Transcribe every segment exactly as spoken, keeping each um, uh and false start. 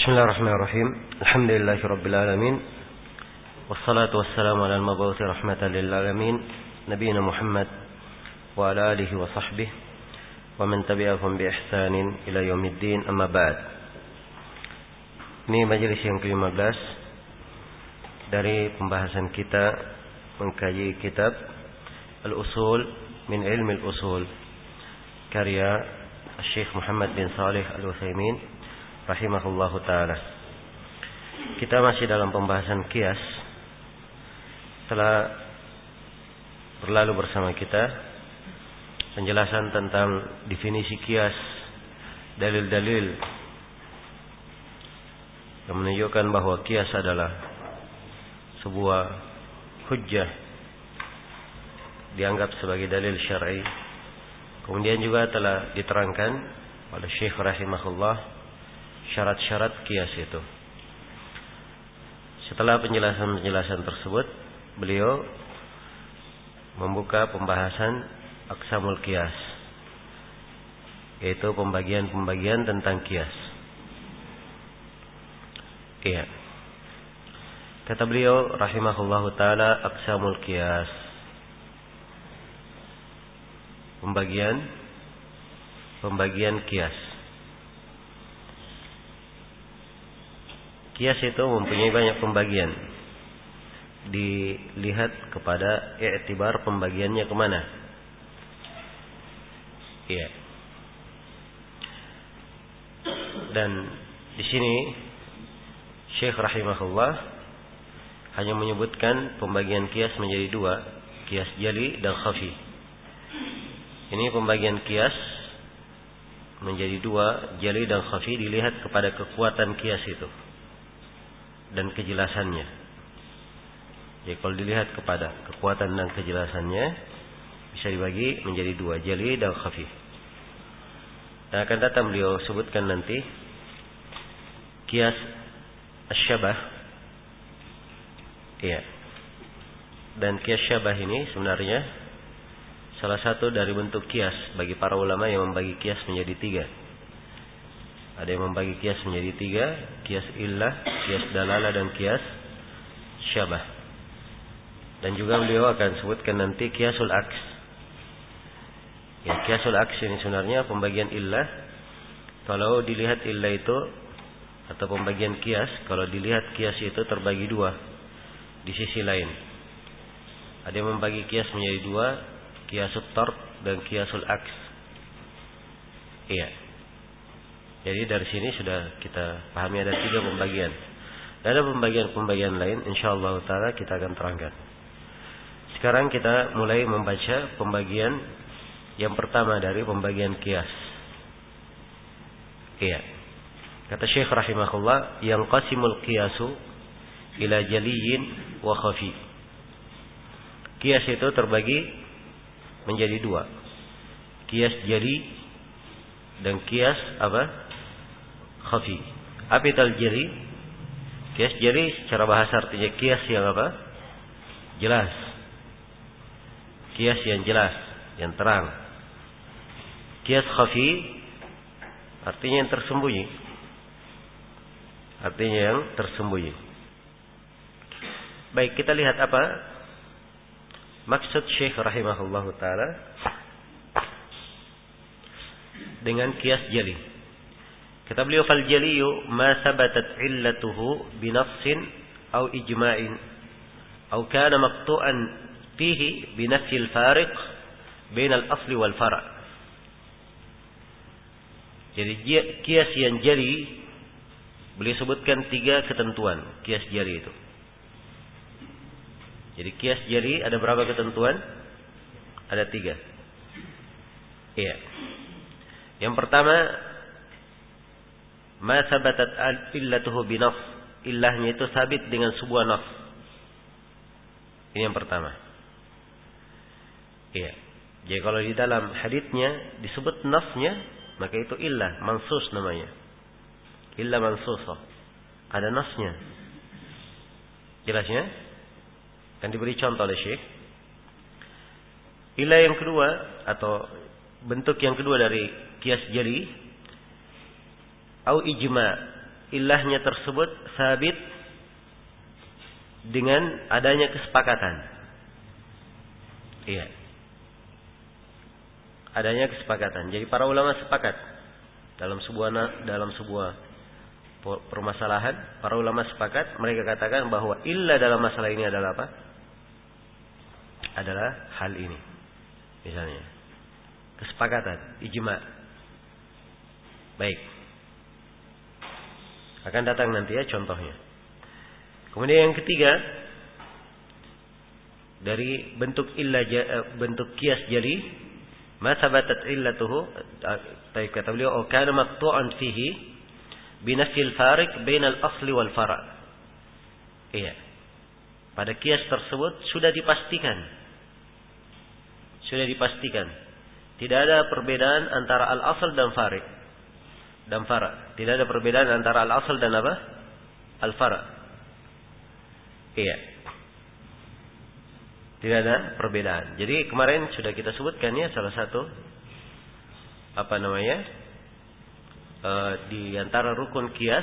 Bismillahirrahmanirrahim. Alhamdulillahirabbil alamin. Wassalatu wassalamu ala al-mabu'uts rahmatan lil alamin, nabiyina Muhammad wa ala alihi wa sahbihi wa man tabi'ahum bi ihsanin ila yaumiddin, amma ba'd. Ini majelis yang kelima belas dari pembahasan kita mengkaji kitab Al-Usul min Ilmi Al-Usul karya Syekh Muhammad bin Shalih Al-Utsaimin rahimahullahu ta'ala. Kita masih dalam pembahasan kias. Setelah berlalu bersama kita penjelasan tentang definisi kias, dalil-dalil yang menunjukkan bahwa kias adalah sebuah hujjah, dianggap sebagai dalil syar'i. Kemudian juga telah diterangkan oleh Syekh rahimahullah syarat-syarat kias itu. Setelah penjelasan-penjelasan tersebut, beliau membuka pembahasan aqsamul kias, yaitu pembagian-pembagian tentang kias. Iya. Kata beliau rahimahullahu taala, aqsamul kias. Pembagian pembagian kias. Kias itu mempunyai banyak pembagian. Dilihat kepada i'tibar pembagiannya kemana. Iya. Dan di sini Syekh rahimahullah hanya menyebutkan pembagian kias menjadi dua, kias jali dan khafi. Ini pembagian kias menjadi dua, jali dan khafi, dilihat kepada kekuatan kias itu dan kejelasannya. Jadi kalau dilihat kepada kekuatan dan kejelasannya, bisa dibagi menjadi dua, jali dan khafi. Dan akan datang beliau sebutkan nanti kias asy-syabah. Iya. Dan kias syabah ini sebenarnya salah satu dari bentuk kias bagi para ulama yang membagi kias menjadi tiga. Ada yang membagi kias menjadi tiga, kias illah, kias dalalah, dan kias syabah. Dan juga beliau akan sebutkan nanti kiasul aks. Ya, kiasul aks ini sebenarnya pembagian illah. Kalau dilihat illah itu atau pembagian kias, kalau dilihat kias itu terbagi dua di sisi lain. Ada yang membagi kias menjadi dua, kiasul tard dan kiasul aks. Iya. Jadi dari sini sudah kita pahami ada tiga pembagian. Dan ada pembagian-pembagian lain, insyaallah taala kita akan terangkan. Sekarang kita mulai membaca pembagian yang pertama dari pembagian kias. Iya. Kata Syekh rahimahullah, yang qasimul qiyasu ila jaliyin wa khafi. Kias itu terbagi menjadi dua. Kias jali dan kias apa? Khafi. Apa itu al-jali? Kias jali secara bahasa artinya kias yang apa? Jelas. Kias yang jelas, yang terang. Kias khafi artinya yang tersembunyi. Artinya yang tersembunyi. Baik, kita lihat apa maksud Syekh rahimahullahu taala dengan kias jali. Kata beliau, fal jaliyu ma sabatat illatuhu binassin aw ijma'in aw kana maqtu'an fihi binafyi al-fariq bain al-asli wal fara'. Jadi kias yang jali beliau sebutkan tiga ketentuan kias jali itu. Jadi kias jali ada berapa ketentuan? Ada tiga. Iya. Yang pertama, ma sabatat illatuhu binaf, illahnya itu sabit dengan sebuah naf. Ini yang pertama. Iya. Jadi kalau di dalam haditsnya disebut nafnya, maka itu illah, mansus namanya. Illah mansusah. Ada nafnya. Jelasnya? Kan diberi contoh oleh Syekh. Illah yang kedua atau bentuk yang kedua dari kias jali au ijma, ilahnya tersebut sabit dengan adanya kesepakatan. Iya. Adanya kesepakatan. Jadi para ulama sepakat dalam sebuah dalam sebuah permasalahan, para ulama sepakat, mereka katakan bahwa illah dalam masalah ini adalah apa? Adalah hal ini. Misalnya, kesepakatan, ijma. Baik. Akan datang nanti ya contohnya. Kemudian yang ketiga, dari bentuk illah bentuk qiyas jali, ma thabatat illatuhu, taib kata beliau, kana maqtu'an fihi binafil farik bainal asli wal fara'. Iya. Pada kias tersebut sudah dipastikan. Sudah dipastikan. Tidak ada perbedaan antara al-asl dan farik. Dan fara'. Tidak ada perbedaan antara al-asl dan apa? Al-fara'. Iya. Tidak ada perbedaan. Jadi kemarin sudah kita sebutkan ya salah satu apa namanya? Uh, di antara rukun kias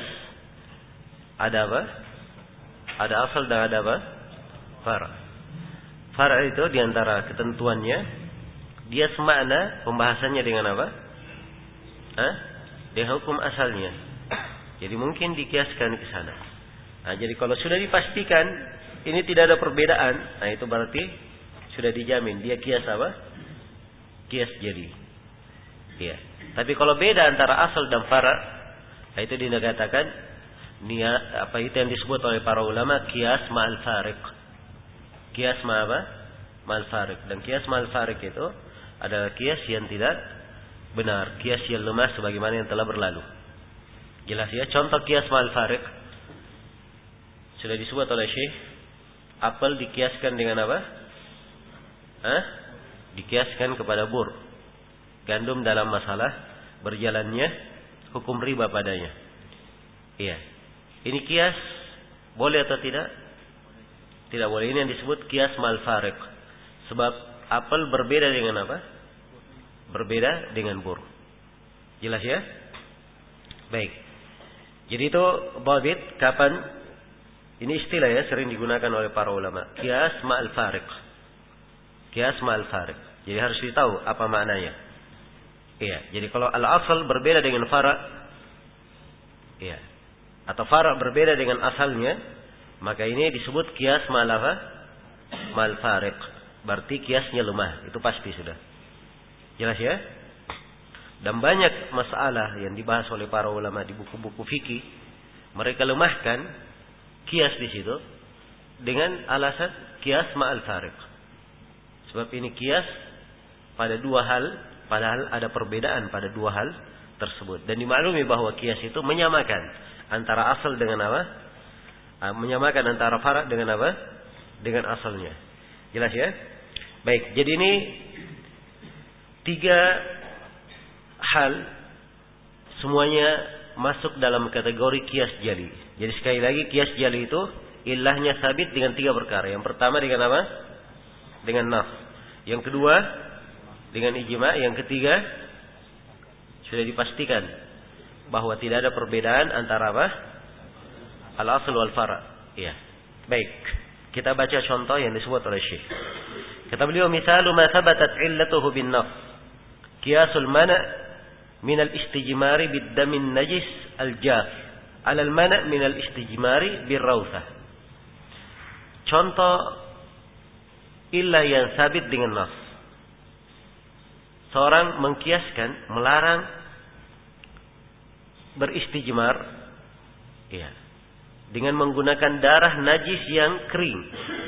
ada apa? Ada asal dan ada apa? Fara. Fara itu di antara ketentuannya dia semakna pembahasannya dengan apa? Hah? Dengan hukum asalnya. Jadi mungkin dikiaskan ke sana. Nah, jadi kalau sudah dipastikan ini tidak ada perbedaan, nah itu berarti sudah dijamin dia kias apa? Kias jadi. Iya. Tapi kalau beda antara asal dan fara, nah itu dikatakan niat apa itu yang disebut oleh para ulama kias ma'al farik. Kias ma apa? Ma'al farik. Dan kias ma'al farik itu adalah kias yang tidak benar, kias yang lemah sebagaimana yang telah berlalu. Jelas ya, contoh kias ma'al farik sudah disebut oleh Syekh, apel dikiaskan dengan apa? Hah? Dikiaskan kepada bur. Gandum dalam masalah berjalannya hukum riba padanya. Iya. Ini kias boleh atau tidak? Tidak boleh. Ini yang disebut kias mal farik. Sebab apel berbeda dengan apa? Berbeda dengan bur. Jelas ya? Baik. Jadi itu babit kapan ini istilah ya sering digunakan oleh para ulama. Kias mal farik. Kias mal farik. Jadi harus ditahu apa maknanya. Iya, jadi kalau al-asal berbeda dengan fara', iya, atau fara' berbeda dengan asalnya, maka ini disebut kias mal apa? Mal farik. Berarti kiasnya lemah, itu pasti sudah. Jelas ya? Dan banyak masalah yang dibahas oleh para ulama di buku-buku fikih, mereka lemahkan kias di situ dengan alasan kias ma'al farik. Sebab ini kias pada dua hal, padahal ada perbedaan pada dua hal tersebut. Dan dimaklumi bahwa kias itu menyamakan antara asal dengan apa? Menyamakan antara farak dengan apa? Dengan asalnya. Jelas ya? Baik, jadi ini tiga hal semuanya masuk dalam kategori kias jali. Jadi sekali lagi kias jali itu ilahnya sabit dengan tiga perkara. Yang pertama dengan apa? Dengan nas. Yang kedua dengan ijma, yang ketiga sudah dipastikan bahwa tidak ada perbedaan antara apa? Al-asl wal fara'. Iya. Baik. Kita baca contoh yang disebut oleh Syekh. Kata beliau, misalu ma thabatat illatuhu bin naf. Qiyasul mana' min al-istijmari bid-damin najis al-jaf 'ala al-mana' min al-istijmari bir-rawthah. Contoh illah yang sabit dengan nas. Seorang mengkiaskan, melarang beristijmar, ya, dengan menggunakan darah najis yang kering.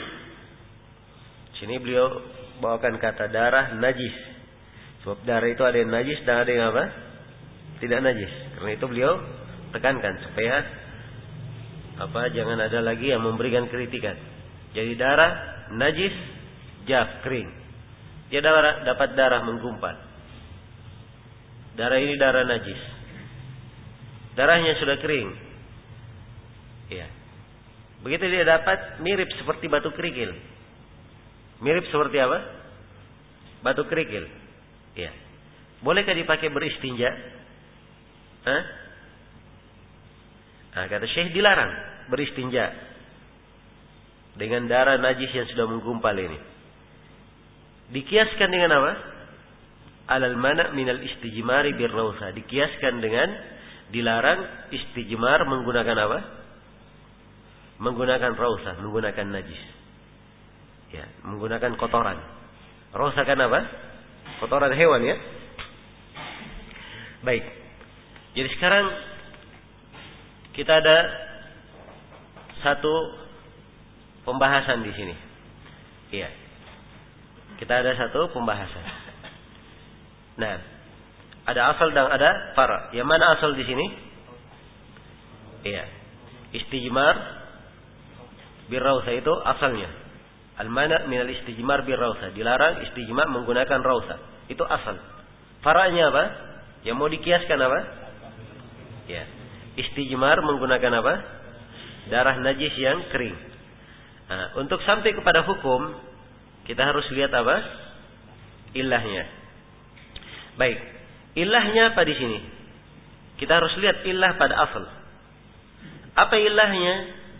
Sini beliau bawakan kata darah najis. Sebab darah itu ada yang najis dan ada yang apa? Tidak najis. Karena itu beliau tekankan supaya apa? Jangan ada lagi yang memberikan kritikan. Jadi darah najis, jaf, kering. Dia darah, dapat darah menggumpal. Darah ini darah najis. Darahnya sudah kering. Ya. Begitu dia dapat mirip seperti batu kerikil. Mirip seperti apa? Batu kerikil. Ya. Bolehkah dipakai beristinja? Hah? Nah, kata Syekh dilarang beristinja dengan darah najis yang sudah menggumpal ini. Dikiaskan dengan apa? Alal mana minal istijmari bir rausa. Dikiaskan dengan dilarang istijmar menggunakan apa? Menggunakan rausa, menggunakan najis. Ya, menggunakan kotoran. Rausa kan apa? Kotoran hewan ya. Baik. Jadi sekarang kita ada satu pembahasan di sini. Iya. Kita ada satu pembahasan. Nah, ada asal dan ada fara. Yang mana asal di sini? Iya. Istijmar birrausa itu asalnya. Al-mana' minal istijmar birrausa. Dilarang istijmar menggunakan rausa. Itu asal. Faranya apa? Yang mau dikiaskan apa? Ya. Istijmar menggunakan apa? Darah najis yang kering. Nah, untuk sampai kepada hukum, kita harus lihat apa? Ilahnya. Baik. Ilahnya apa di sini? Kita harus lihat ilah pada asal. Apa ilahnya?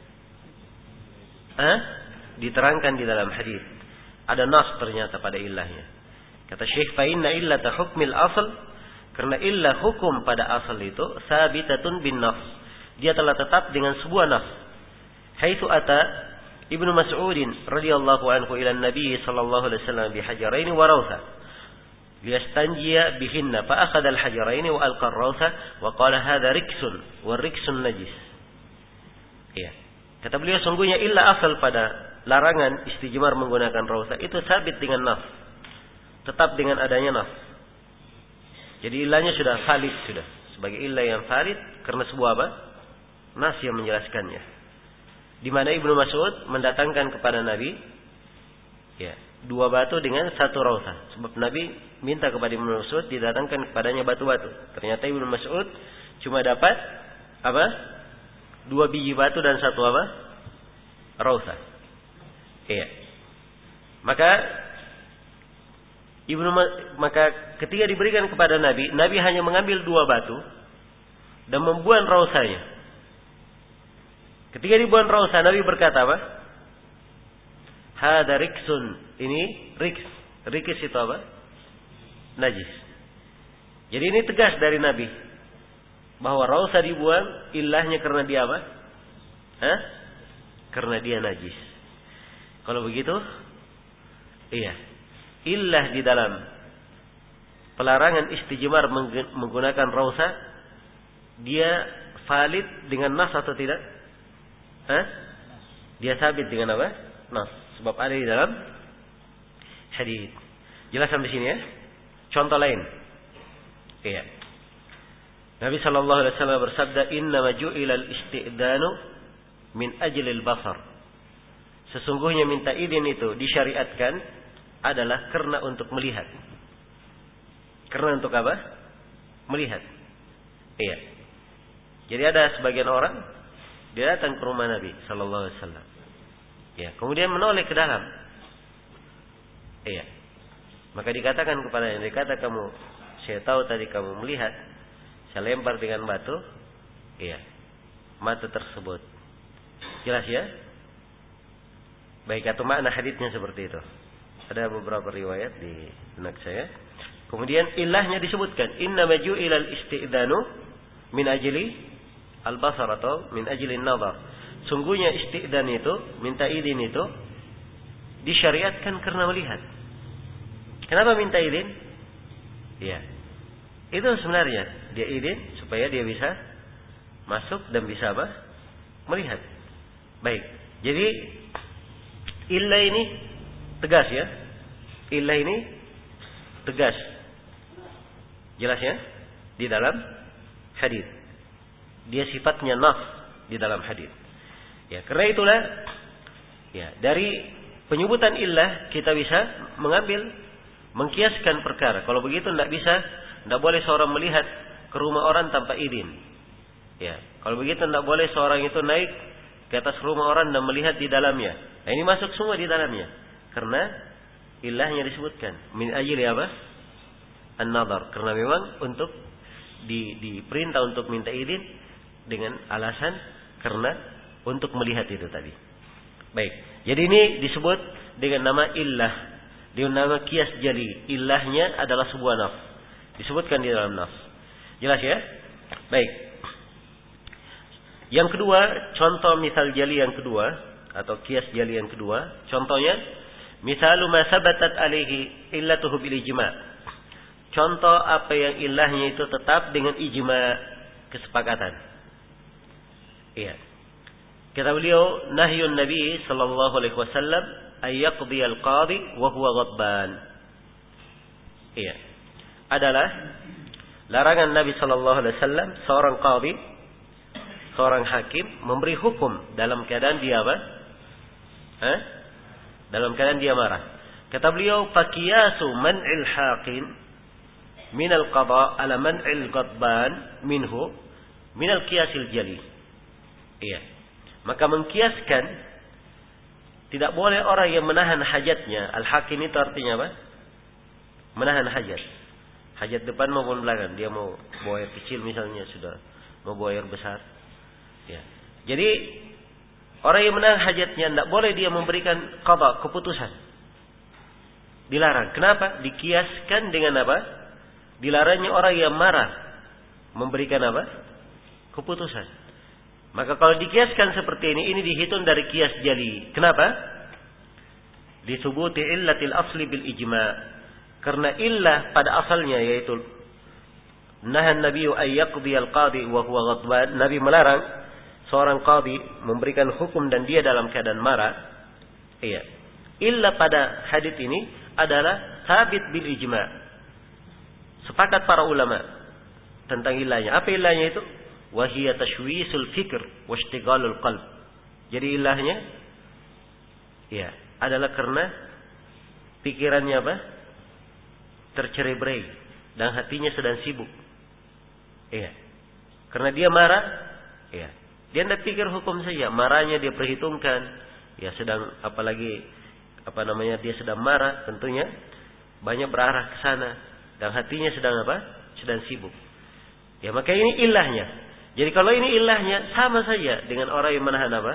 Hah? Diterangkan di dalam hadis. Ada nas ternyata pada ilahnya. Kata Syekh, fa inna illata hukmil asal, karena illah hukum pada asal itu sabitatun bin nas. Dia telah tetap dengan sebuah nas. Haitsu ata Ibnu Mas'udin radhiyallahu anhu ila Nabi sallallahu alaihi wasallam bi hajarain wa rawsa liyastanjiya bihinna fa akhadha al-hajarain wa alqa ar-rawsa wa qala hadha riksun wa riksun najis. Iya. Kata beliau, sungguhnya illa asal pada larangan istijmar menggunakan rausa itu sabit dengan nas. Tetap dengan adanya nas. Jadi ilahnya sudah valid sudah. Sebagai ilah yang valid karena sebuah apa? Nas yang menjelaskannya. Di mana Ibnu Mas'ud mendatangkan kepada Nabi ya, dua batu dengan satu rausa. Sebab Nabi minta kepada Ibnu Mas'ud didatangkan kepadanya batu-batu. Ternyata Ibnu Mas'ud cuma dapat apa? Dua biji batu dan satu apa? Rausa. Iya. Maka Ibnu maka ketika diberikan kepada Nabi, Nabi hanya mengambil dua batu dan membuang rausanya. Ketika dibuang rausa, Nabi berkata apa? Hada riksun. Ini riks. Riks itu apa? Najis. Jadi ini tegas dari Nabi. Bahwa rausa dibuang, ilahnya karena dia apa? Hah? Karena dia najis. Kalau begitu, iya. Ilah di dalam pelarangan istijmar menggunakan rausa, dia valid dengan nas atau tidak? Hah? Dia sabit dengan apa? Nas. Sebab ada di dalam hadis. Jelas sampai sini ya? Contoh lain. Iya. Nabi sallallahu alaihi wasallam bersabda, "Innama ju'ila al-istidanu min ajli al-basar." Sesungguhnya minta izin itu disyariatkan adalah karena untuk melihat. Karena untuk apa? Melihat. Iya. Jadi ada sebagian orang dia datang ke rumah Nabi sallallahu alaihi wasallam. Ya, kemudian menoleh ke dalam. Iya. Maka dikatakan kepada yang dikata kamu, saya tahu tadi kamu melihat, saya lempar dengan batu. Iya. Mata tersebut. Jelas ya? Baik, atau makna haditsnya seperti itu. Ada beberapa riwayat di benak saya. Kemudian ilahnya disebutkan, inna maju ilal istidanu min ajli al-basar atau min ajlin nazar. Sungguhnya isti'dan itu, minta izin itu disyariatkan karena melihat. Kenapa minta izin? Ya. Itu sebenarnya dia izin supaya dia bisa masuk dan bisa apa? Melihat. Baik. Jadi illah ini tegas ya. Illah ini tegas. Jelas ya? Di dalam hadis. Dia sifatnya nas di dalam hadis. Ya, karena itulah ya, dari penyebutan illah kita bisa mengambil mengkiaskan perkara. Kalau begitu tidak bisa, tidak boleh seorang melihat ke rumah orang tanpa izin. Ya, kalau begitu tidak boleh seorang itu naik ke atas rumah orang dan melihat di dalamnya. Nah, ini masuk semua di dalamnya. Karena ilahnya disebutkan min ajli apa? An-nazar. Karena memang untuk di diperintah untuk minta izin dengan alasan karena untuk melihat itu tadi. Baik. Jadi ini disebut dengan nama illah, dengan nama qiyas jali. Illahnya adalah sebuah nas. Disebutkan di dalam nas. Jelas ya? Baik. Yang kedua, contoh misal jali yang kedua atau qiyas jali yang kedua, contohnya misalu ma sabatat alaihi illatuhu bil ijma'. Contoh apa yang ilahnya itu tetap dengan ijma', kesepakatan. Iya. Kata beliau, nahyun Nabi sallallahu alaihi wasallam ay yaqdi al-qadi wa huwa ghadban. Iya. Adalah larangan Nabi sallallahu alaihi wasallam seorang qadi, seorang hakim memberi hukum dalam keadaan dia apa? Hah? Dalam keadaan dia marah. Kata beliau, faqiyasu man'il hakim min al-qada ala man'il ghadban minhu min al-qiyasil jali. Iya. Maka mengkiaskan tidak boleh orang yang menahan hajatnya. Al-hakim itu artinya apa? Menahan hajat. Hajat depan maupun belakang. Dia mau buang air kecil misalnya, sudah mau buang air besar. Ya. Jadi orang yang menahan hajatnya tidak boleh dia memberikan qada, keputusan. Dilarang. Kenapa? Dikiaskan dengan apa? Dilarangnya orang yang marah memberikan apa? Keputusan. Maka kalau dikiaskan seperti ini, ini dihitung dari qiyas jali. Kenapa? Disubuti illatil asli bil ijma'. Karena illah pada asalnya yaitu nahan nabiyyu ay yaqdi al-qadi wa huwa ghadban. Nabi melarang seorang qadi memberikan hukum dan dia dalam keadaan marah. Iya. Illah pada hadits ini adalah sabit bil ijma'. Sepakat para ulama tentang ilahnya. Apa ilahnya itu? Wahiyya tashwisul fikr wa ishtighalul qalb. Jadi ilahnya ya, adalah karena pikirannya apa? Tercerai-berai dan hatinya sedang sibuk. Iya. Karena dia marah, iya. Dia tidak pikir hukum saja, marahnya dia perhitungkan. Ya sedang apalagi apa namanya? Dia sedang marah, tentunya banyak berarah ke sana dan hatinya sedang apa? Sedang sibuk. Ya, maka ini ilahnya. Jadi kalau ini ilahnya sama saja dengan orang yang menahan apa?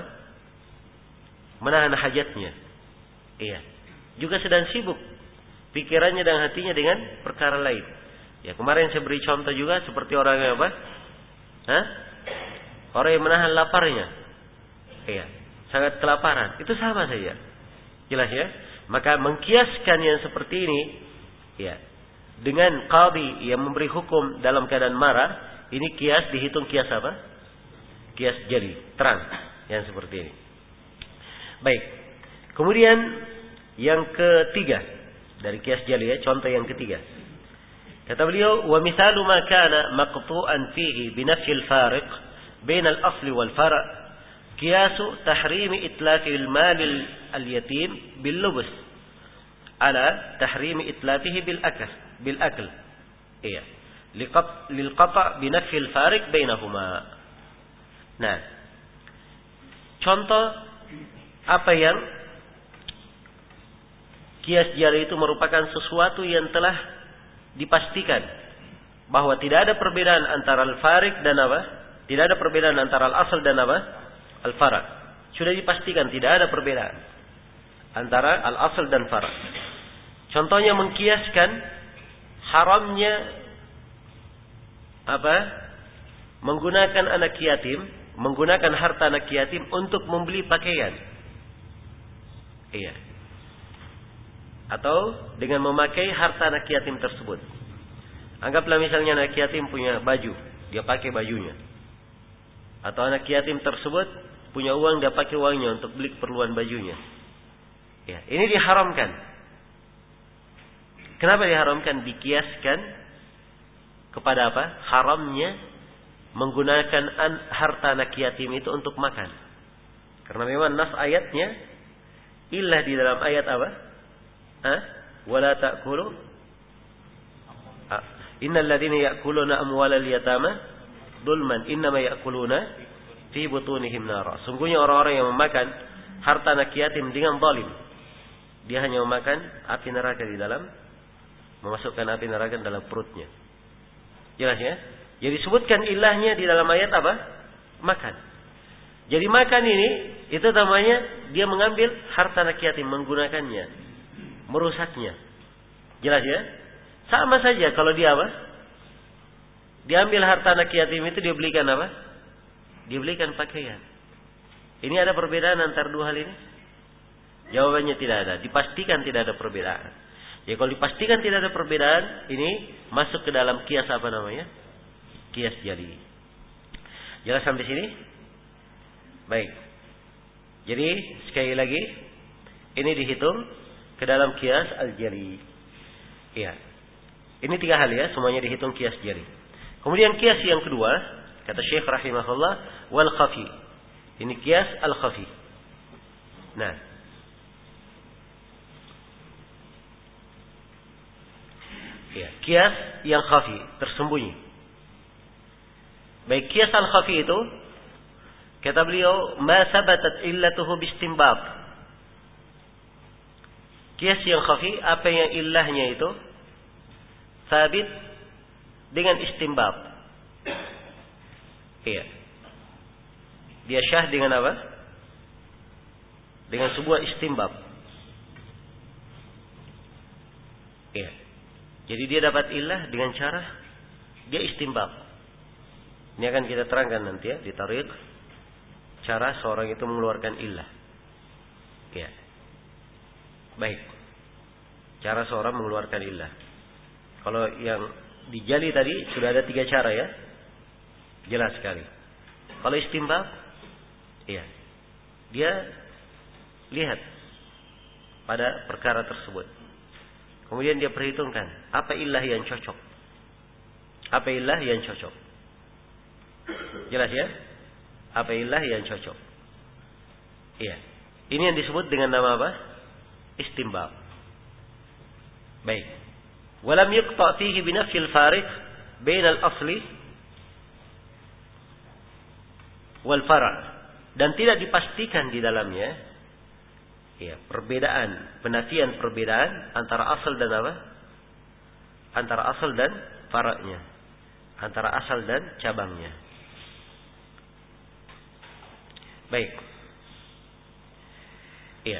Menahan hajatnya. Iya. Juga sedang sibuk pikirannya dan hatinya dengan perkara lain. Ya, kemarin saya beri contoh juga seperti orang yang apa? Hah? Orang yang menahan laparnya. Iya. Sangat kelaparan. Itu sama saja. Jelas ya? Maka mengkiaskan yang seperti ini, ya, dengan qadi yang memberi hukum dalam keadaan marah, ini kias dihitung kias apa? Kias jali, terang, yang seperti ini. Baik. Kemudian yang ketiga dari kias jali ya, contoh yang ketiga. Kata beliau, wa misalu ma kana maqtu'an fihi bi nafyi al-fariq bain al-asli wal far' qiyasu tahrimi itlaqi al-mal al-yatim bil lubs ala tahrimi itlafihi bil akl bil akl. Iya. Lilqata' binafil farik bainahuma. Nah, contoh apa yang kias jali itu merupakan sesuatu yang telah dipastikan bahwa tidak ada perbedaan antara al-farik dan apa? Tidak ada perbedaan antara al-asal dan apa? Al-fara'. Sudah dipastikan tidak ada perbedaan antara al-asal dan fara'. Contohnya mengkiaskan haramnya apa? Menggunakan anak yatim, menggunakan harta anak yatim untuk membeli pakaian. Iya. Atau dengan memakai harta anak yatim tersebut. Anggaplah misalnya anak yatim punya baju, dia pakai bajunya. Atau anak yatim tersebut punya uang, dia pakai uangnya untuk beli keperluan bajunya. Ya, ini diharamkan. Kenapa diharamkan? Dikiaskan kepada apa? Haramnya menggunakan harta anak yatim itu untuk makan. Karena memang nas ayatnya illah di dalam ayat apa? Hah? Wala ta'kulu innal ladzina ya'kuluna amwalal yatama dzulman innama ya'kuluna fi butunihim nara. Sungguhnya orang-orang yang memakan harta anak yatim dengan zalim, dia hanya memakan api neraka di dalam, memasukkan api neraka dalam perutnya. Jelas ya? Jadi sebutkan ilahnya di dalam ayat apa? makan. Jadi makan ini itu namanya dia mengambil harta anak yatim, menggunakannya, merusaknya. Jelas ya? Sama saja kalau dia apa? Diambil harta anak yatim itu dia belikan apa? Dia belikan pakaian. Ini ada perbedaan antara dua hal ini? Jawabannya tidak ada. Dipastikan tidak ada perbedaan. Ya kalau dipastikan tidak ada perbedaan, ini masuk ke dalam kias apa namanya? Kias jali. Jelas sampai sini? Baik. Jadi sekali lagi ini dihitung ke dalam kias al-jali. Iya. Ini tiga hal ya, semuanya dihitung kias jali. Kemudian kias yang kedua, kata Syekh rahimahullah, wal khafi. Ini kias al-khafi. Nah, ya, kias yang khafi, tersembunyi. Baik, kias al-khafi itu kata beliau, ma sabatat illatuhu bistinbab. Kias yang khafi, apa yang illahnya itu sabit dengan istinbab. Iya. Dia syah dengan apa? Dengan sebuah istinbab. Iya. Jadi dia dapat illah dengan cara dia istinbab. Ini akan kita terangkan nanti ya di tarik cara seorang itu mengeluarkan illah. Ya. Baik. Cara seorang mengeluarkan illah. Kalau yang dijali tadi sudah ada tiga cara ya. Jelas sekali. Kalau istinbab, iya. Dia lihat pada perkara tersebut. Kemudian dia perhitungkan apa illah yang cocok. Apa illah yang cocok. Jelas ya? Apa illah yang cocok. Iya. Ini yang disebut dengan nama apa? Istinbab. Baik. Walam yuqta' fihi binafil fariq bainal asli wal fara'. Dan tidak dipastikan di dalamnya ya, perbedaan, penafian perbedaan antara asal dan apa? Antara asal dan fara'nya. Antara asal dan cabangnya. Baik. Iya.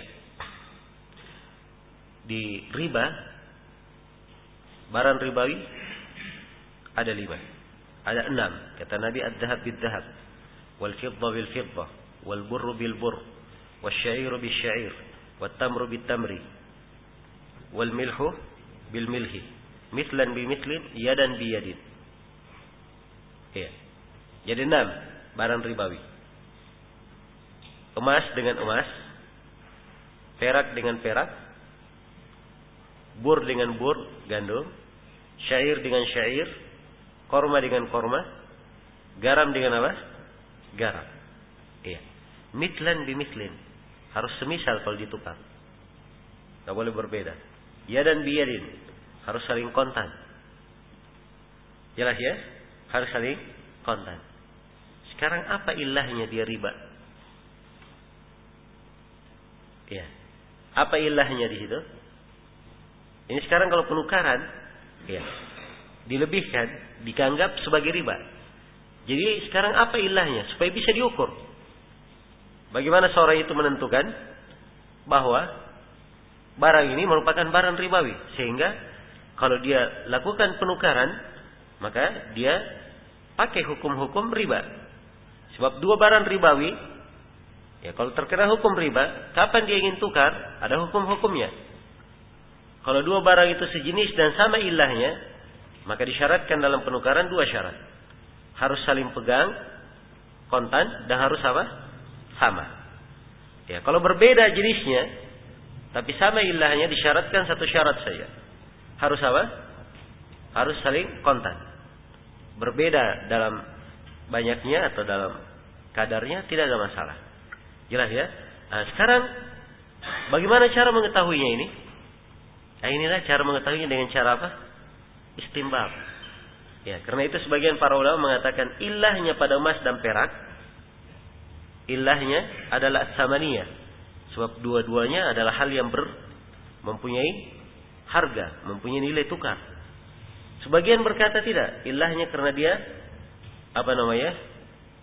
Di riba, barang ribawi ada lima. Ada enam. Kata Nabi, ad-dahab bid-dahab, wal-fiddah bil-fiddah, wal-burru bil-burr, wal-sya'iru bil-sya'ir, wal-tamru bil-tamri, wal-milhu bil-milhi, mithlan bi-mithlin, yadan bi-yadin. Iya. Jadi enam barang ribawi. Emas dengan emas, perak dengan perak, bur dengan bur, gandum, syair dengan syair, korma dengan korma, garam dengan apa? Garam. Iya. Mitlan bimitlin. Harus semisal kalau ditukar. Tidak boleh berbeda. Yadan biyadin. Harus saling kontan. Jelas ya? Harus saling kontan. Sekarang apa ilahnya dia riba? Ya. Apa ilahnya di situ? Ini sekarang kalau penukaran, ya, dilebihkan, dianggap sebagai riba. Jadi sekarang apa ilahnya? Supaya bisa diukur. Bagaimana seorang itu menentukan bahwa barang ini merupakan barang ribawi. Sehingga kalau dia lakukan penukaran, maka dia pakai hukum-hukum riba. Sebab dua barang ribawi, ya kalau terkena hukum riba, kapan dia ingin tukar, ada hukum-hukumnya. Kalau dua barang itu sejenis dan sama ilahnya, maka disyaratkan dalam penukaran dua syarat. Harus saling pegang, kontan, dan harus apa? Sama. Ya, kalau berbeda jenisnya, tapi sama ilahnya, disyaratkan satu syarat saja. Harus apa? Harus saling kontan. Berbeda dalam banyaknya atau dalam kadarnya, tidak ada masalah. Jelas ya? Nah, sekarang bagaimana cara mengetahuinya ini? Nah, inilah cara mengetahuinya dengan cara apa? Istinbab. Ya, karena itu sebagian para ulama mengatakan ilahnya pada emas dan perak, ilahnya adalah samaniyah. Sebab dua-duanya adalah hal yang ber mempunyai harga, mempunyai nilai tukar. Sebagian berkata tidak, ilahnya karena dia apa namanya?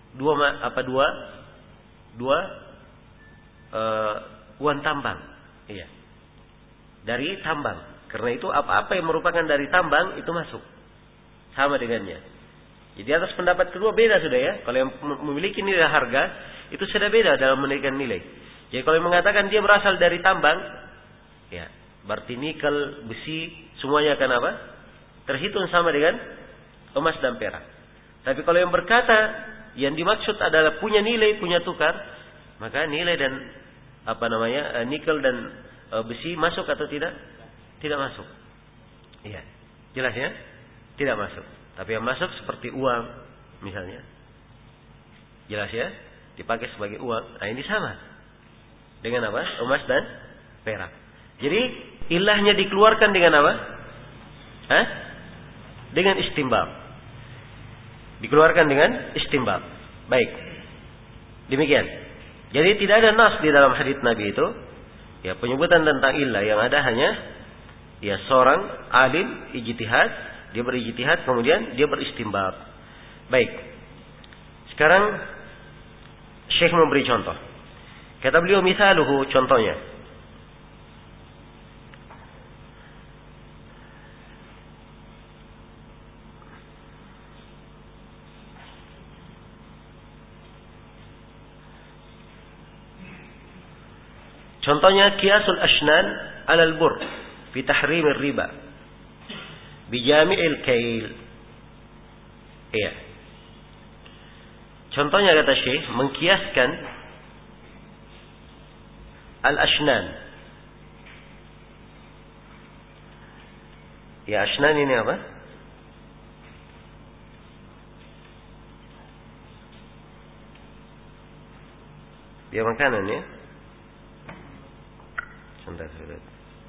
dua apa dua dua uh, uang tambang. Iya. Dari tambang. Karena itu apa-apa yang merupakan dari tambang itu masuk. Sama dengannya. Jadi atas pendapat kedua beda sudah ya. Kalau yang memiliki nilai harga itu sudah beda dalam menentukan nilai. Jadi kalau yang mengatakan dia berasal dari tambang, ya, berarti nikel, besi, semuanya akan apa? Terhitung sama dengan emas dan perak. Tapi kalau yang berkata yang dimaksud adalah punya nilai, punya tukar, maka nilai dan apa namanya nikel dan e, besi masuk atau tidak? Tidak masuk. Iya, jelas ya? Tidak masuk. Tapi yang masuk seperti uang, misalnya, jelas ya? Dipakai sebagai uang. Nah ini sama dengan apa? Emas dan perak. Jadi ilahnya dikeluarkan dengan apa? Hah? Dengan istimbab. Dikeluarkan dengan istimbab. Baik. Demikian. Jadi tidak ada nas di dalam hadits Nabi itu. Ya, penyebutan tentang ilah yang ada hanya ya seorang alim ijtihad, dia berijtihad kemudian dia beristimbab. Baik. Sekarang Syekh memberi contoh. Kata beliau misaluhu contohnya. Contohnya kiasul ashnan alal bur fi tahrimir riba bijami'il kail. Iya. Contohnya kata Syekh mengkiaskan al-ashnan. Ya, ashnan ini apa? Dia makanan ya. Sebentar, sebentar.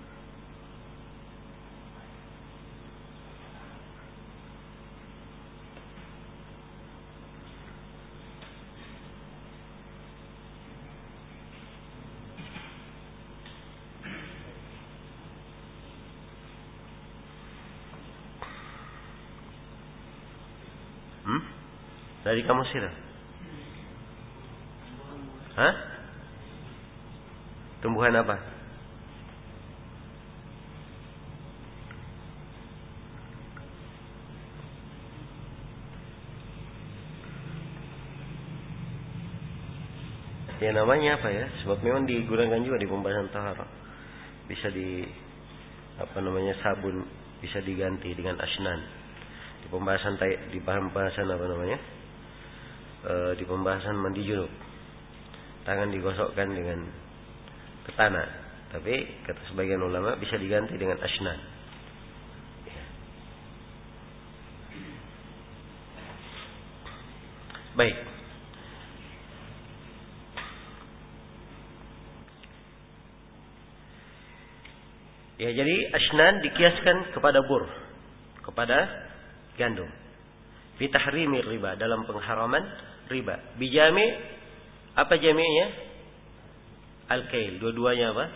Hmm? Dari kamu sirah? Hah? Tumbuhan apa? Ya namanya apa ya? Sebab memang digunakan juga di pembahasan taharah. Bisa di apa namanya sabun bisa diganti dengan asnan. Di pembahasan di pembahasan apa namanya? E, di pembahasan mandi junub. Tangan digosokkan dengan ke tanah. Tapi kata sebagian ulama bisa diganti dengan asnan. Ya. Baik. Ya, jadi asnan dikiaskan kepada bur, kepada gandum. Fi tahrimir riba, dalam pengharaman riba. Bijami, apa jami'nya? Al-kail, dua-duanya apa?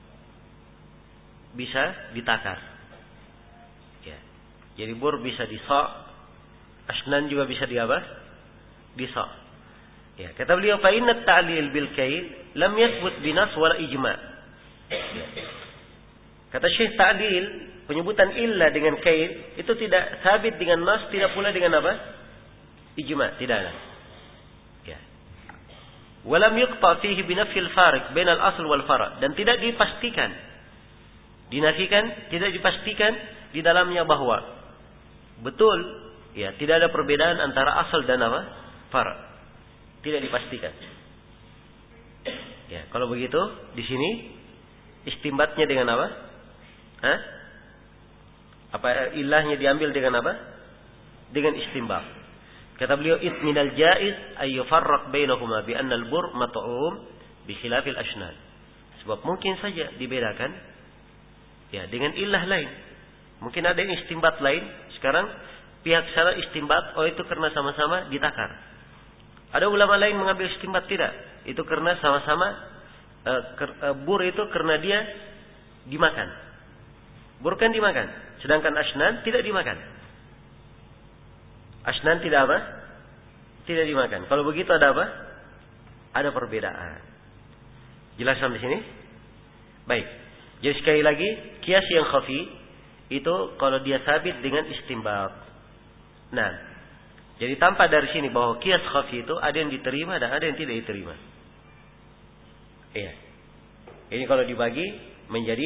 Bisa ditakar. Ya. Jadi bur bisa disok, asnan juga bisa di apa? Disok. Ya, kata beliau fa inna ta'lil bil kail lam yathbut binas wala ijma'. Ya. Kata Syekh ta'dil, penyebutan illa dengan kail itu tidak sabit dengan nas, tidak pula dengan apa? Ijma', tidak ada. Ya. Walam yuqta fihi binafil farik bainal asl wal fara', dan tidak dipastikan, dinafikan, tidak dipastikan di dalamnya bahwa betul, ya, tidak ada perbedaan antara asal dan apa? Fara'. Tidak dipastikan. Ya, kalau begitu di sini istimbatnya dengan apa? Hah? Apa ilahnya diambil dengan apa? Dengan istimbat. Kata beliau, "It minal jaiz ay yufarraq bainahuma bi anna al-bur mat'um bi khilafil ashnan." Sebab mungkin saja dibedakan ya dengan ilah lain. Mungkin ada yang istimbat lain. Sekarang pihak sana istimbat, oh itu karena sama-sama ditakar. Ada ulama lain mengambil istimbat, tidak. Itu karena sama-sama uh, ker, uh, bur itu karena dia dimakan. Bur kan dimakan, sedangkan asnan tidak dimakan. Asnan tidak apa? tidak dimakan. Kalau begitu ada apa? Ada perbedaan. Jelas sampai sini? Baik. Jadi sekali lagi, kias yang khafi itu kalau dia sabit dengan istinbat. Nah, jadi tampak dari sini bahwa kias khafi itu ada yang diterima dan ada yang tidak diterima. Iya. Ini kalau dibagi menjadi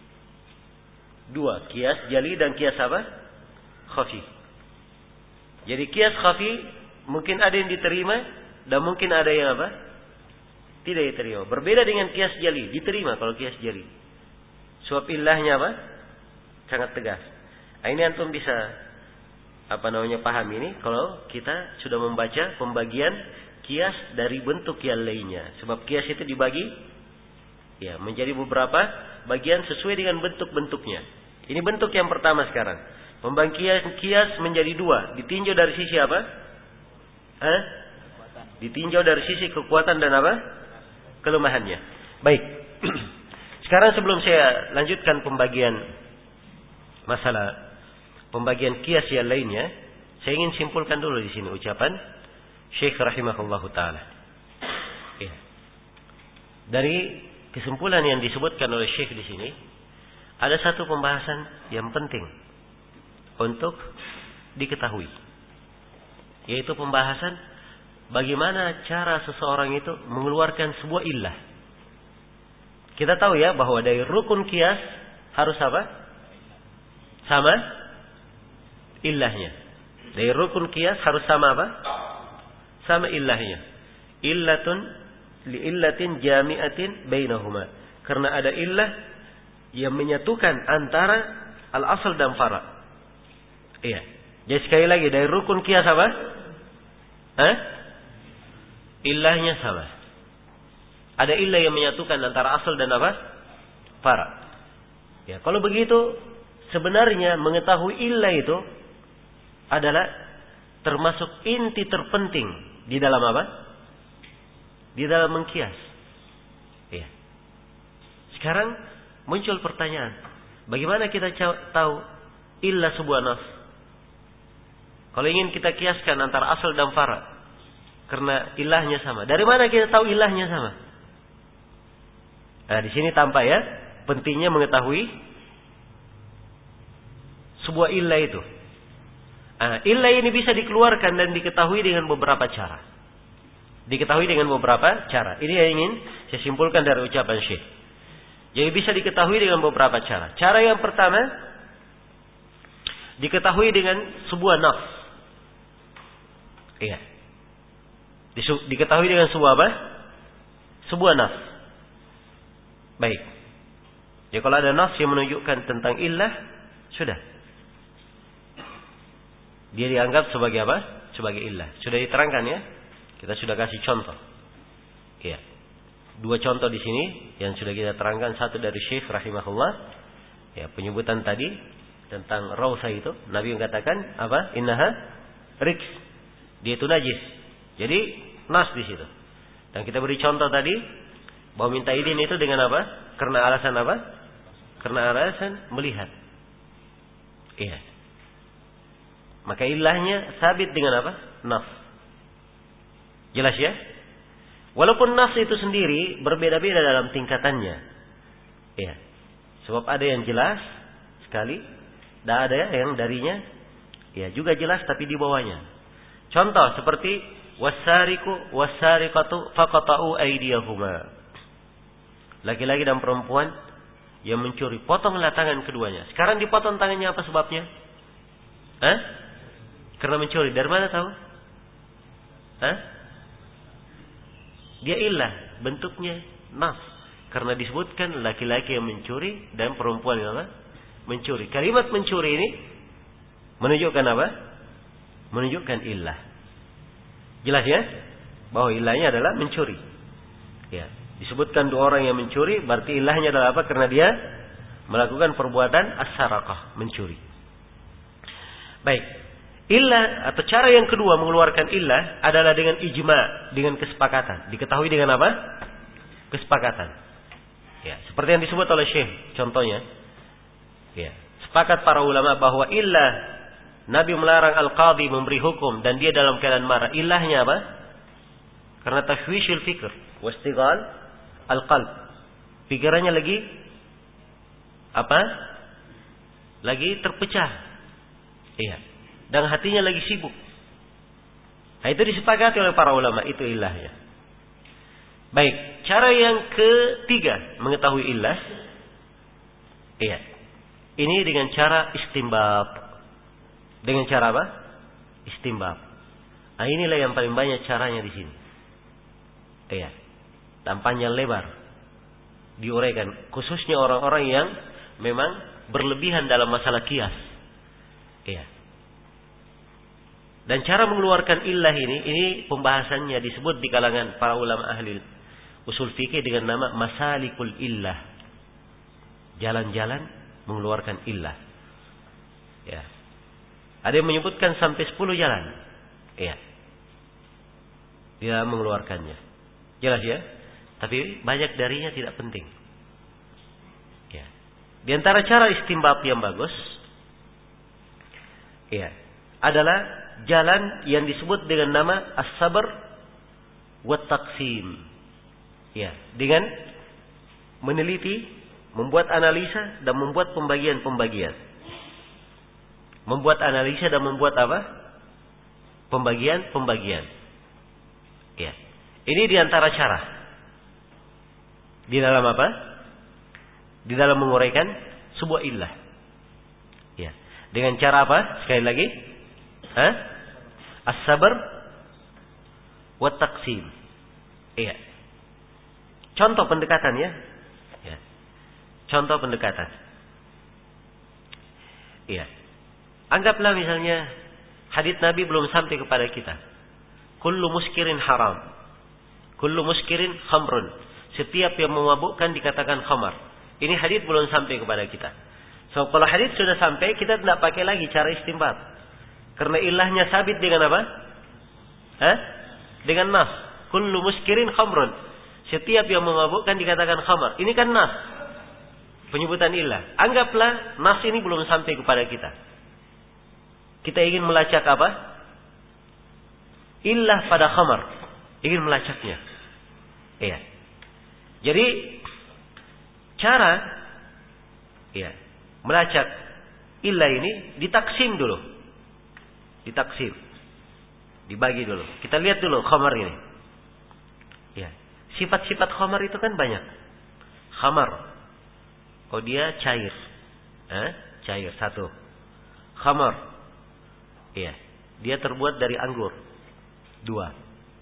dua, kias jali dan kias apa? Khafi. Jadi kias khafi mungkin ada yang diterima dan mungkin ada yang apa? Tidak diterima. Berbeda dengan kias jali, diterima kalau kias jali. Sebab ilahnya apa? Sangat tegas. Nah, ini antum bisa apa namanya paham ini kalau kita sudah membaca pembagian kias dari bentuk yang lainnya. Sebab kias itu dibagi ya menjadi beberapa bagian sesuai dengan bentuk-bentuknya. Ini bentuk yang pertama sekarang. Pembagian kias menjadi dua. Ditinjau dari sisi apa? Hah? Ditinjau dari sisi kekuatan dan apa? Kelemahannya. Baik. Sekarang sebelum saya lanjutkan pembagian masalah pembagian kias yang lainnya, saya ingin simpulkan dulu di sini ucapan Syekh rahimahullahu taala. Ya. Dari kesimpulan yang disebutkan oleh Syekh di sini, ada satu pembahasan yang penting untuk diketahui, yaitu pembahasan bagaimana cara seseorang itu mengeluarkan sebuah illah. Kita tahu ya bahwa dari rukun kias harus apa? Sama illahnya. Dari rukun kias harus sama apa? Sama illahnya. Illatun li illatin jami'atin bainahuma. Karena ada illah yang menyatukan antara al-asal dan fara'. Iya. Jadi sekali lagi dari rukun kias apa? Hah? Illahnya sama. Ada illah yang menyatukan antara asal dan apa? Fara'. Ya, kalau begitu sebenarnya mengetahui illah itu adalah termasuk inti terpenting di dalam apa? Di dalam mengkias. Ya. Sekarang muncul pertanyaan, bagaimana kita tahu illah sebuah nas? Kalau ingin kita kiaskan antara asal dan fara', karena ilahnya sama. Dari mana kita tahu ilahnya sama? Nah, di sini tampak ya pentingnya mengetahui sebuah illah itu. Nah, illah ini bisa dikeluarkan dan diketahui dengan beberapa cara. Diketahui dengan beberapa cara. Ini yang ingin saya simpulkan dari ucapan Syekh. Jadi bisa diketahui dengan beberapa cara. Cara yang pertama, diketahui dengan sebuah nafs. Iya. Diketahui dengan sebuah apa? Sebuah nafs. Baik. Ya kalau ada nafs yang menunjukkan tentang illah, sudah. Dia dianggap sebagai apa? Sebagai illah. Sudah diterangkan ya? Kita sudah kasih contoh. Iya. Dua contoh di sini yang sudah kita terangkan, satu dari Syekh rahimahullah. Ya, penyebutan tadi tentang rausa itu, Nabi mengatakan apa? Innaha riks. Dia itu najis. Jadi nas di situ. Dan kita beri contoh tadi bahwa minta izin itu dengan apa? Karena alasan apa? Karena alasan melihat. Iya. Maka ilahnya sabit dengan apa? Nas. Jelas ya? Walaupun nas itu sendiri berbeda-beda dalam tingkatannya. Iya. Sebab ada yang jelas sekali, dan ada yang darinya ya juga jelas tapi di bawahnya. Contoh seperti wasariku wasariqatu faqata'u aydiyahuma. Laki-laki dan perempuan yang mencuri, potonglah tangan keduanya. Sekarang dipotong tangannya, apa sebabnya? Hah? Karena mencuri. Dari mana tahu? Hah? Dia illah, bentuknya nas. Karena disebutkan laki-laki yang mencuri dan perempuan yang apa? Mencuri. Kalimat mencuri ini menunjukkan apa? Menunjukkan illah. Jelas ya? Bahwa ilahnya adalah mencuri. Ya. Disebutkan dua orang yang mencuri, berarti ilahnya adalah apa? Karena dia melakukan perbuatan as-saraqah, mencuri. Baik. Illah atau cara yang kedua mengeluarkan illah adalah dengan ijma, dengan kesepakatan. Diketahui dengan apa? Kesepakatan. Ya, seperti yang disebut oleh Syekh, contohnya. Ya, sepakat para ulama bahwa illah Nabi melarang al-qadhi memberi hukum dan dia dalam keadaan marah. Ilahnya apa? Karena tashwishul fikr, wastighal al-qalb. Pikirannya lagi apa? Lagi terpecah. Iya. Dan hatinya lagi sibuk. Nah, itu disepakati oleh para ulama, itu ilahnya. Baik, cara yang ketiga mengetahui ilah. Iya. Ini dengan cara istimbab. Dengan cara apa? Istimbab. Nah, inilah yang paling banyak caranya di sini. Iya. Dan panjang lebar. Diuraikan. Khususnya orang-orang yang memang berlebihan dalam masalah kias. Iya. Dan cara mengeluarkan illah ini, ini pembahasannya disebut di kalangan para ulama ahli usul fikih dengan nama masalikul illah. Jalan-jalan mengeluarkan illah. Ya. Ada yang menyebutkan sampai sepuluh jalan. Ya. Dia mengeluarkannya. Jelas ya? Tapi banyak darinya tidak penting. Ya. Di antara cara istimbab yang bagus, ya, adalah jalan yang disebut dengan nama as-sabr wa taqsim. Ya, dengan meneliti, membuat analisa dan membuat pembagian-pembagian. Membuat analisa dan membuat apa? Pembagian-pembagian. Ya. Ini di antara cara. Di dalam apa? Di dalam menguraikan sebuah illah. Ya. Dengan cara apa? Sekali lagi. Hah? As-sabr wa taqsim. Iya. Contoh pendekatan ya. Ya. Contoh pendekatan. Iya. Anggaplah misalnya hadits Nabi belum sampai kepada kita. Kullu muskirin haram. Kullu muskirin khamrun. Setiap yang memabukkan dikatakan khamar. Ini hadits belum sampai kepada kita. So kalau hadits sudah sampai, kita tidak pakai lagi cara istinbat. Karena ilahnya sabit dengan apa? Hah? Dengan nas. Kullu muskirin khamrun. Setiap yang memabukkan dikatakan khamar. Ini kan nas. Penyebutan ilah. Anggaplah nas ini belum sampai kepada kita. Kita ingin melacak apa? Ilah pada khamar. Ingin melacaknya. Iya. Jadi cara iya, melacak ilah ini ditaksim dulu. Ditaksim. Dibagi dulu. Kita lihat dulu khamar ini. Ya. Sifat-sifat khamar itu kan banyak. Khamar. Oh dia cair. Eh? Cair satu. Khamar. Iya. Dia terbuat dari anggur. Dua.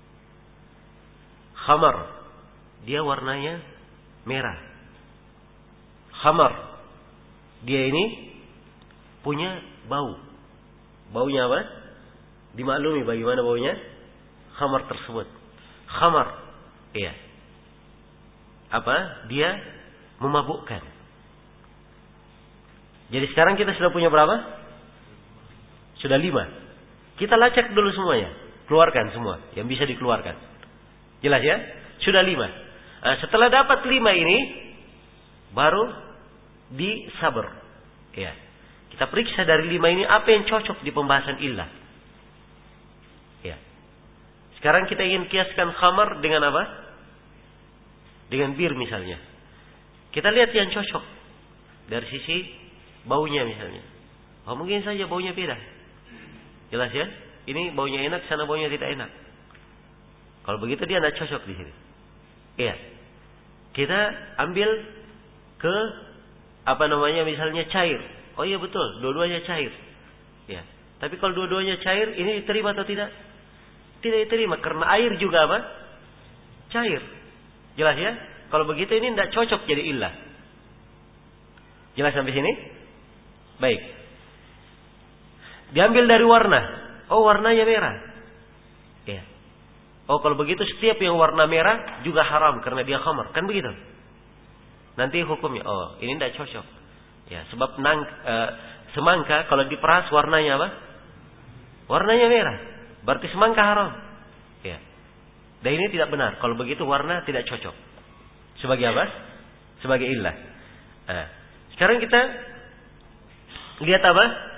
Khamar. Dia warnanya merah. Khamar. Dia ini punya bau. Baunya apa? Dimaklumi bagaimana baunya khamar tersebut. Khamar, iya. Apa? Dia memabukkan. Jadi sekarang kita sudah punya berapa? Sudah lima. Kita lacak dulu semuanya. Keluarkan semua yang bisa dikeluarkan. Jelas ya? Sudah lima. Nah, setelah dapat lima ini, baru disabar. Ya. Kita periksa dari lima ini apa yang cocok di pembahasan illah. Ya. Sekarang kita ingin kiaskan khamar dengan apa? Dengan bir misalnya. Kita lihat yang cocok dari sisi baunya misalnya. Oh mungkin saja baunya beda. Jelas ya? Ini baunya enak, sana baunya tidak enak. Kalau begitu dia tidak cocok di sini. Iya. Kita ambil ke apa namanya misalnya cair. Oh iya betul, dua-duanya cair. Ya. Tapi kalau dua-duanya cair, ini diterima atau tidak? Tidak diterima karena air juga apa? Cair. Jelas ya? Kalau begitu ini tidak cocok jadi illah. Jelas sampai sini? Baik. Diambil dari warna. Oh warnanya merah. Ya. Oh kalau begitu setiap yang warna merah juga haram karena dia khamar. Kan begitu? Nanti hukumnya. Oh ini tidak cocok. Ya sebab nang, e, semangka kalau diperas warnanya apa? Warnanya merah. Berarti semangka haram. Ya. Dan ini tidak benar. Kalau begitu warna tidak cocok. Sebagai apa? Sebagai illah. Nah, sekarang kita lihat apa?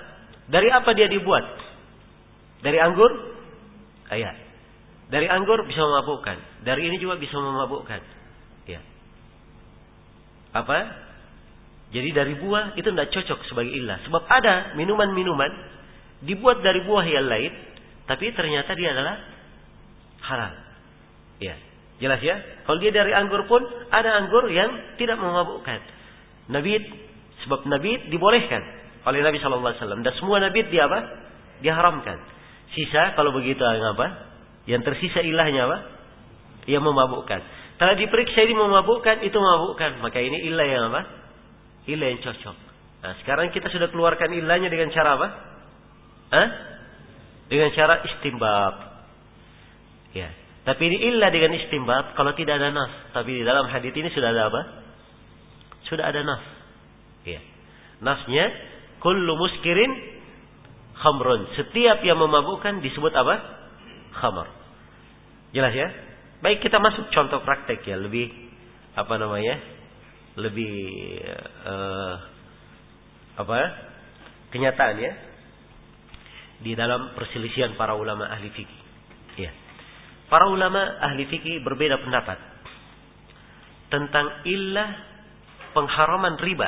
Dari apa dia dibuat? Dari anggur? Ah, ya. Dari anggur bisa memabukkan. Dari ini juga bisa memabukkan. Ya. Apa? Jadi dari buah itu tidak cocok sebagai illah. Sebab ada minuman-minuman dibuat dari buah yang lain, tapi ternyata dia adalah halal. Ya. Jelas ya? Kalau dia dari anggur pun ada anggur yang tidak memabukkan. Nabid, sebab nabid dibolehkan oleh Nabi Shallallahu Alaihi Wasallam. Dan semua nabid dia apa? Diharamkan. Sisa kalau begitu yang apa? Yang tersisa ilahnya apa? Yang memabukkan. Kalau diperiksa ini memabukkan, itu memabukkan. Maka ini ilah yang apa? Ilah yang cocok. Nah, sekarang kita sudah keluarkan ilahnya dengan cara apa? Hah? Dengan cara istinbat. Ya. Tapi ini ilah dengan istinbat kalau tidak ada nas. Tapi di dalam hadits ini sudah ada apa? Sudah ada nas. Ya. Nasnya kullu muskirin khamrun. Setiap yang memabukkan disebut apa? Khamar. Jelas ya? Baik, kita masuk contoh praktek ya, lebih apa namanya? Lebih uh, apa? Kenyataan ya. Di dalam perselisihan para ulama ahli fikih. Ya. Para ulama ahli fikih berbeda pendapat tentang illah pengharaman riba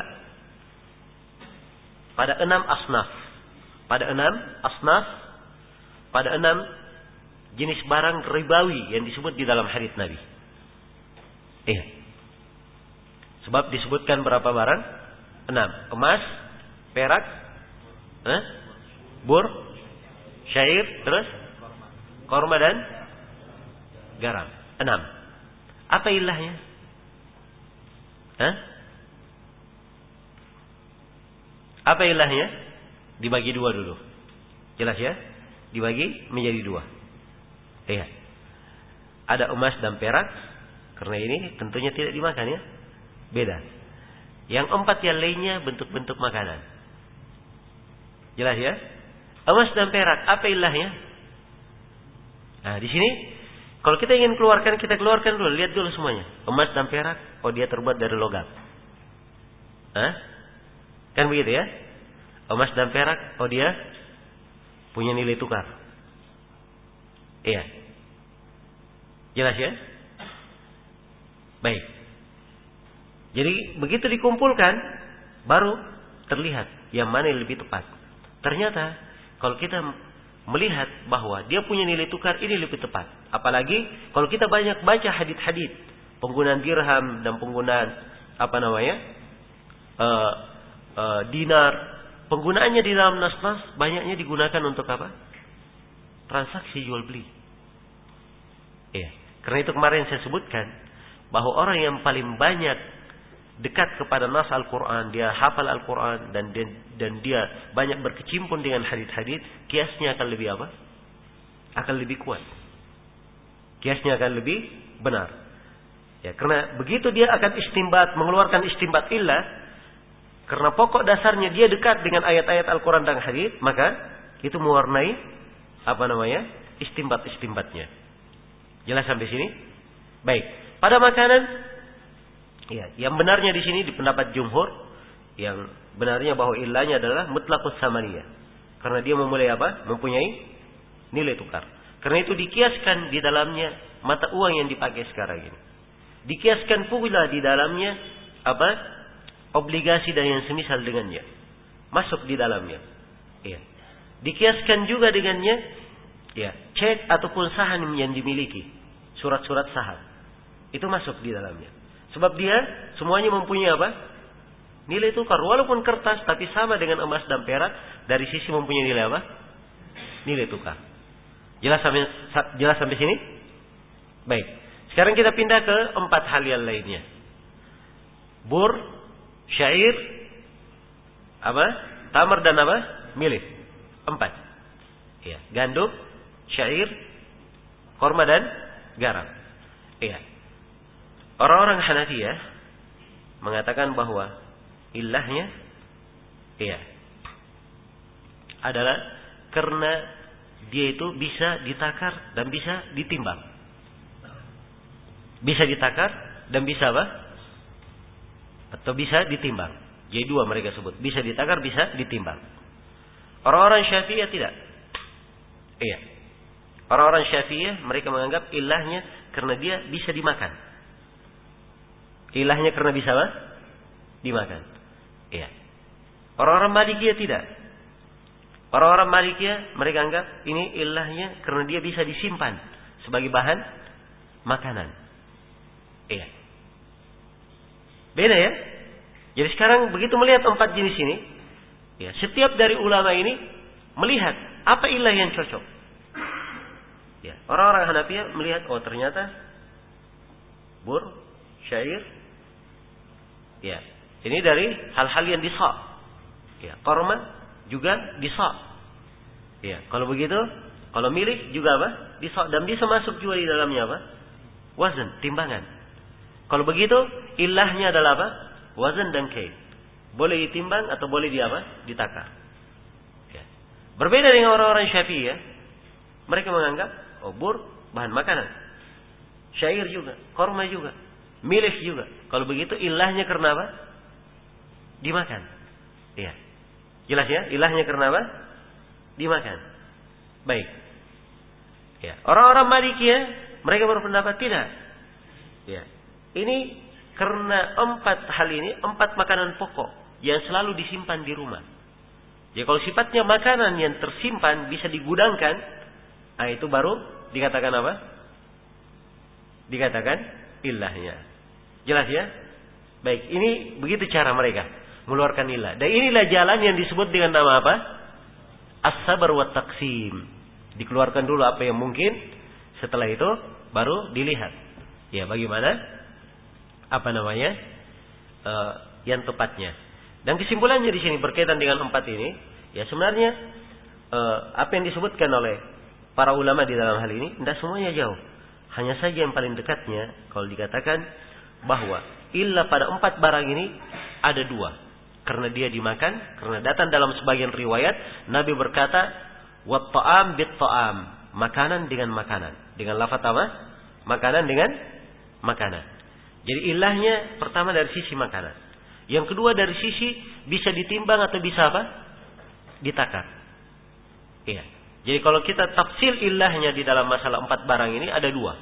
pada enam asnaf. Pada enam asnaf, pada enam jenis barang ribawi yang disebut di dalam hadits Nabi. Iya. Sebab disebutkan berapa barang? Enam. Emas, perak, eh? bur, syair, terus korma dan garam. Enam. Apa ilahnya? Hah? Apa ilahnya? Dibagi dua dulu. Jelas ya? Dibagi menjadi dua. Iya. Ada emas dan perak. Karena ini tentunya tidak dimakan ya. Beda. Yang empat yang lainnya bentuk-bentuk makanan. Jelas ya? Emas dan perak. Apa ilahnya? Nah di sini. Kalau kita ingin keluarkan, kita keluarkan dulu. Lihat dulu semuanya. Emas dan perak. Oh dia terbuat dari logam. Hah? Kan begitu ya? Emas dan perak. Oh dia punya nilai tukar. Iya. Jelas ya? Baik. Jadi begitu dikumpulkan baru terlihat yang mana yang lebih tepat. Ternyata kalau kita melihat bahwa dia punya nilai tukar ini lebih tepat. Apalagi kalau kita banyak baca hadits-hadits penggunaan dirham dan penggunaan apa namanya? Uh, uh, dinar. Penggunaannya di dalam nas-nas banyaknya digunakan untuk apa? Transaksi jual beli. Iya. Karena itu kemarin saya sebutkan bahwa orang yang paling banyak dekat kepada nas Al-Quran, dia hafal Al-Quran dan dia, dan dia banyak berkecimpung dengan hadits-hadits, kiasnya akan lebih apa? Akan lebih kuat. Kiasnya akan lebih benar. Ya, karena begitu dia akan istimbat, mengeluarkan istimbat illah, karena pokok dasarnya dia dekat dengan ayat-ayat Al-Quran dan hadits, maka itu mewarnai apa namanya? Istimbat-istimbatnya. Jelas sampai sini? Baik. Pada makanan, ya, yang benarnya di sini di pendapat jumhur, yang benarnya bahwa ilahnya adalah mutlaqus samaniyah. Karena dia memulai apa? Mempunyai nilai tukar. Karena itu dikiaskan di dalamnya mata uang yang dipakai sekarang ini. Dikiaskan pula di dalamnya apa? Obligasi dan yang semisal dengannya. Masuk di dalamnya. Ya. Dikiaskan juga dengannya ya, cek ataupun saham yang dimiliki. Surat-surat saham. Itu masuk di dalamnya. Sebab dia semuanya mempunyai apa? Nilai tukar. Walaupun kertas tapi sama dengan emas dan perak. Dari sisi mempunyai nilai apa? Nilai tukar. Jelas sampai, jelas sampai sini? Baik. Sekarang kita pindah ke empat hal yang lainnya. Bur, syair, apa? Tamar dan apa? Milih. Empat. Ya, gandum, syair, korma dan garam. Iya. Orang-orang Hanafiyah mengatakan bahwa ilahnya iya adalah karena dia itu bisa ditakar dan bisa ditimbang. Bisa ditakar dan bisa apa? Atau bisa ditimbang. Jadi dua mereka sebut. Bisa ditakar, bisa ditimbang. Orang-orang Syafi'iyah tidak. Iya. Orang-orang Syafi'iyah mereka menganggap ilahnya karena dia bisa dimakan. Ilahnya karena bisa apa? Dimakan. Iya. Orang-orang Malikiyah tidak. Orang-orang Malikiyah mereka anggap ini ilahnya karena dia bisa disimpan sebagai bahan makanan. Iya. Beda ya? Jadi sekarang begitu melihat empat jenis ini, ya, setiap dari ulama ini melihat apa ilah yang cocok. Ya, orang-orang Hanafiyah melihat oh ternyata bur, syair, ya, ini dari hal-hal yang disa. Ya, korma juga disa. Ya, kalau begitu, kalau milik juga apa? Disa dan bisa masuk juga di dalamnya apa? Wazan, timbangan. Kalau begitu, ilahnya adalah apa? Wazan dan kain. Boleh ditimbang atau boleh di apa? Ditakar. Ya. Berbeda dengan orang-orang Syafi'i ya. Mereka menganggap obor bahan makanan. Syair juga, korma juga, milih juga. Kalau begitu ilahnya karena apa? Dimakan. Iya. Jelas ya? Ilahnya karena apa? Dimakan. Baik. Ya. Orang-orang Malikiyah mereka berpendapat tidak. Ya. Ini karena empat hal ini, empat makanan pokok yang selalu disimpan di rumah. Ya kalau sifatnya makanan yang tersimpan bisa digudangkan, nah itu baru dikatakan apa? Dikatakan ilahnya. Jelas ya? Baik, ini begitu cara mereka mengeluarkan ilah. Dan inilah jalan yang disebut dengan nama apa? As-sabar wa taqsim. Dikeluarkan dulu apa yang mungkin, setelah itu baru dilihat. Ya bagaimana? Apa namanya? Uh, yang tepatnya. Dan kesimpulannya di sini berkaitan dengan empat ini, ya sebenarnya uh, apa yang disebutkan oleh para ulama di dalam hal ini tidak semuanya jauh. Hanya saja yang paling dekatnya kalau dikatakan bahwa illa pada empat barang ini ada dua. Karena dia dimakan, karena datang dalam sebagian riwayat Nabi berkata wat ta'am bit ta'am, makanan dengan makanan. Dengan lafaz apa? Makanan dengan makanan. Jadi ilahnya pertama dari sisi makanan. Yang kedua dari sisi bisa ditimbang atau bisa apa? Ditakar. Iya. Jadi kalau kita tafsir ilahnya di dalam masalah empat barang ini ada dua.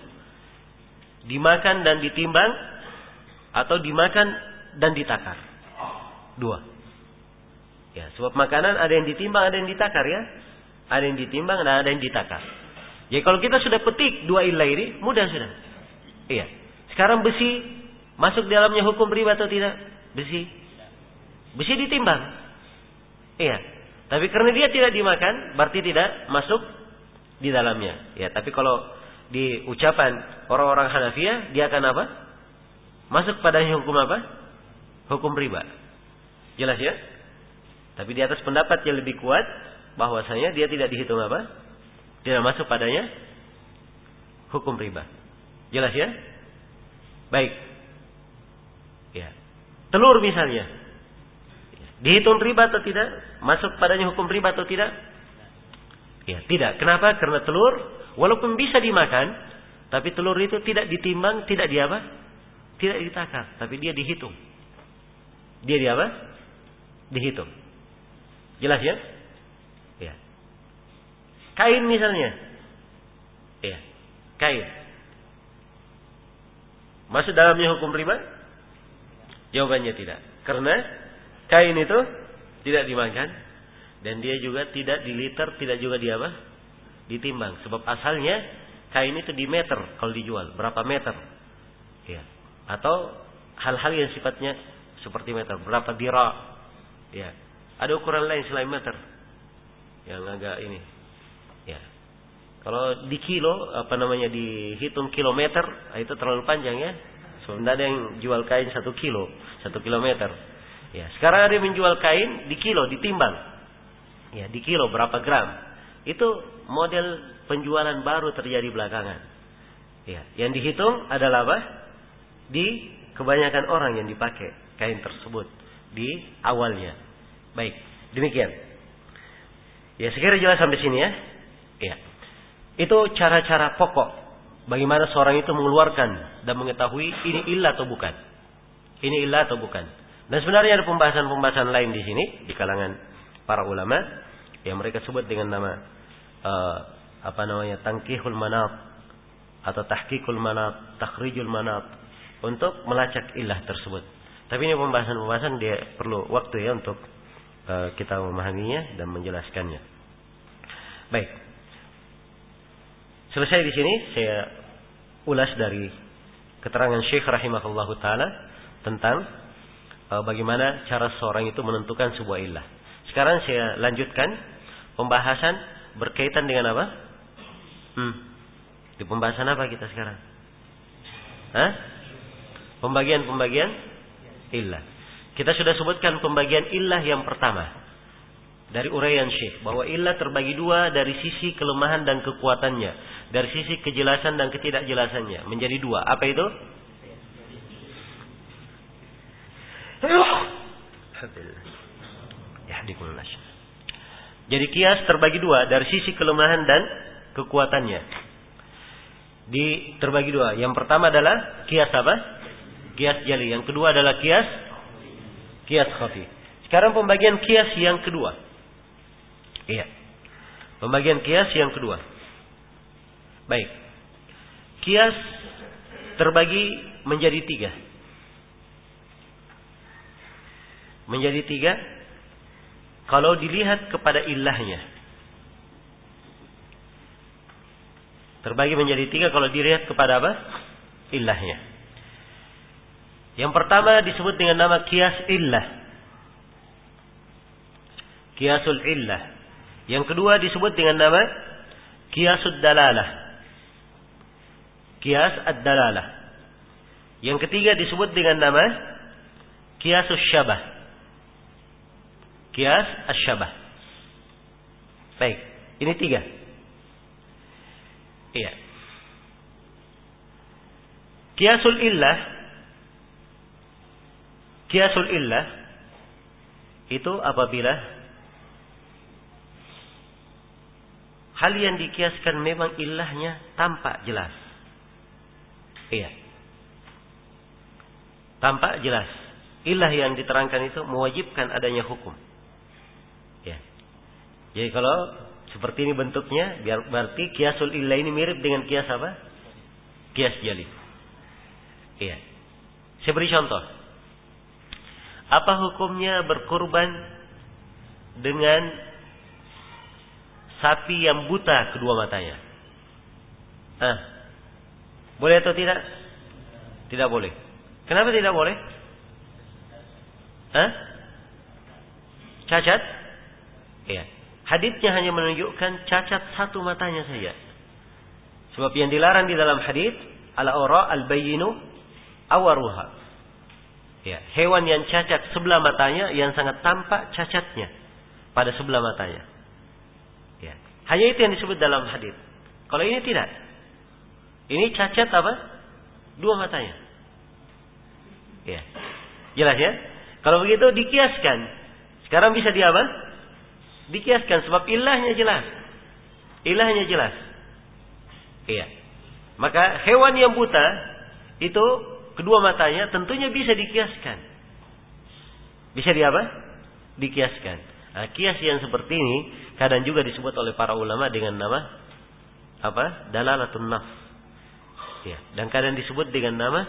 Dimakan dan ditimbang atau dimakan dan ditakar. Dua. Ya, sebab makanan ada yang ditimbang, ada yang ditakar ya. Ada yang ditimbang dan ada yang ditakar. Jadi kalau kita sudah petik dua ilah ini, mudah sudah. Iya. Sekarang besi masuk dalamnya hukum riba atau tidak? Besi. Besi ditimbang. Iya. Tapi karena dia tidak dimakan, berarti tidak masuk di dalamnya. Ya, tapi kalau di ucapan orang-orang Hanafiyah, dia akan apa? Masuk padanya hukum apa? Hukum riba. Jelas ya? Tapi di atas pendapat yang lebih kuat, bahwasanya dia tidak dihitung apa? Tidak masuk padanya hukum riba. Jelas ya? Baik. Ya. Telur misalnya. Dihitung riba atau tidak? Masuk padanya hukum riba atau tidak? Ya, tidak. Kenapa? Karena telur walaupun bisa dimakan, tapi telur itu tidak ditimbang, tidak di apa? Tidak ditakar, tapi dia dihitung. Dia di apa? Dihitung. Jelas ya? Ya. Kain misalnya. Ya. Kain. Masuk dalamnya hukum riba? Jawabannya tidak. Karena kain itu tidak dimakan dan dia juga tidak diliter, tidak juga di apa? Ditimbang. Sebab asalnya kain itu di meter kalau dijual, berapa meter? Ya. Atau hal-hal yang sifatnya seperti meter, berapa dira? Ya. Ada ukuran lain selain meter. Yang agak ini. Ya. Kalau di kilo, apa namanya, dihitung kilometer, itu terlalu panjang ya. Sebenarnya ada yang jual kain satu kilo, satu kilometer. Ya, sekarang ada yang menjual kain di kilo, ditimbang. Ya, di kilo berapa gram. Itu model penjualan baru terjadi belakangan. Ya, yang dihitung adalah apa? Di kebanyakan orang yang dipakai kain tersebut di awalnya. Baik, demikian. Ya, sekiranya jelas sampai sini ya. Ya. Itu cara-cara pokok bagaimana seorang itu mengeluarkan dan mengetahui ini ilah atau bukan. Ini ilah atau bukan. Dan sebenarnya ada pembahasan-pembahasan lain di sini di kalangan para ulama. yang mereka sebut dengan nama uh, apa namanya tangkihul manat atau tahqiqul manat, takhrijul manat, untuk melacak illah tersebut. Tapi ini pembahasan-pembahasan dia perlu waktu ya untuk uh, kita memahaminya dan menjelaskannya. Baik. Selesai di sini saya ulas dari keterangan Syekh rahimahullahu taala tentang uh, bagaimana cara seorang itu menentukan sebuah illah. Sekarang saya lanjutkan pembahasan berkaitan dengan apa? Hmm. Di pembahasan apa kita sekarang? Hah? Pembagian-pembagian illah. Kita sudah sebutkan pembagian illah yang pertama dari uraian Syekh, bahwa illah terbagi dua dari sisi kelemahan dan kekuatannya, dari sisi kejelasan dan ketidakjelasannya, menjadi dua. Apa itu? Jadi kias terbagi dua dari sisi kelemahan dan kekuatannya. Di terbagi dua. Yang pertama adalah kias apa? Kias jali. Yang kedua adalah kias kias khafi. Sekarang pembagian kias yang kedua. Iya. Pembagian kias yang kedua. Baik. Kias terbagi menjadi tiga. Menjadi tiga kalau dilihat kepada ilahnya. Terbagi menjadi tiga kalau dilihat kepada apa? Ilahnya. Yang pertama disebut dengan nama kias illah. Kiasul illah. Yang kedua disebut dengan nama kiasud dalalah. Kias ad-dalalah. Yang ketiga disebut dengan nama kiasus syabah. Kias asy-syabah. Baik, ini tiga. Iya. Kiasul illah. Kiasul illah itu apabila hal yang dikiaskan memang ilahnya tampak jelas. Iya. Tampak jelas. Ilah yang diterangkan itu mewajibkan adanya hukum. Ya. Jadi kalau seperti ini bentuknya, biar berarti kiasul illah ini mirip dengan kias apa? Kias jali. Iya. Saya beri contoh. Apa hukumnya berkurban dengan sapi yang buta kedua matanya? Ah. Boleh atau tidak? Tidak boleh. Kenapa tidak boleh? Hah? Cacat? Iya. Haditsnya hanya menunjukkan cacat satu matanya saja. Sebab yang dilarang di dalam hadits al-aura al-bayyinu awaruha. Ya, hewan yang cacat sebelah matanya yang sangat tampak cacatnya pada sebelah matanya. Ya. Hanya itu yang disebut dalam hadits. Kalau ini tidak. Ini cacat apa? Dua matanya. Ya. Jelas ya? Kalau begitu dikiaskan. Sekarang bisa di apa? Dikiaskan sebab ilahnya jelas. Ilahnya jelas. Iya. Maka hewan yang buta itu kedua matanya tentunya bisa dikiaskan. Bisa di apa? Dikiaskan. Nah, kias yang seperti ini kadang juga disebut oleh para ulama dengan nama apa? Dalalatun nafs. Ya, dan kadang disebut dengan nama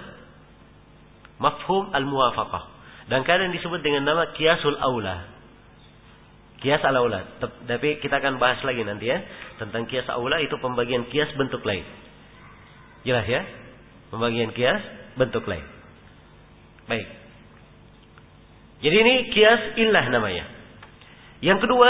mafhum al-muwafaqah. Dan kadang disebut dengan nama kiasul aula. Kias al-aula. Tapi kita akan bahas lagi nanti ya tentang kias aula, itu pembagian kias bentuk lain. Jelas ya? Pembagian kias bentuk lain. Baik. Jadi ini kias illah namanya. Yang kedua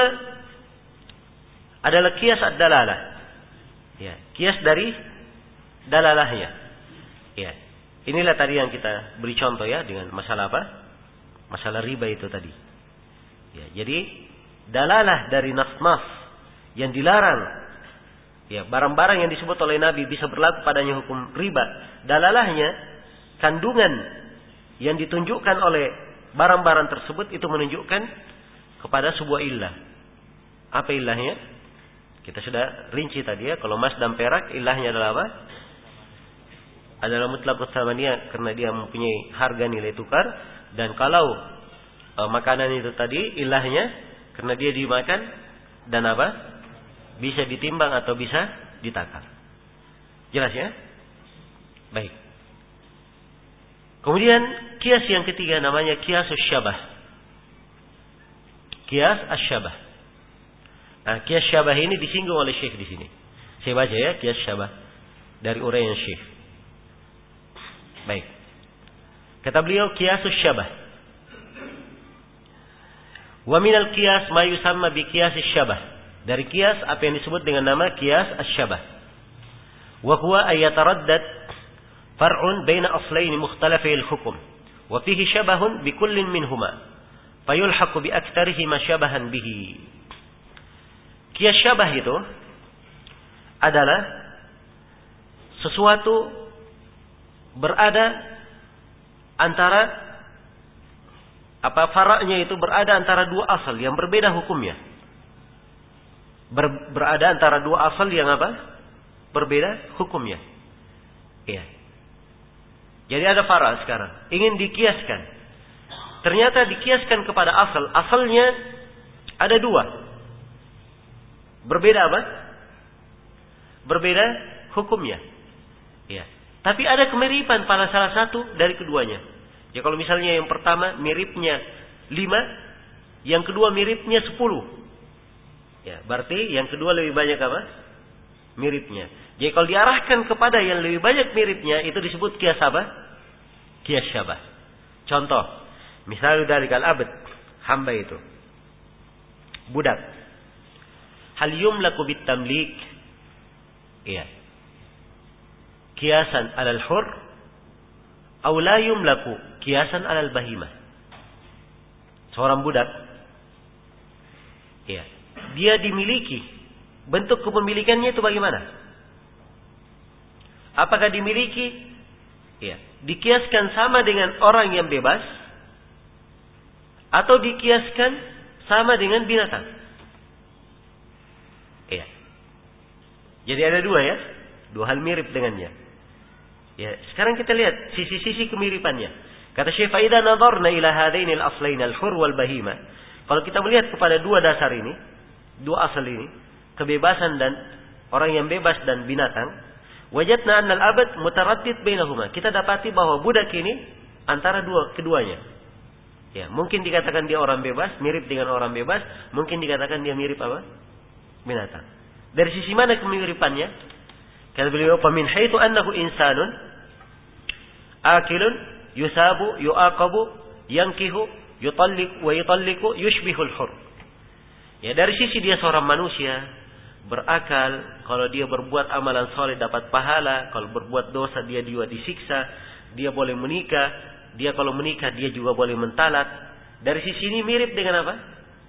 adalah kias ad-dalalah. Ya, kias dari dalalahnya. Ya. Inilah tadi yang kita beri contoh ya dengan masalah apa? Masalah riba itu tadi. Ya, jadi dalalah dari nas-nas yang dilarang, ya, barang-barang yang disebut oleh Nabi bisa berlaku padanya hukum riba. Dalalahnya, kandungan yang ditunjukkan oleh barang-barang tersebut itu menunjukkan kepada sebuah illah. Apa ilahnya? Kita sudah rinci tadi ya. Kalau emas dan perak, ilahnya adalah apa? Adalah mutlaqut tsamaniyah karena dia mempunyai harga nilai tukar. Dan kalau e, makanan itu tadi ilahnya karena dia dimakan dan apa? Bisa ditimbang atau bisa ditakar. Jelas ya? Baik. Kemudian kias yang ketiga namanya kias syabah. Kias asyabah. Nah, kias syabah ini disinggung oleh Syekh di sini. Saya baca ya, kias syabah dari uraian Syekh. Baik. Kata beliau kias syabah. Wa minal qiyas ma yusamma bi qiyas asy-syabah. Dari qiyas apa yang disebut dengan nama qiyas asy-syabah. Wa huwa ay yataraddad far'un baina aslayn mukhtalafay al-hukm wa fihi shabahun bi kullin minhuma fayulhaqu bi aktsarihi ma shabahan bihi. Qiyas syabah itu adalah sesuatu berada antara apa faraknya itu berada antara dua asal yang berbeda hukumnya. Ber, berada antara dua asal yang apa? Berbeda hukumnya. Iya. Jadi ada farak sekarang, ingin dikiaskan. Ternyata dikiaskan kepada asal. Asalnya ada dua. Berbeda apa? Berbeda hukumnya. Iya. Tapi ada kemiripan pada salah satu dari keduanya. Ya kalau misalnya yang pertama miripnya lima, yang kedua miripnya sepuluh. Ya, berarti yang kedua lebih banyak apa? Miripnya. Jadi kalau diarahkan kepada yang lebih banyak miripnya, itu disebut kias apa? Kias syabah. Contoh, misalnya dari al-abd, hamba itu. Budak. Hal yumlaku bit tamlik. Iya. Kiasan alal hur aw la yumlaku kiasan alal bahimah. Seorang budak, ya, dia dimiliki. Bentuk kepemilikannya itu bagaimana? Apakah dimiliki, ya, dikiaskan sama dengan orang yang bebas, atau dikiaskan sama dengan binatang? Ya. Jadi ada dua ya, dua hal mirip dengannya. Ya, sekarang kita lihat sisi-sisi kemiripannya. Kata Syekh, "Faida nadharna ila hadaini al-aslain al-hur wal bahima." Kalau kita melihat kepada dua dasar ini, dua asal ini, kebebasan dan orang yang bebas dan binatang, wajadna anna al-abd mutaraddid bainahuma. Kita dapati bahwa budak ini antara dua keduanya. Ya, mungkin dikatakan dia orang bebas, mirip dengan orang bebas, mungkin dikatakan dia mirip apa? Binatang. Dari sisi mana kemiripannya? Kata beliau, "Famin haitsu annahu insanun akilun yusabu yuaqabu yankihu yutalliq wa yutalliqu yushbihul hur." Ya, dari sisi dia seorang manusia, berakal, kalau dia berbuat amalan saleh dapat pahala, kalau berbuat dosa dia juga disiksa, dia boleh menikah, dia kalau menikah dia juga boleh mentalak. Dari sisi ini mirip dengan apa?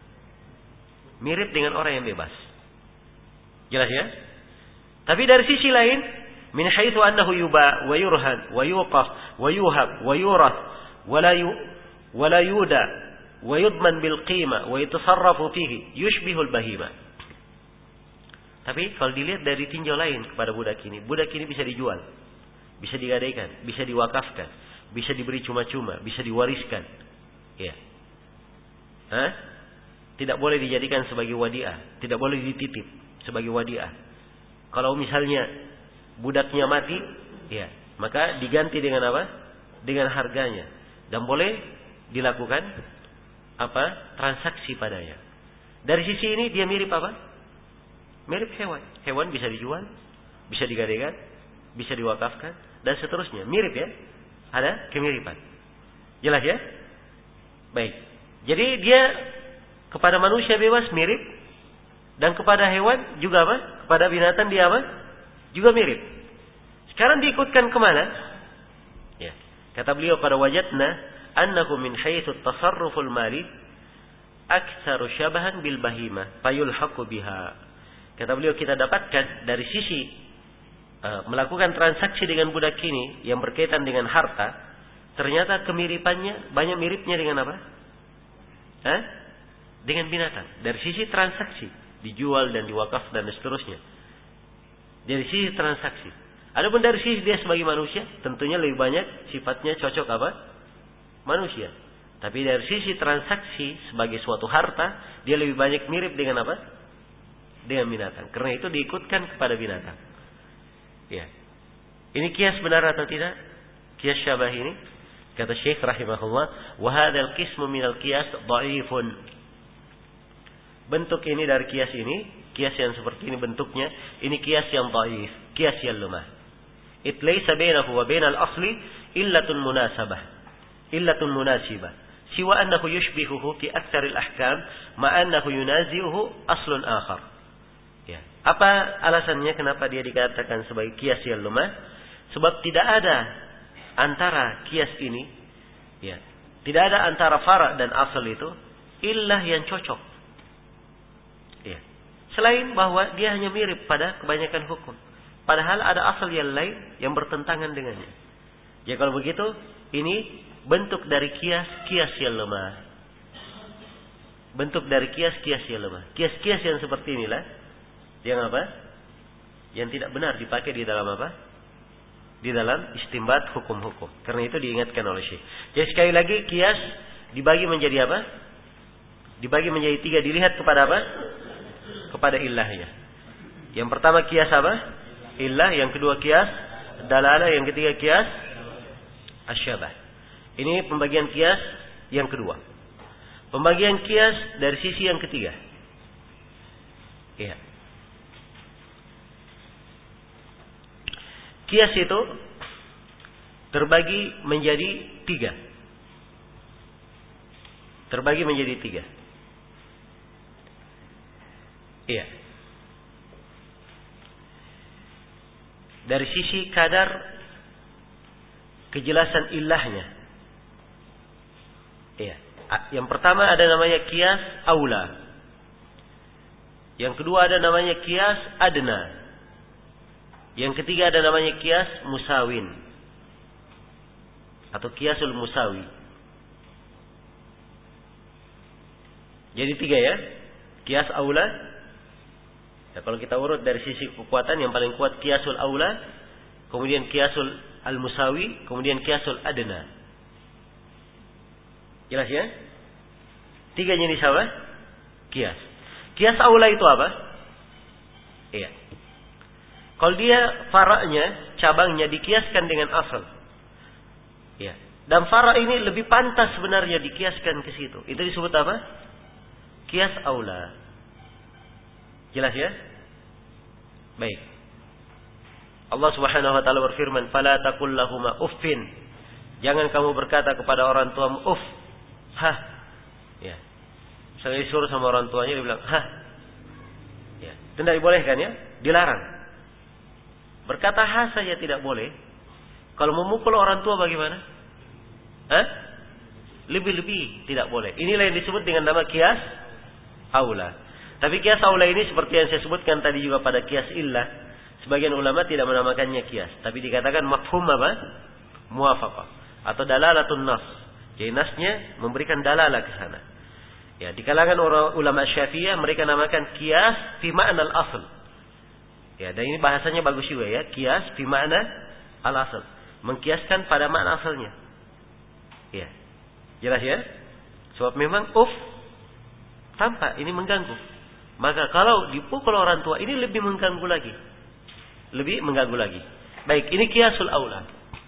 Mirip dengan orang yang bebas. Jelas ya? Tapi dari sisi lain, min haitsu annahu yuba wa yurhan wa yuqaf wa yuhab wa yurath wa la yu wa la yuda wa yudman bil qima wa yatasarrafu fihi yushbihul bahima. Tapi kalau dilihat dari tinjau lain kepada budak ini, budak ini bisa dijual, bisa digadaikan, bisa diwakafkan, bisa diberi cuma-cuma, bisa diwariskan. Ya. Hah? Tidak boleh dijadikan sebagai wadiah, tidak boleh dititip sebagai wadiah. Kalau misalnya budaknya mati, ya, maka diganti dengan apa? Dengan harganya, dan boleh dilakukan apa? Transaksi padanya. Dari sisi ini dia mirip apa? Mirip hewan. Hewan bisa dijual, bisa digadaikan, bisa diwakafkan, dan seterusnya. Mirip ya? Ada kemiripan. Jelas ya? Baik. Jadi dia kepada manusia bebas mirip, dan kepada hewan juga apa? Kepada binatang dia apa? Juga mirip. Sekarang diikutkan kemana? Ya. Kata beliau, pada wajadna annahu min haitsu tasarruful mali aktsaru syabahan bil bahima fayulhaqu biha. Kata beliau, kita dapatkan dari sisi uh, melakukan transaksi dengan budak ini yang berkaitan dengan harta, ternyata kemiripannya banyak miripnya dengan apa? Hah? Dengan binatang. Dari sisi transaksi, dijual dan diwakaf dan seterusnya. Dari sisi transaksi. Adapun dari sisi dia sebagai manusia, tentunya lebih banyak sifatnya cocok apa? Manusia. Tapi dari sisi transaksi sebagai suatu harta, dia lebih banyak mirip dengan apa? dengan binatang. Karena itu diikutkan kepada binatang. Ya. Ini kias benar atau tidak? Kias syabah ini, kata Syekh rahimahullah, wa hadzal qismu minal qiyas dhaifun. Bentuk ini dari kias ini, kias yang seperti ini bentuknya, ini kias yang dhaif, kias yang lemah. It laysa bainahu wa bainal asli illatun munasabah. Illatun munasibah. Siwa annahu yushbihuhu fi aktsaril ahkam ma annahu yunazi'uhu aslun akhar. Ya. Apa alasannya kenapa dia dikatakan sebagai kias yang lemah? Sebab tidak ada antara kias ini, ya, tidak ada antara fara' dan asal itu illah yang cocok. Ya. Selain bahwa dia hanya mirip pada kebanyakan hukum. Padahal ada asal yang lain yang bertentangan dengannya. Ya kalau begitu, ini bentuk dari kias, kias yang lemah. Bentuk dari kias, kias yang lemah. Kias-kias yang seperti inilah, yang apa? Yang tidak benar dipakai di dalam apa? Di dalam istimbat hukum-hukum. Karena itu diingatkan oleh Syekh. Jadi sekali lagi, kias dibagi menjadi apa? Dibagi menjadi tiga. Dilihat kepada apa? Kepada illahnya. Yang pertama kias apa? Illah. Yang kedua kias dalalah. Yang ketiga kias asyabah. Ini pembagian kias yang kedua. Pembagian kias dari sisi yang ketiga. Iya. Kias itu terbagi menjadi tiga. Terbagi menjadi tiga. Iya. Dari sisi kadar kejelasan ilahnya. Iya. Yang pertama ada namanya kias aula. Yang kedua ada namanya kias adna. Yang ketiga ada namanya kias musawin. Atau kiasul musawi. Jadi tiga ya. Kias aula. Ya, kalau kita urut dari sisi kekuatan, yang paling kuat kiasul aula. Kemudian kiasul al-musawi. Kemudian kiasul adna. Jelas ya? Tiga jenis apa? Kias. Kias aula itu apa? Iya. Kalau dia fara'nya, cabangnya dikiaskan dengan asal. Ya. Dan fara' ini lebih pantas sebenarnya dikiaskan ke situ. Itu disebut apa? Kias aula. Jelas ya? Baik. Allah Subhanahu wa taala berfirman, "Fala taqul lahumā uffin." Jangan kamu berkata kepada orang tuamu uff. Hah. Ya. Saya disuruh sama orang tuanya dia bilang, "Hah." Ya. Itu tidak dibolehkan ya? Dilarang. Berkata ha saja tidak boleh. Kalau memukul orang tua bagaimana? Hah? Lebih-lebih tidak boleh. Inilah yang disebut dengan nama kias aula. Tapi kias aula ini seperti yang saya sebutkan tadi juga pada kias illah. Sebagian ulama tidak menamakannya kias. Tapi dikatakan mafhum apa? Muwafaqah. Atau dalalatun nas. Jadi nasnya memberikan dalalah ke sana. Ya, di kalangan orang ulama Syafi'iyah mereka namakan kias fi ma'nal asl. Ya, dan ini bahasanya bagus juga ya. Kias fi ma'na al-asl. Mengkiaskan pada makna asalnya. Ya. Jelas ya? Sebab memang uf tampak ini mengganggu. Maka kalau dipukul orang tua ini lebih mengganggu lagi. Lebih mengganggu lagi. Baik, ini kiasul aula.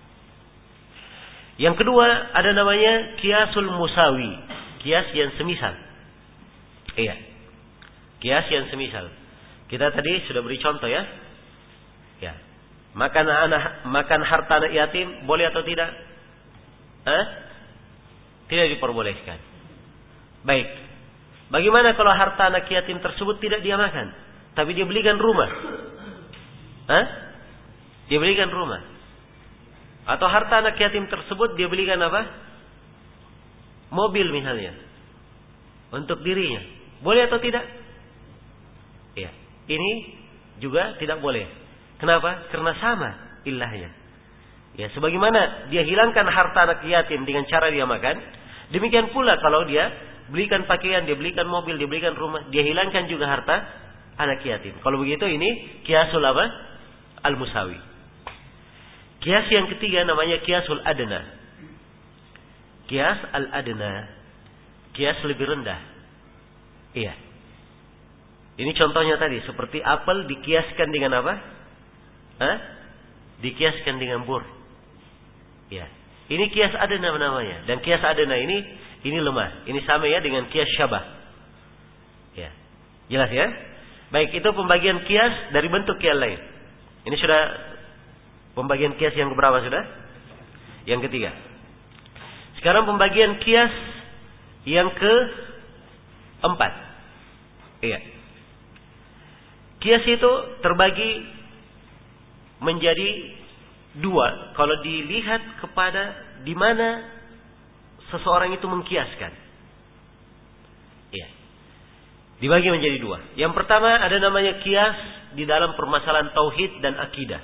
Yang kedua ada namanya kiasul musawi. Kias yang semisal. Iya. Kias yang semisal. Kita tadi sudah beri contoh ya. Ya. Makan anak, makan harta anak yatim boleh atau tidak? Hah? Tidak diperbolehkan. Baik. Bagaimana kalau harta anak yatim tersebut tidak dia makan, tapi dia belikan rumah? Hah? Dia belikan rumah. Atau harta anak yatim tersebut dia belikan apa? Mobil misalnya. Untuk dirinya. Boleh atau tidak? Ya. Ini juga tidak boleh. Kenapa? Karena sama ilahnya. Ya, sebagaimana dia hilangkan harta anak yatim dengan cara dia makan, demikian pula kalau dia belikan pakaian, dia belikan mobil, dia belikan rumah, dia hilangkan juga harta anak yatim. Kalau begitu ini kiasul apa? Al-musawi. Kias yang ketiga namanya kiasul adna. Kias al-adna. Kias lebih rendah. Iya. Ini contohnya tadi, seperti apel dikiaskan dengan apa? Hah? Dikiaskan dengan bur. Ya. Ini kias adna namanya. Dan kias adna ini ini lemah. Ini sama ya dengan kias syabah. Ya. Jelas ya? Baik, itu pembagian kias dari bentuk yang lain. Ini sudah pembagian kias yang keberapa sudah? Yang ketiga. Sekarang pembagian kias yang keempat. Iya. Kias itu terbagi menjadi dua kalau dilihat kepada di mana seseorang itu mengkiaskan. Iya. Dibagi menjadi dua. Yang pertama ada namanya kias di dalam permasalahan tauhid dan akidah.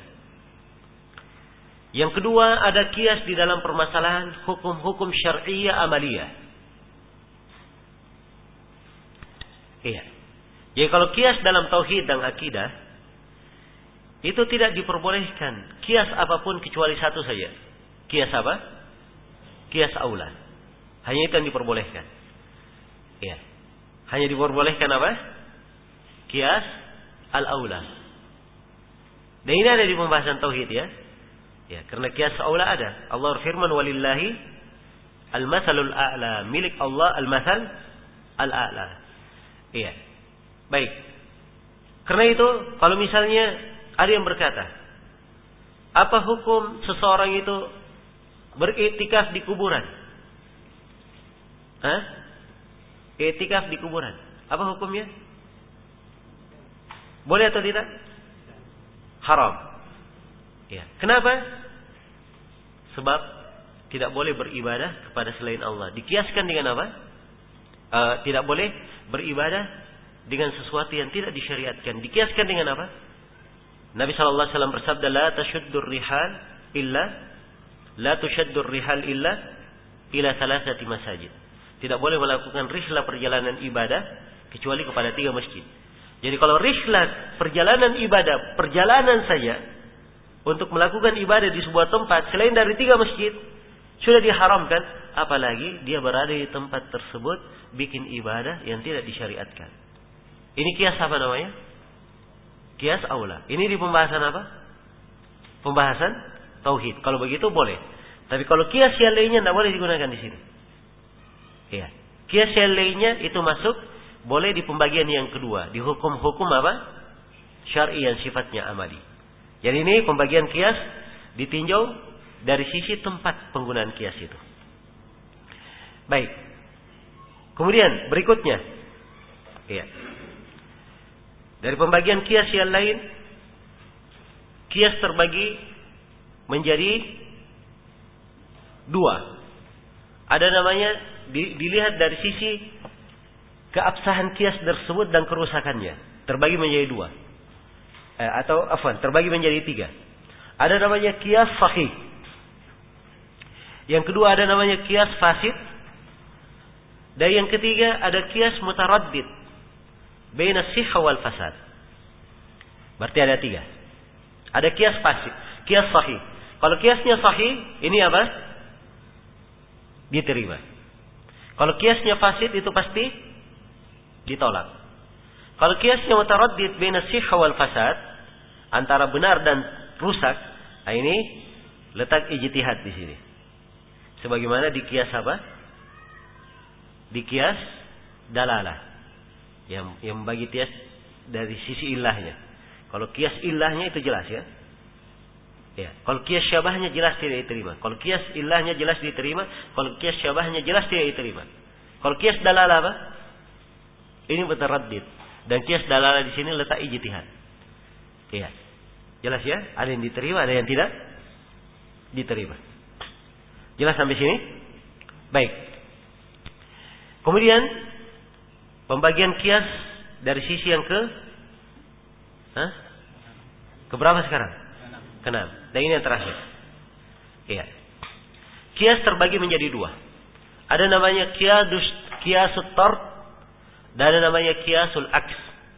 Yang kedua ada kias di dalam permasalahan hukum-hukum syar'iyyah amaliyah. Iya. Jadi kalau kias dalam tauhid dan akidah itu tidak diperbolehkan kias apapun kecuali satu saja. Kias apa? Kias aula. Hanya itu yang diperbolehkan. Iya. Hanya diperbolehkan apa? Kias al-aula. Dan ini ada di pembahasan tauhid ya. Ya, karena kias aula ada. Allah berfirman walillahi al-matsalul a'la. Milik Allah al-matsal al-a'la. Iya. Baik. Karena itu kalau misalnya ada yang berkata, apa hukum seseorang itu beriktikaf di kuburan? Hah? Iktikaf di kuburan. Apa hukumnya? Boleh atau tidak? Haram. Ya. Kenapa? Sebab tidak boleh beribadah kepada selain Allah. Dikiaskan dengan apa? Uh, tidak boleh beribadah dengan sesuatu yang tidak disyariatkan. Dikiaskan dengan apa? Nabi sallallahu alaihi wasallam bersabda, "La tashuddur rihal illa la tushaddur rihal illa ila thalathati masajid." Tidak boleh melakukan rihlah perjalanan ibadah kecuali kepada tiga masjid. Jadi kalau rihlah perjalanan ibadah, perjalanan saja untuk melakukan ibadah di sebuah tempat selain dari tiga masjid sudah diharamkan, apalagi dia berada di tempat tersebut bikin ibadah yang tidak disyariatkan. Ini kias apa namanya? Kias aula. Ini di pembahasan apa? Pembahasan tauhid. Kalau begitu boleh. Tapi kalau kias yang lainnya tidak boleh digunakan di sini. Iya. Kias yang lainnya itu masuk boleh di pembagian yang kedua, di hukum-hukum apa? Syar'i yang sifatnya amali. Jadi ini pembagian kias ditinjau dari sisi tempat penggunaan kias itu. Baik. Kemudian berikutnya. Iya. Dari pembagian kias yang lain, kias terbagi menjadi dua. Ada namanya dilihat dari sisi keabsahan kias tersebut dan kerusakannya. Terbagi menjadi dua. Eh, atau afwan, terbagi menjadi tiga. Ada namanya kias sahih. Yang kedua ada namanya kias fasid. Dan yang ketiga ada kias mutaraddid. Baina sihha wal fasad. Berarti ada tiga. Ada kias fasid, kias sahih. Kalau kiasnya sahih, ini apa? Diterima. Kalau kiasnya fasid itu pasti ditolak. Kalau kiasnya mutaraddid baina sihha wal fasad, antara benar dan rusak, nah ini letak ijtihad di sini. Sebagaimana di kias apa? Di kias dalalah. Yang yang membagi kias dari sisi ilahnya. Kalau kias ilahnya itu jelas ya. Ya, kalau kias syabahnya jelas tidak diterima. Kalau kias ilahnya jelas diterima, kalau kias syabahnya jelas tidak diterima. Kalau kias dalalah apa? Ini mutaraddid. Dan kias dalalah di sini letak ijtihad. Iya. Jelas ya? Ada yang diterima, ada yang tidak diterima. Jelas sampai sini? Baik. Kemudian pembagian kias dari sisi yang ke Hah? Keberapa sekarang? Keenam. Dan ini yang terakhir. Iya. Kias terbagi menjadi dua. Ada namanya kiasus kiasut tard dan ada namanya kiasul aks.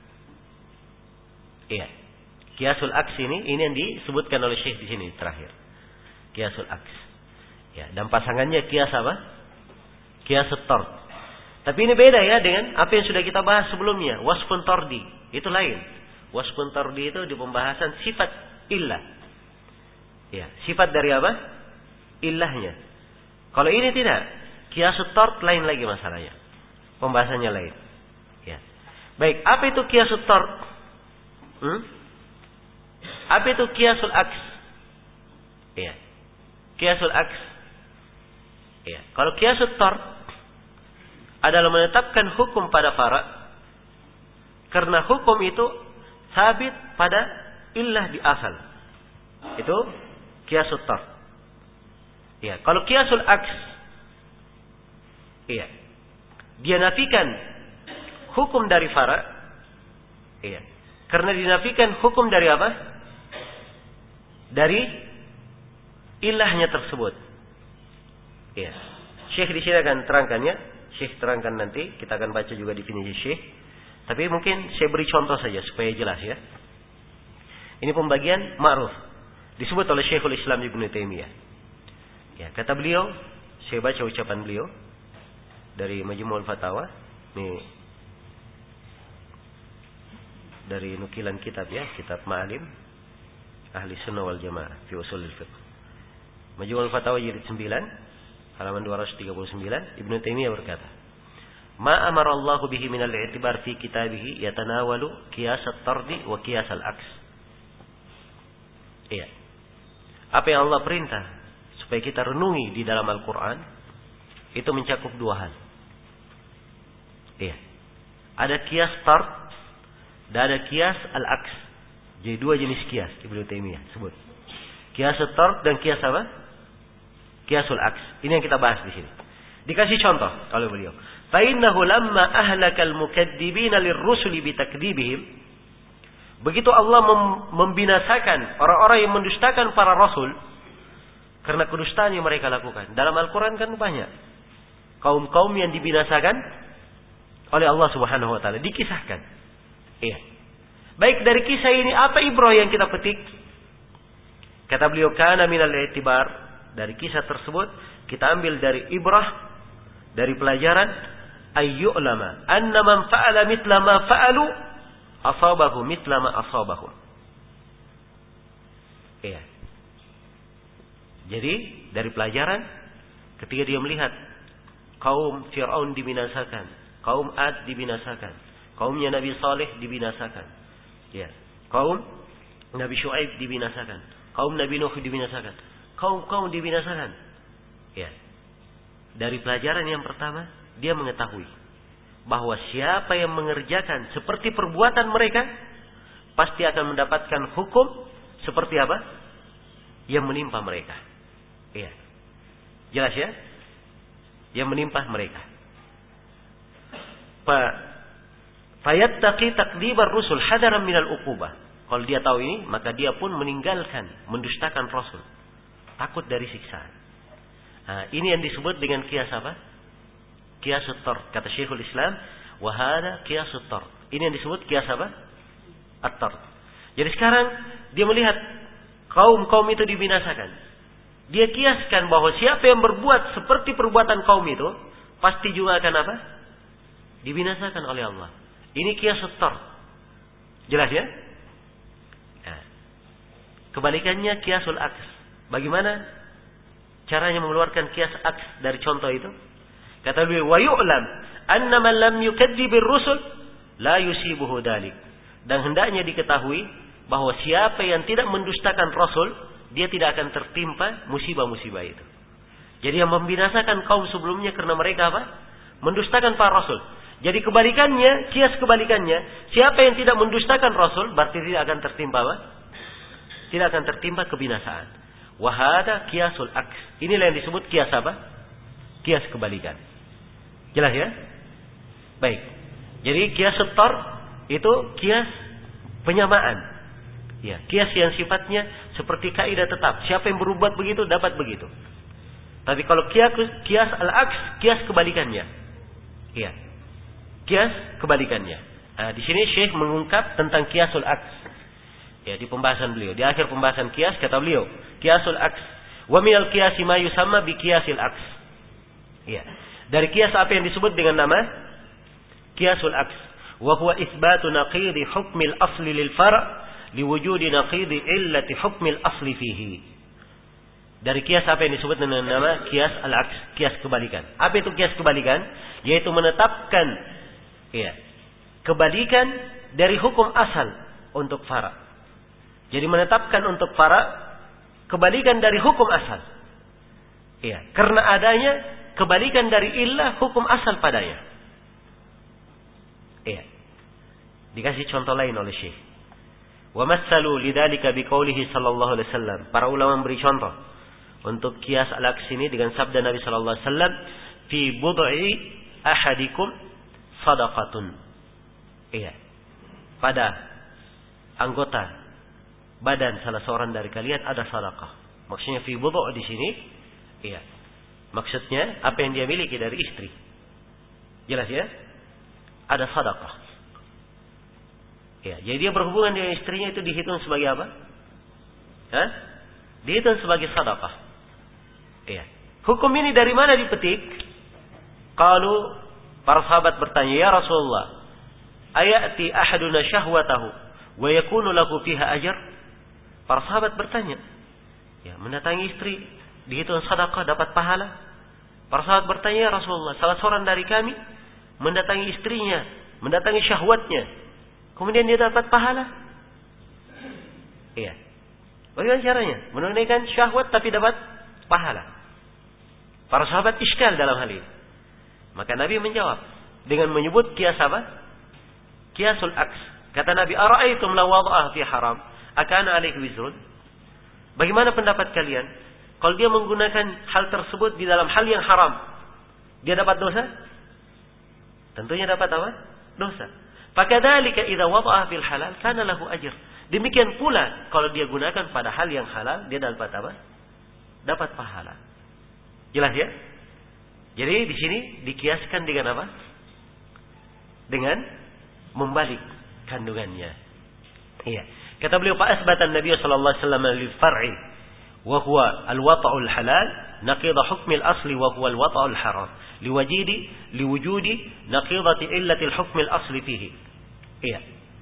Iya. Kiasul aks ini ini yang disebutkan oleh Syekh di sini terakhir. Kiasul aks. Ya, dan pasangannya kias apa? Kiasut tard. Tapi ini beda ya dengan apa yang sudah kita bahas sebelumnya, wasfun tardi. itu lain. Wasfun tardi itu di pembahasan sifat illah. Ya, sifat dari apa? Illahnya. Kalau ini tidak, qiyasut tard lain lagi masalahnya. Pembahasannya lain. Ya. Baik, apa itu qiyasut tard? Hmm? Apa itu qiyasul aks? Ya. Qiyasul aks. Ya. Kalau qiyasut tard adalah menetapkan hukum pada farak, karena hukum itu sabit pada illah di asal. Itu qiyasut tard. Ya, kalau qiyasul aks, iya, dia nafikan hukum dari farak, iya, karena dinafikan hukum dari apa? Dari ilahnya tersebut. Iya. Syekh di sini akan terangkannya. Syekh terangkan nanti. Kita akan baca juga definisi Syekh. Tapi mungkin saya beri contoh saja supaya jelas ya. Ini pembagian ma'ruf. Disebut oleh Syekhul Islam Ibnu Taimiyah. Ya, kata beliau, saya baca ucapan beliau dari Majmu'ul Fatawa. Ini dari nukilan kitab ya, kitab Ma'alim Ahli Sunnah wal Jamaah fi Ushulul Fiqh. Majmu'ul Fatawa jilid sembilan, halaman dua ratus tiga puluh sembilan, Ibnu Taimiyah berkata, "Ma amara Allah bihi min al-i'tibar fi kitabihi yatanawalu qiyas at-tardi wa qiyas al-aks." Iya. Apa yang Allah perintah supaya kita renungi di dalam Al-Qur'an itu mencakup dua hal. Iya. Ada qiyas tard dan ada qiyas al-aks. Jadi dua jenis qiyas Ibnu Taimiyah sebut. Qiyas tard dan qiyas apa? Qiyasul aks. Ini yang kita bahas di sini. Dikasih contoh oleh beliau. Fa innahu lamma ahlakal mukadzibina lirrusuli bitakdzibihim. Begitu Allah mem- membinasakan orang-orang yang mendustakan para rasul karena kedustaan yang mereka lakukan. Dalam Al-Qur'an kan banyak kaum-kaum yang dibinasakan oleh Allah Subhanahu wa taala, dikisahkan. Iya. Baik, dari kisah ini apa ibrah yang kita petik? Kata beliau, kana minal i'tibar, dari kisah tersebut kita ambil dari ibrah, dari pelajaran, ayyu'lama anna man fa'ala mithla ma fa'alu asabahu mithla ma asabahu. Iya. Jadi dari pelajaran, ketika dia melihat kaum Fir'aun dibinasakan, kaum Ad dibinasakan, kaumnya Nabi Saleh dibinasakan, ya, kaum Nabi Syuaib dibinasakan, kaum Nabi Nuh dibinasakan, kaum-kaum dibinasakan. Ya. Dari pelajaran yang pertama, dia mengetahui bahwa siapa yang mengerjakan seperti perbuatan mereka pasti akan mendapatkan hukum seperti apa yang menimpa mereka. Iya. Jelas ya? Yang menimpa mereka. Pak fayattaqi takdzibar rusul hadaran minal uqubah. Kalau dia tahu ini, maka dia pun meninggalkan mendustakan rasul. Takut dari siksaan. Nah, ini yang disebut dengan qiyas apa? Qiyasut tard. Kata Syekhul Islam, wa hada qiyasut tard. Ini yang disebut qiyas apa? At-tard. Jadi sekarang dia melihat kaum-kaum itu dibinasakan. Dia kiaskan bahwa siapa yang berbuat seperti perbuatan kaum itu, pasti juga akan apa? Dibinasakan oleh Allah. Ini qiyasut tard. Jelas ya? Nah. Kebalikannya qiyasul aks. Bagaimana caranya mengeluarkan qiyas aks dari contoh itu? Kata beliau, wa yu'lam anna man lam yukadzdzibir rusul la yusibuhu dalik. Dan hendaknya diketahui bahwa siapa yang tidak mendustakan rasul, dia tidak akan tertimpa musibah-musibah itu. Jadi yang membinasakan kaum sebelumnya karena mereka apa? Mendustakan para rasul. Jadi kebalikannya, kias kebalikannya, siapa yang tidak mendustakan rasul berarti tidak akan tertimpa apa? Tidak akan tertimpa kebinasaan. Wahada kiasul aks. Inilah yang disebut kias apa? Kias kebalikan. Jelas ya? Baik. Jadi kias tard itu kias penyamaan. Ya, kias yang sifatnya seperti kaidah tetap. Siapa yang berbuat begitu dapat begitu. Tapi kalau kias kias al-aks, kias kebalikannya. Iya. Kias kebalikannya. Nah, di sini Syekh mengungkap tentang kiasul aks. Ya, di pembahasan beliau, di akhir pembahasan kias kata beliau, kiasul aks. Wa minal qiyasi ma yusamma bi qiyasil aks. Ya. Dari kias apa yang disebut dengan nama kiasul aks. wa huwa itsbatu naqidi hukmil asli lil far' liwujudi naqidi illati hukmil asli fihi. Dari kias apa yang disebut dengan nama kias al-aks, kias kebalikan. Apa itu kias kebalikan? Yaitu menetapkan ya, kebalikan dari hukum asal untuk fara'. Jadi menetapkan untuk fara' kebalikan dari hukum asal. Ya, karena adanya kebalikan dari illah hukum asal padanya. Iya. Dikasih contoh lain oleh Syekh. Wa matsalu lidzalika biqaulihi sallallahu alaihi wasallam. Para ulama memberi contoh untuk kias al-aks ini dengan sabda Nabi sallallahu alaihi wasallam, fi bud'i ahadikum sadaqatun. Iya. Pada anggota badan salah seorang dari kalian ada sedekah. Maksudnya fi bud'u di sini, iya. Maksudnya apa yang dia miliki dari istri. Jelas ya? Ada sedekah. Ya, jadi dia berhubungan dengan istrinya itu dihitung sebagai apa? Hah? Dihitung sebagai sedekah. Ya. Hukum ini dari mana dipetik? Kalau para sahabat bertanya, "Ya Rasulullah, ayati ahaduna syahwatahu wa yakunu lahu fiha ajr?" Para sahabat bertanya, ya, mendatangi istri dihitung sedekah dapat pahala. Para sahabat bertanya, "Ya Rasulullah, salah seorang dari kami mendatangi istrinya, mendatangi syahwatnya, kemudian dia dapat pahala." Iya. Bagaimana caranya? Menunaikan syahwat tapi dapat pahala. Para sahabat iskal dalam hal ini. Maka Nabi menjawab dengan menyebut kias apa? Kiasul aks. Kata Nabi, "Ara'aitum law wada'ah fi haram, akana alaihi wizrun?" Bagaimana pendapat kalian kalau dia menggunakan hal tersebut di dalam hal yang haram? Dia dapat dosa? Tentunya dapat apa? Dosa. Fakadzalika idza wada'ah fil halal kana lahu ajr. Demikian pula kalau dia gunakan pada hal yang halal, dia dapat apa? Dapat pahala. Jelas ya? Jadi di sini dikiaskan dengan apa? Dengan membalik kandungannya. Iya. Kata beliau, fa asbatan Nabi sallallahu alaihi wasallam lil far'i wa huwa al-wata'ul halal naqid hukm al-asli wa huwa al-wata'ul haram. Liwajidi liwujudi naqidati illati al-hukm al-asli fihi. Iya.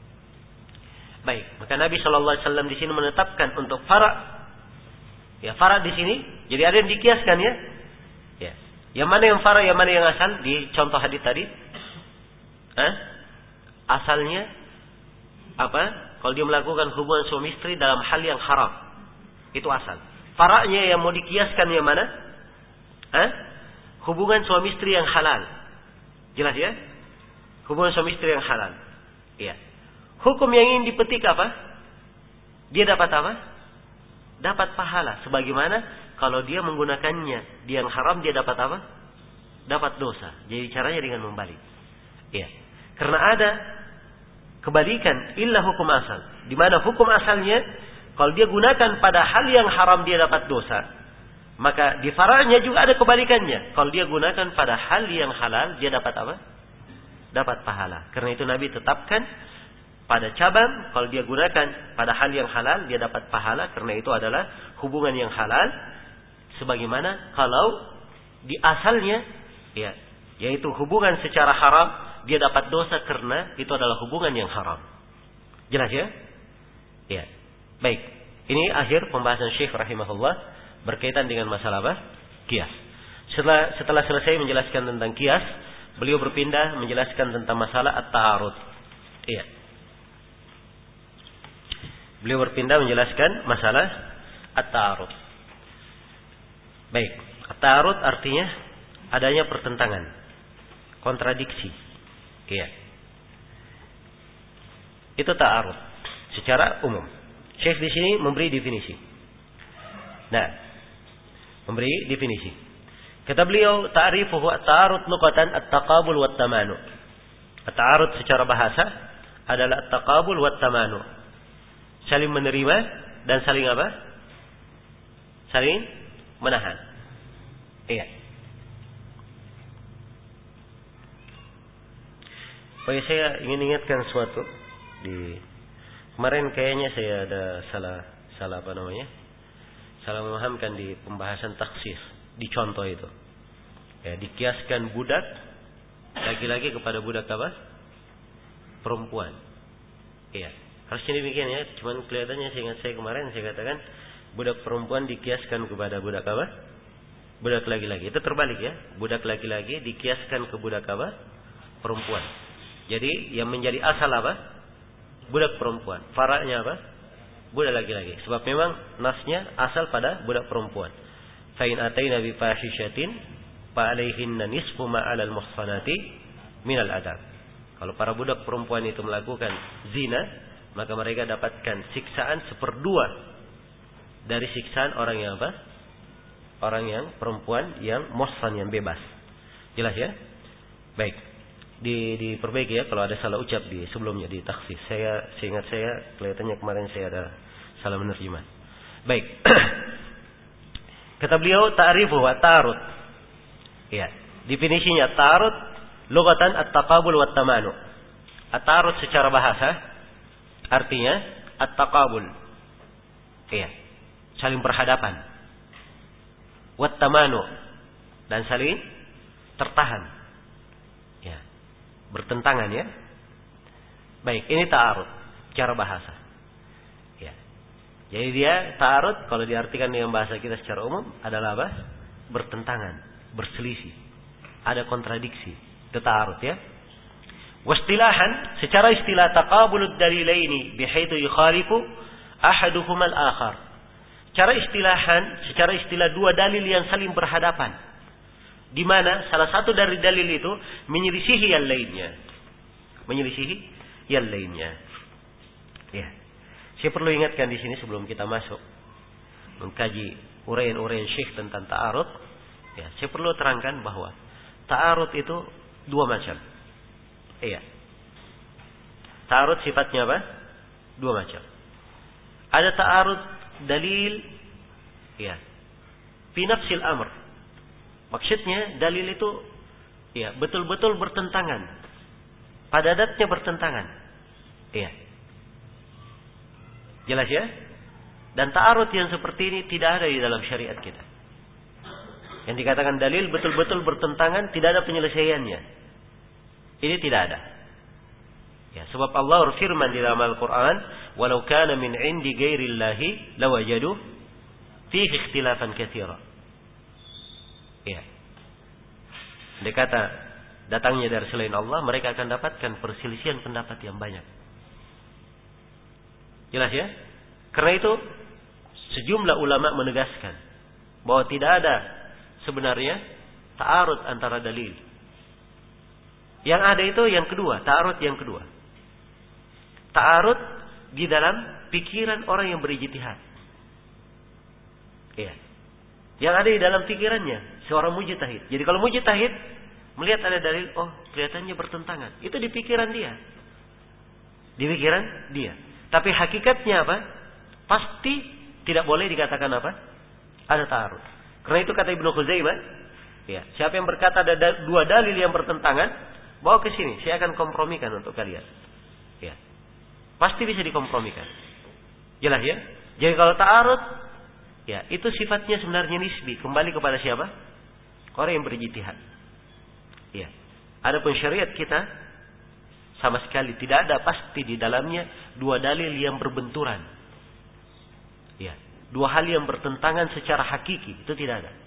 Baik, maka Nabi sallallahu alaihi wasallam di sini menetapkan untuk fara'. Ya, fara' di sini jadi ada yang dikiaskan ya. Ya. Yang mana yang fara', yang mana yang asal di contoh hadis tadi? Hah? Asalnya apa? Kalau dia melakukan hubungan suami istri dalam hal yang haram. Itu asal. Fara'nya yang mau dikiaskan yang mana? Hah? Hubungan suami istri yang halal. Jelas ya? Hubungan suami istri yang halal. Iya. Hukum yang ingin dipetik apa? Dia dapat apa? Dapat pahala. Sebagaimana kalau dia menggunakannya di yang haram, dia dapat apa? Dapat dosa. Jadi caranya dengan membalik. Iya. Karena ada kebalikan illa hukum asal. Di mana hukum asalnya kalau dia gunakan pada hal yang haram dia dapat dosa. Maka di fara'nya juga ada kebalikannya. Kalau dia gunakan pada hal yang halal, dia dapat apa? Dapat pahala. Karena itu Nabi tetapkan pada cabang, kalau dia gunakan pada hal yang halal, dia dapat pahala. Karena itu adalah hubungan yang halal. Sebagaimana kalau di asalnya, ya, yaitu hubungan secara haram, dia dapat dosa karena itu adalah hubungan yang haram. Jelas ya? Ya. Baik. Ini akhir pembahasan Syekh rahimahullah berkaitan dengan masalah apa? Kias. Setelah setelah selesai menjelaskan tentang kias, beliau berpindah menjelaskan tentang masalah at-ta'arud. Iya. Beliau berpindah menjelaskan masalah at-ta'arud. Baik, at-ta'arud artinya adanya pertentangan, kontradiksi. Iya. Itu ta'arud secara umum. Syekh di sini memberi definisi. Nah, memberi definisi. Kata beliau, ta'rifuhu at-ta'arud lughatan at-taqabul wa at-tamanu. At-ta'arud secara bahasa adalah at-taqabul wa at-tamanu. Saling menerima dan saling apa? Saling menahan. Iya. Oh ya, saya ingin ingatkan suatu di kemarin kayaknya saya ada salah salah apa namanya? Salah memahamkan di pembahasan taksis di contoh itu. Ya, dikiaskan budak laki-laki kepada budak apa? perempuan. Iya, harusnya demikian ya. Cuman kelihatannya saya ingat saya kemarin saya katakan budak perempuan dikiaskan kepada budak apa? Budak laki-laki. Itu terbalik ya. Budak laki-laki dikiaskan ke budak apa? Perempuan. Jadi yang menjadi asal apa? Budak perempuan. Faraknya apa? Budak laki-laki. Sebab memang nasnya asal pada budak perempuan. Fa in ataina bi fahishatin fa alaihinna nisfu ma 'alal muhsanati minal adab. Kalau para budak perempuan itu melakukan zina, maka mereka dapatkan siksaan seperdua dari siksaan orang yang apa? Orang yang perempuan yang muhsan, yang bebas. Jelas ya? Baik. Di diperbaiki ya kalau ada salah ucap di sebelumnya di takhsis. Saya seingat saya kelihatannya kemarin saya ada salah menerjemah. Baik. Kata beliau ta'rifu wa ta'arud. Ya, definisinya ta'arud lughatan at-taqabul wa at-tamanu. At-ta'arud secara bahasa artinya at-taqabul. Iya. Saling berhadapan. Wa at-tamanu dan saling tertahan. Ya. Bertentangan ya. Baik, ini ta'arud secara bahasa. Ya. Jadi dia ta'arud kalau diartikan dengan bahasa kita secara umum adalah apa? Bertentangan, berselisih. Ada kontradiksi. Itu ta'arud ya. Wastilahan secara istilah taqabulud dalilaini bihaitsu yukhalifu ahaduhuma al-akhar. Secara istilahan, secara istilah dua dalil yang saling berhadapan. Di mana salah satu dari dalil itu menyelisihi yang lainnya. Menyelisihi yang lainnya. Ya. Saya perlu ingatkan di sini sebelum kita masuk mengkaji uraian-uraian Syekh tentang ta'arud, ya, saya perlu terangkan bahwa ta'arud itu dua macam. Iya. Ta'arud sifatnya apa? Dua macam. Ada ta'arud dalil, ya, fi nafsil amr. Maksudnya dalil itu ya betul-betul bertentangan. Pada datanya bertentangan. Iya. Jelas ya? Dan ta'arud yang seperti ini tidak ada di dalam syariat kita. Yang dikatakan dalil betul-betul bertentangan, tidak ada penyelesaiannya. Ini tidak ada. Ya, sebab Allah berfirman di dalam Al-Quran, "Walau kana min 'indi ghairillahi lawajadu fihi ikhtilafan katsira." Ya. Dia kata datangnya dari selain Allah, mereka akan dapatkan perselisihan pendapat yang banyak. Jelas ya? Karena itu sejumlah ulama menegaskan bahwa tidak ada sebenarnya ta'arud antara dalil. Yang ada itu yang kedua, ta'arud yang kedua. Ta'arud di dalam pikiran orang yang berijtihad. Iya. Yang ada di dalam pikirannya seorang mujtahid. Jadi kalau mujtahid melihat ada dalil, oh kelihatannya bertentangan. Itu di pikiran dia. Di pikiran dia. Tapi hakikatnya apa? Pasti tidak boleh dikatakan apa? Ada ta'arud. Karena itu kata Ibnu Khuzaimah, ya, siapa yang berkata ada dua dalil yang bertentangan, bawa ke sini, saya akan kompromikan untuk kalian. Ya. Pasti bisa dikompromikan. Jelas ya? Jadi kalau ta'arud, ya, itu sifatnya sebenarnya nisbi, kembali kepada siapa? Orang yang berijtihad. Ya. Adapun syariat kita sama sekali tidak ada pasti di dalamnya dua dalil yang berbenturan. Ya, dua hal yang bertentangan secara hakiki, itu tidak ada.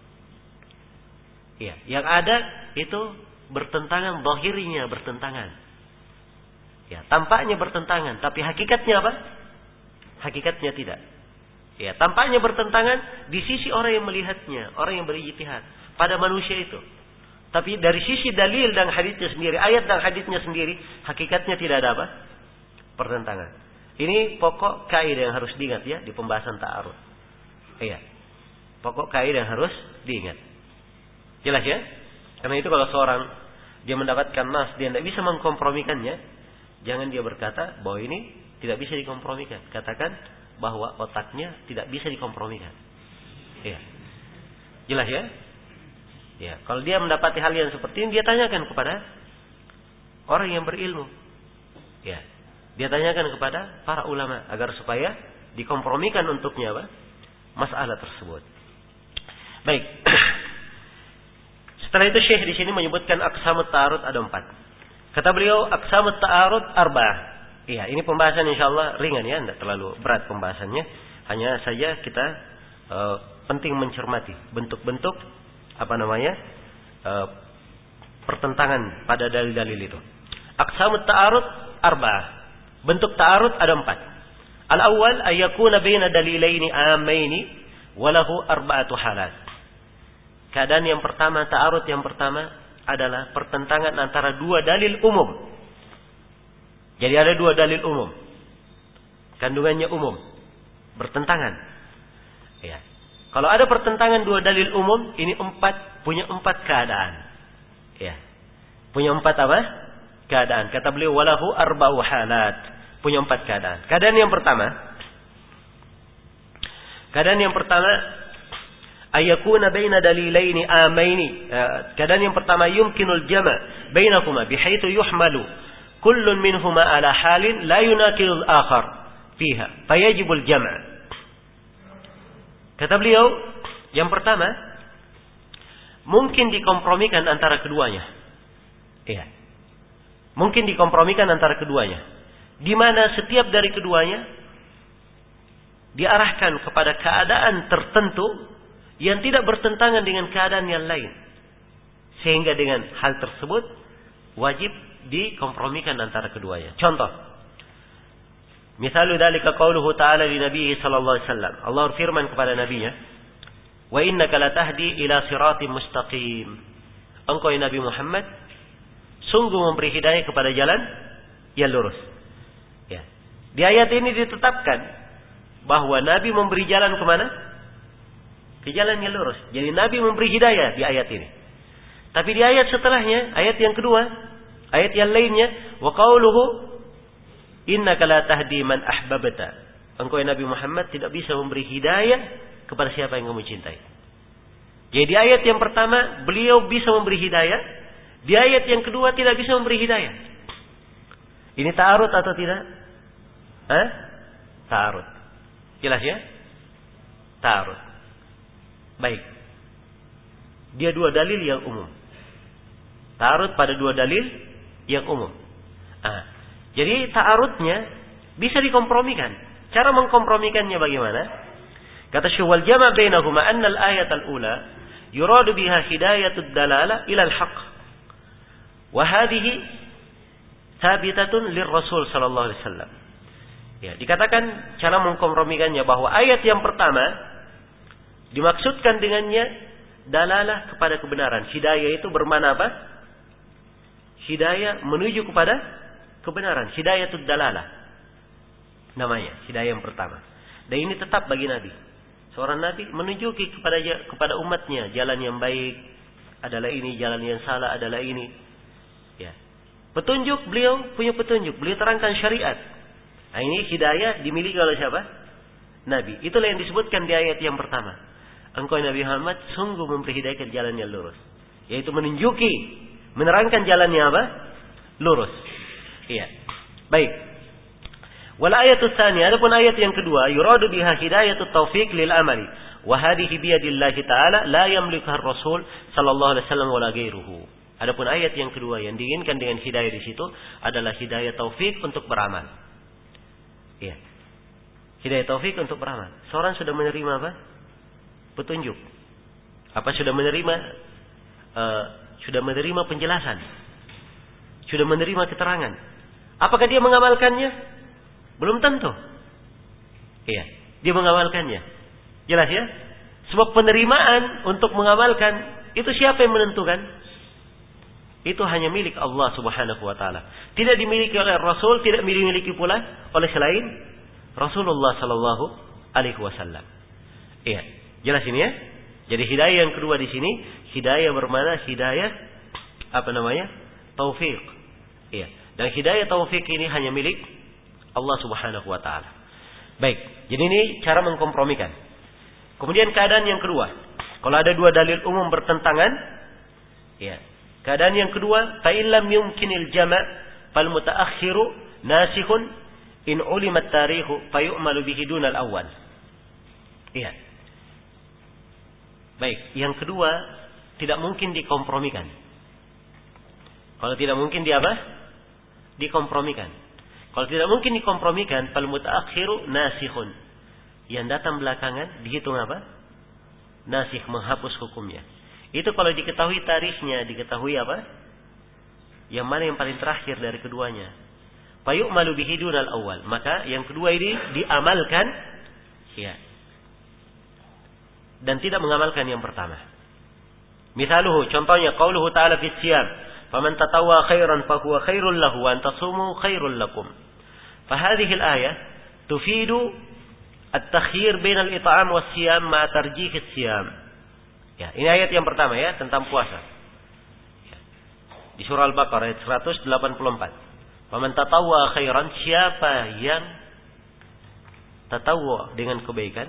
Ya, yang ada itu bertentangan, zahirnya bertentangan. Ya, tampaknya bertentangan, tapi hakikatnya apa? Hakikatnya tidak. Ya, tampaknya bertentangan di sisi orang yang melihatnya, orang yang berijtihad pada manusia itu. Tapi dari sisi dalil dan hadisnya sendiri, ayat dan hadisnya sendiri, hakikatnya tidak ada apa? Pertentangan. Ini pokok kaidah yang harus diingat ya di pembahasan ta'arud. Iya. Pokok kaidah yang harus diingat. Jelas ya? Karena itu kalau seorang dia mendapatkan nas, dia tidak bisa mengkompromikannya, jangan dia berkata bahwa ini tidak bisa dikompromikan. Katakan bahwa otaknya tidak bisa dikompromikan. Iya. Jelas ya? Ya, kalau dia mendapati hal yang seperti ini, dia tanyakan kepada orang yang berilmu. Ya, dia tanyakan kepada para ulama agar supaya dikompromikan untuknya apa? Masalah tersebut. Baik. Setelah itu Syekh di sini menyebutkan aqsamut ta'arud ada empat. Kata beliau, aqsamut ta'arud arba'ah. Iya, ini pembahasan insyaallah ringan ya, tidak terlalu berat pembahasannya. Hanya saja kita uh, penting mencermati bentuk-bentuk apa namanya uh, pertentangan pada dalil-dalil itu. Aqsamut ta'arud arba'ah. Bentuk ta'arud ada empat. Al-awwal ayyakuna baina dalilaini amaini walahu arba'atu halat. Keadaan yang pertama, ta'arud yang pertama adalah pertentangan antara dua dalil umum. Jadi ada dua dalil umum. Kandungannya umum. Bertentangan. Ya. Kalau ada pertentangan dua dalil umum, ini empat, punya empat keadaan. Ya. Punya empat apa? Keadaan. Kata beliau, walahu arba'u halat. Punya empat keadaan. Keadaan yang pertama. Keadaan yang pertama. Ayakuna baina dalilaini amaini. Keadaan yang pertama, yumkinul jama' bainakuma bihaitsu yuhmalu kullun minhuma ala halin la yunakilul akhar fiha fayajibul jama'. Kata beliau, yang pertama mungkin dikompromikan antara keduanya. Iya. Mungkin dikompromikan antara keduanya. Di mana setiap dari keduanya diarahkan kepada keadaan tertentu yang tidak bertentangan dengan keadaan yang lain. Sehingga dengan hal tersebut wajib dikompromikan antara keduanya. Contoh. Misalu dzalika qauluhu ta'ala li nabiyhi sallallahu alaihi wasallam. Allah firman kepada nabinya, "Wa innaka latahdi ila siratim mustaqim." Engkau ya Nabi Muhammad sungguh memberi hidayah kepada jalan yang lurus. Ya. Di ayat ini ditetapkan bahwa Nabi memberi jalan kemana? Ke jalan yang lurus. Jadi Nabi memberi hidayah di ayat ini. Tapi di ayat setelahnya, ayat yang kedua, ayat yang lainnya, wa qauluhu innaka la tahdi man ahbabta. Engkau Nabi Muhammad tidak bisa memberi hidayah kepada siapa yang kamu cintai. Jadi di ayat yang pertama beliau bisa memberi hidayah, di ayat yang kedua tidak bisa memberi hidayah. Ini ta'arud atau tidak? Hah? Ta'arud. Jelas ya? Ta'arud. Baik. Dia dua dalil yang umum. Ta'arud pada dua dalil yang umum. Ah, jadi ta'arudnya bisa dikompromikan. Cara mengkompromikannya bagaimana? Kata Syuwal jama' bainahuma anna al-ayat al-ula yuradu biha hidayatud dalala ila al-haq. Wa hadhihi thabitatun lirrasul sallallahu alaihi wasallam. Ya, dikatakan cara mengkompromikannya bahwa ayat yang pertama dimaksudkan dengannya dalalah kepada kebenaran. Hidayah itu bermakna apa? Hidayah menuju kepada kebenaran. Hidayah itu dalalah. Namanya, hidayah yang pertama. Dan ini tetap bagi Nabi. Seorang Nabi menunjuki kepada kepada umatnya jalan yang baik adalah ini, jalan yang salah adalah ini. Ya. Petunjuk, beliau punya petunjuk. Beliau terangkan syariat. Nah, ini hidayah dimiliki oleh siapa? Nabi. Itulah yang disebutkan di ayat yang pertama. Engkau Nabi Muhammad sungguh memberi hidayah ke jalan yang lurus. Yaitu menunjuki, menerangkan jalannya apa? Lurus. Iya. Baik. Wal ayatul tsani, adapun ayat yang kedua, yuradu biha hidayatut taufiq lil amali. Wa hadhihi bi yadillahi ta'ala la yamlikuha ar-rasul sallallahu alaihi wasallam wala ghairuhu. Adapun ayat yang kedua yang diinginkan dengan hidayah di situ adalah hidayah taufik untuk beramal. Iya. Hidayah taufik untuk beramal. Seorang sudah menerima apa? Petunjuk. Apa sudah menerima uh, sudah menerima penjelasan? Sudah menerima keterangan. Apakah dia mengamalkannya? Belum tentu. Iya, dia mengamalkannya. Jelas ya? Sebab penerimaan untuk mengamalkan itu siapa yang menentukan? Itu hanya milik Allah Subhanahu wa taala. Tidak dimiliki oleh Rasul, tidak dimiliki pula oleh selain Rasulullah sallallahu alaihi wasallam. Iya. Jelas ini ya? Jadi hidayah yang kedua di sini, hidayah bermakna hidayah apa namanya? Taufik. Iya. Dan hidayah taufik ini hanya milik Allah Subhanahu wa taala. Baik. Jadi ini cara mengkompromikan. Kemudian keadaan yang kedua. Kalau ada dua dalil umum bertentangan, ya. Keadaan yang kedua, fa illam yumkinil jama' fal mutaakhiru nasikhun in ulima at-tarikhu fayu'malu bihi dunal awwal. Iya. Baik, yang kedua tidak mungkin dikompromikan. Kalau tidak mungkin di apa? dikompromikan. Kalau tidak mungkin dikompromikan, fal mutaakhiru nasikhun. Yang datang belakangan dihitung apa? Nasikh, menghapus hukumnya. Itu kalau diketahui tarikhnya, diketahui apa? Yang mana yang paling terakhir dari keduanya. Fayu'malu bihi dunal awal. Maka yang kedua ini diamalkan, ya. Dan tidak mengamalkan yang pertama. Misaluhu, contohnya qauluhu ta'ala fi siyam, faman tatawwa khairan fahuwa khairul lahu wa an tasumu khairul lakum. Fahadhihi al-ayah tufidu at-takhyir bainal it'am was siyam ma tarjih as-siyam. Ya, ini ayat yang pertama ya, tentang puasa. Ya. Di surah Al-Baqarah ayat seratus delapan puluh empat. Faman tatawwa khairan, siapa yang tatawwa dengan kebaikan?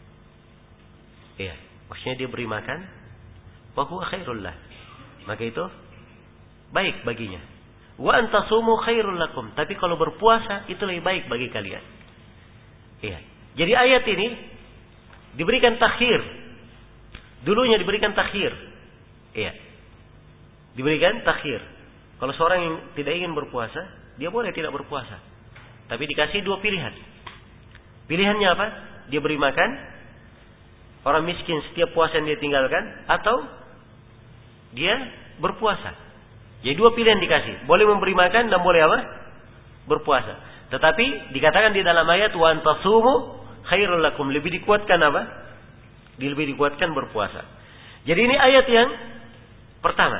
Ya, maksudnya dia beri makan, wa huwa khairul lah. Maka itu baik baginya. Wa antasumu khairul lakum. Tapi kalau berpuasa itu lebih baik bagi kalian. Iya. Jadi ayat ini diberikan takhir. Dulunya diberikan takhir. Iya. Diberikan takhir. Kalau seorang yang tidak ingin berpuasa, dia boleh tidak berpuasa. Tapi dikasih dua pilihan. Pilihannya apa? Dia beri makan orang miskin setiap puasa yang dia tinggalkan, atau dia berpuasa. Jadi dua pilihan dikasih. Boleh memberi makan dan boleh apa? Berpuasa. Tetapi dikatakan di dalam ayat wa antasumu khairul lakum, lebih dikuatkan apa? Lebih dikuatkan berpuasa. Jadi ini ayat yang pertama.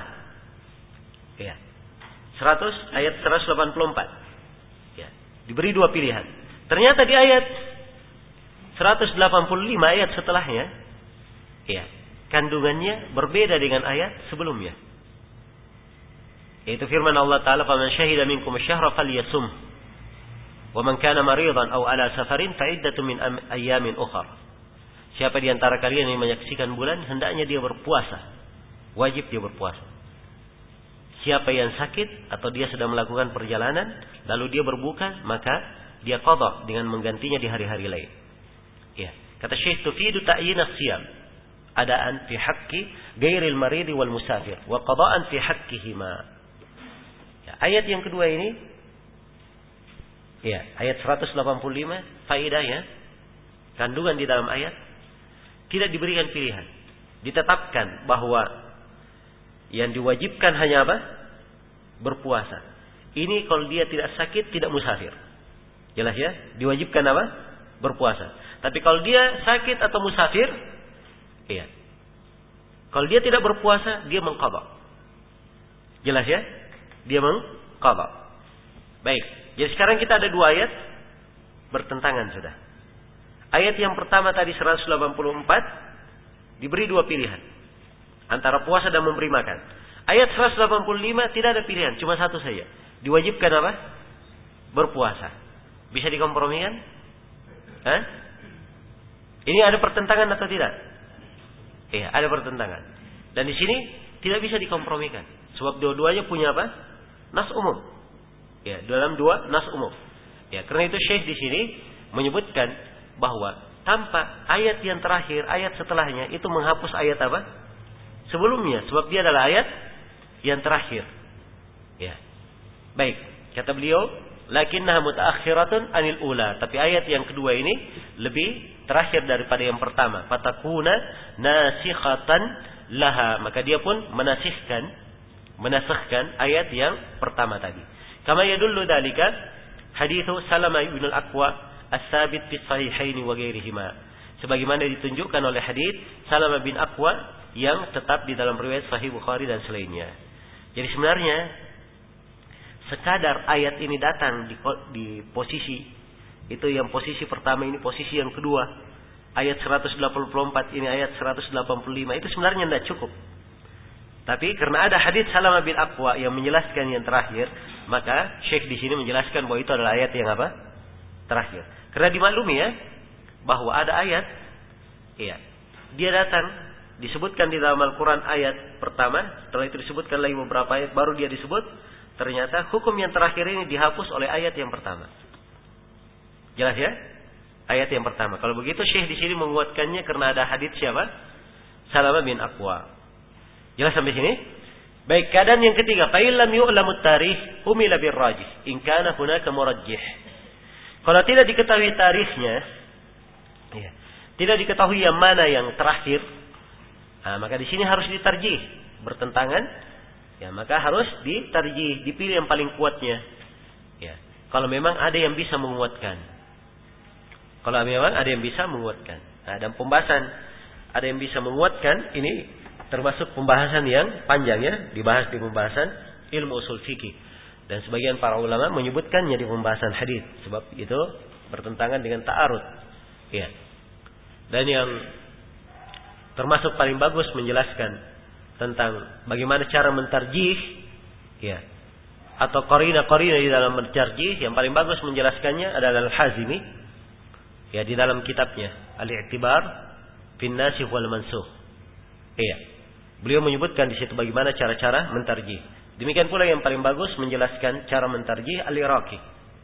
Ya. seratus ayat seratus delapan puluh empat. Ya. Diberi dua pilihan. Ternyata di ayat seratus delapan puluh lima ayat setelahnya, ya, kandungannya berbeda dengan ayat sebelumnya. Yaitu firman Allah Ta'ala, "Faman syahida minkum asy-syahra falyasum, wa man kana maridan aw ala safarin fa iddatun min ayyamin ukhra." Siapa di antara kalian yang menyaksikan bulan, hendaknya dia berpuasa. Wajib dia berpuasa. Siapa yang sakit atau dia sedang melakukan perjalanan, lalu dia berbuka, maka dia qadha dengan menggantinya di hari-hari lain. Ya, kata Syekh, tufidu ta'yin as-siyam, adaan fi haqqi ghairil marid wal musafir wa qada'an fi haqqihima. Ya, ayat yang kedua ini, ya, ayat seratus delapan puluh lima, faedahnya, kandungan di dalam ayat tidak diberikan pilihan. Ditetapkan bahwa yang diwajibkan hanya apa? Berpuasa. Ini kalau dia tidak sakit, tidak musafir. Jelas ya? Diwajibkan apa? Berpuasa. Tapi kalau dia sakit atau musafir, iya. Kalau dia tidak berpuasa, dia mengqadha. Jelas ya? Dia mengqadha. Baik. Jadi sekarang kita ada dua ayat bertentangan sudah. Ayat yang pertama tadi seratus delapan puluh empat diberi dua pilihan antara puasa dan memberi makan. Ayat seratus delapan puluh lima tidak ada pilihan, cuma satu saja. Diwajibkan apa? Berpuasa. Bisa dikompromikan? Hah? Ini ada pertentangan atau tidak? Iya, ada pertentangan. Dan di sini tidak bisa dikompromikan, sebab dua-duanya punya apa? Nas umum. Ya, dalam dua nas umum. Ya, karena itu Syekh di sini menyebutkan bahwa tanpa ayat yang terakhir, ayat setelahnya itu menghapus ayat apa? Sebelumnya, sebab dia adalah ayat yang terakhir. Ya. Baik, kata beliau, lakinnaha mutaakhiratun anil ula, tapi ayat yang kedua ini lebih terakhir daripada yang pertama. Fatakuna nasikhatan laha, maka dia pun menasihkan, menasahkan ayat yang pertama tadi. Kama yadullu dalika hadithu Salamah ibn al-Aqwa as-sabit fi sahihaini wa ghairihima, sebagaimana ditunjukkan oleh hadis Salamah bin Aqwa yang tetap di dalam riwayat Sahih Bukhari dan selainnya. Jadi sebenarnya sekadar ayat ini datang di, di posisi itu, yang posisi pertama ini posisi yang kedua, ayat seratus delapan puluh empat ini ayat seratus delapan puluh lima, itu sebenarnya tidak cukup. Tapi karena ada hadis Salamah bin Aqwa yang menjelaskan yang terakhir, maka Syekh di sini menjelaskan bahwa itu adalah ayat yang apa? Terakhir. Karena dimaklumi ya, bahwa ada ayat, iya, dia datang, disebutkan di dalam Al-Quran ayat pertama, setelah itu disebutkan lagi beberapa ayat, baru dia disebut, ternyata hukum yang terakhir ini dihapus oleh ayat yang pertama. Jelas ya? Ayat yang pertama. Kalau begitu Syekh di sini menguatkannya karena ada hadits siapa? Salamah bin Aqwa. Jelas sampai sini? Baik, keadaan yang ketiga, fa illam yu'lamu tarikh umila birrajih in kana hunaka murajjih. Kalau tidak diketahui tarikhnya, ya, tidak diketahui yang mana yang terakhir, nah, maka di sini harus ditarjih, bertentangan, ya, maka harus ditarjih, dipilih yang paling kuatnya. Ya, kalau memang ada yang bisa menguatkan, kalau memang ada yang bisa menguatkan. Nah, dan pembahasan ada yang bisa menguatkan ini termasuk pembahasan yang panjang ya, dibahas di pembahasan ilmu usul fikih. Dan sebagian para ulama menyebutkannya di pembahasan hadis sebab itu bertentangan dengan ta'arud. Ya. Dan yang termasuk paling bagus menjelaskan tentang bagaimana cara mentarjih, ya, atau qarina-qarina di dalam mentarjih, yang paling bagus menjelaskannya adalah Al-Hazimi, ya, di dalam kitabnya Al-I'tibar fin Nasikh wal Mansukh. Iya. Beliau menyebutkan di situ bagaimana cara-cara mentarjih. Demikian pula yang paling bagus menjelaskan cara mentarjih Al-Iraqi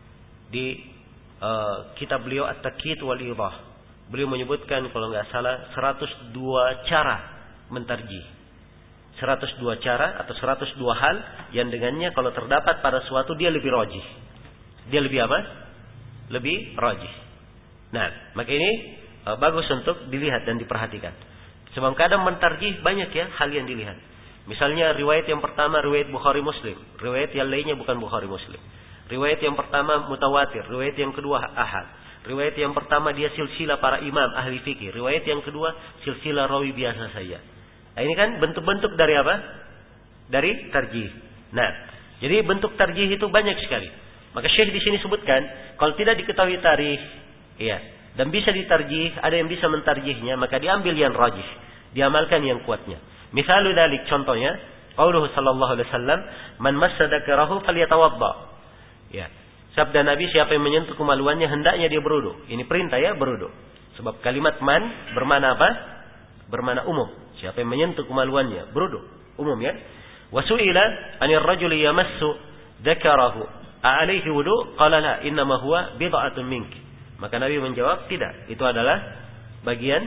di uh, kitab beliau At-Taqiq wal Idah. Beliau menyebutkan kalau enggak salah seratus dua cara mentarjih. seratus dua cara atau seratus dua hal yang dengannya kalau terdapat pada suatu dia lebih rajih. Dia lebih apa? Lebih rajih. Nah, maka ini uh, bagus untuk dilihat dan diperhatikan. Sebab kadang mentarjih banyak ya hal yang dilihat. Misalnya riwayat yang pertama riwayat Bukhari Muslim, riwayat yang lainnya bukan Bukhari Muslim. Riwayat yang pertama mutawatir, riwayat yang kedua ahad. Riwayat yang pertama dia silsilah para imam ahli fikih, riwayat yang kedua silsilah rawi biasa saja. Nah, ini kan bentuk-bentuk dari apa? Dari tarjih. Nah, jadi bentuk tarjih itu banyak sekali. Maka Syekh di sini sebutkan kalau tidak diketahui tarikh, ya, dan bisa ditarjih, ada yang bisa mentarjihnya, maka diambil yang rajih, diamalkan yang kuatnya. Misalnya dalik contohnya, qauluhu sallallahu alaihi wasallam, man massa dzakarahu falyatawadda. Ya. Sabda Nabi, siapa yang menyentuh kemaluannya hendaknya dia berwudu. Ini perintah ya, berwudu. Sebab kalimat man bermakna apa? Bermakna umum. Siapa yang menyentuh kemaluannya berwudu, umum ya. Wa su'ila 'anil rajuli yamassu dzakarahu, a'alaihi wudu? Qala la, innama huwa bid'atun mink. Maka Nabi menjawab, tidak, itu adalah bagian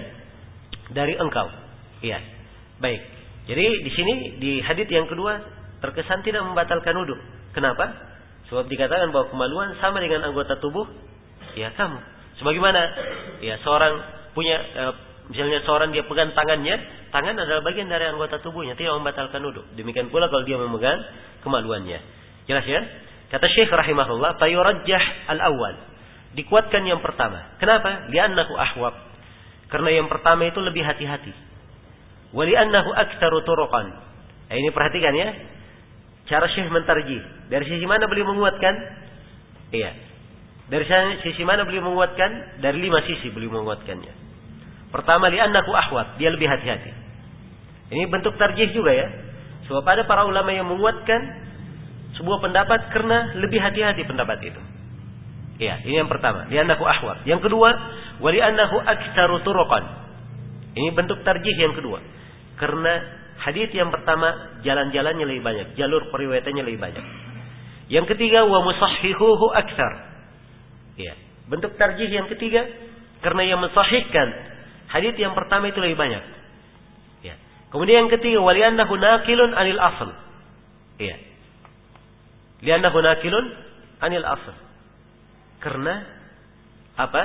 dari engkau. Iya. Baik. Jadi di sini di hadits yang kedua terkesan tidak membatalkan wudu. Kenapa? Sebab dikatakan bahwa kemaluan sama dengan anggota tubuh ya kamu. Sebagaimana ya seorang punya e, misalnya seorang dia pegang tangannya, tangan adalah bagian dari anggota tubuhnya, tidak membatalkan wudu. Demikian pula kalau dia memegang kemaluannya. Jelas ya? Kata Syekh rahimahullah, fayurajjah al-awwal. Dikuatkan yang pertama. Kenapa? Li'annahu ahwab. Karena yang pertama itu lebih hati-hati. Wali'annahu aktsaru turuqan. Nah, ini perhatikan ya. Cara Syekh mentarjih. Dari sisi mana beliau menguatkan? Iya. Dari sisi mana beliau menguatkan? Dari lima sisi beliau menguatkannya. Pertama, li'annahu ahwab. Dia lebih hati-hati. Ini bentuk tarjih juga ya. Sebab ada para ulama yang menguatkan sebuah pendapat karena lebih hati-hati pendapat itu. Iya, ini yang pertama. Li'annahu ahwab. Yang kedua, wali'annahu aktsaru turuqan. Ini bentuk tarjih yang kedua. Karena hadis yang pertama jalan-jalannya lebih banyak, jalur periwayatannya lebih banyak. Yang ketiga, wa musahhihuhu aktsar. Ya, bentuk tarjih yang ketiga karena yang mensahihkan hadis yang pertama itu lebih banyak. Ya. Kemudian yang ketiga, wa li'annahu naqilun 'anil asl. Ya. Li'annahu naqilun 'anil asl. Karena apa?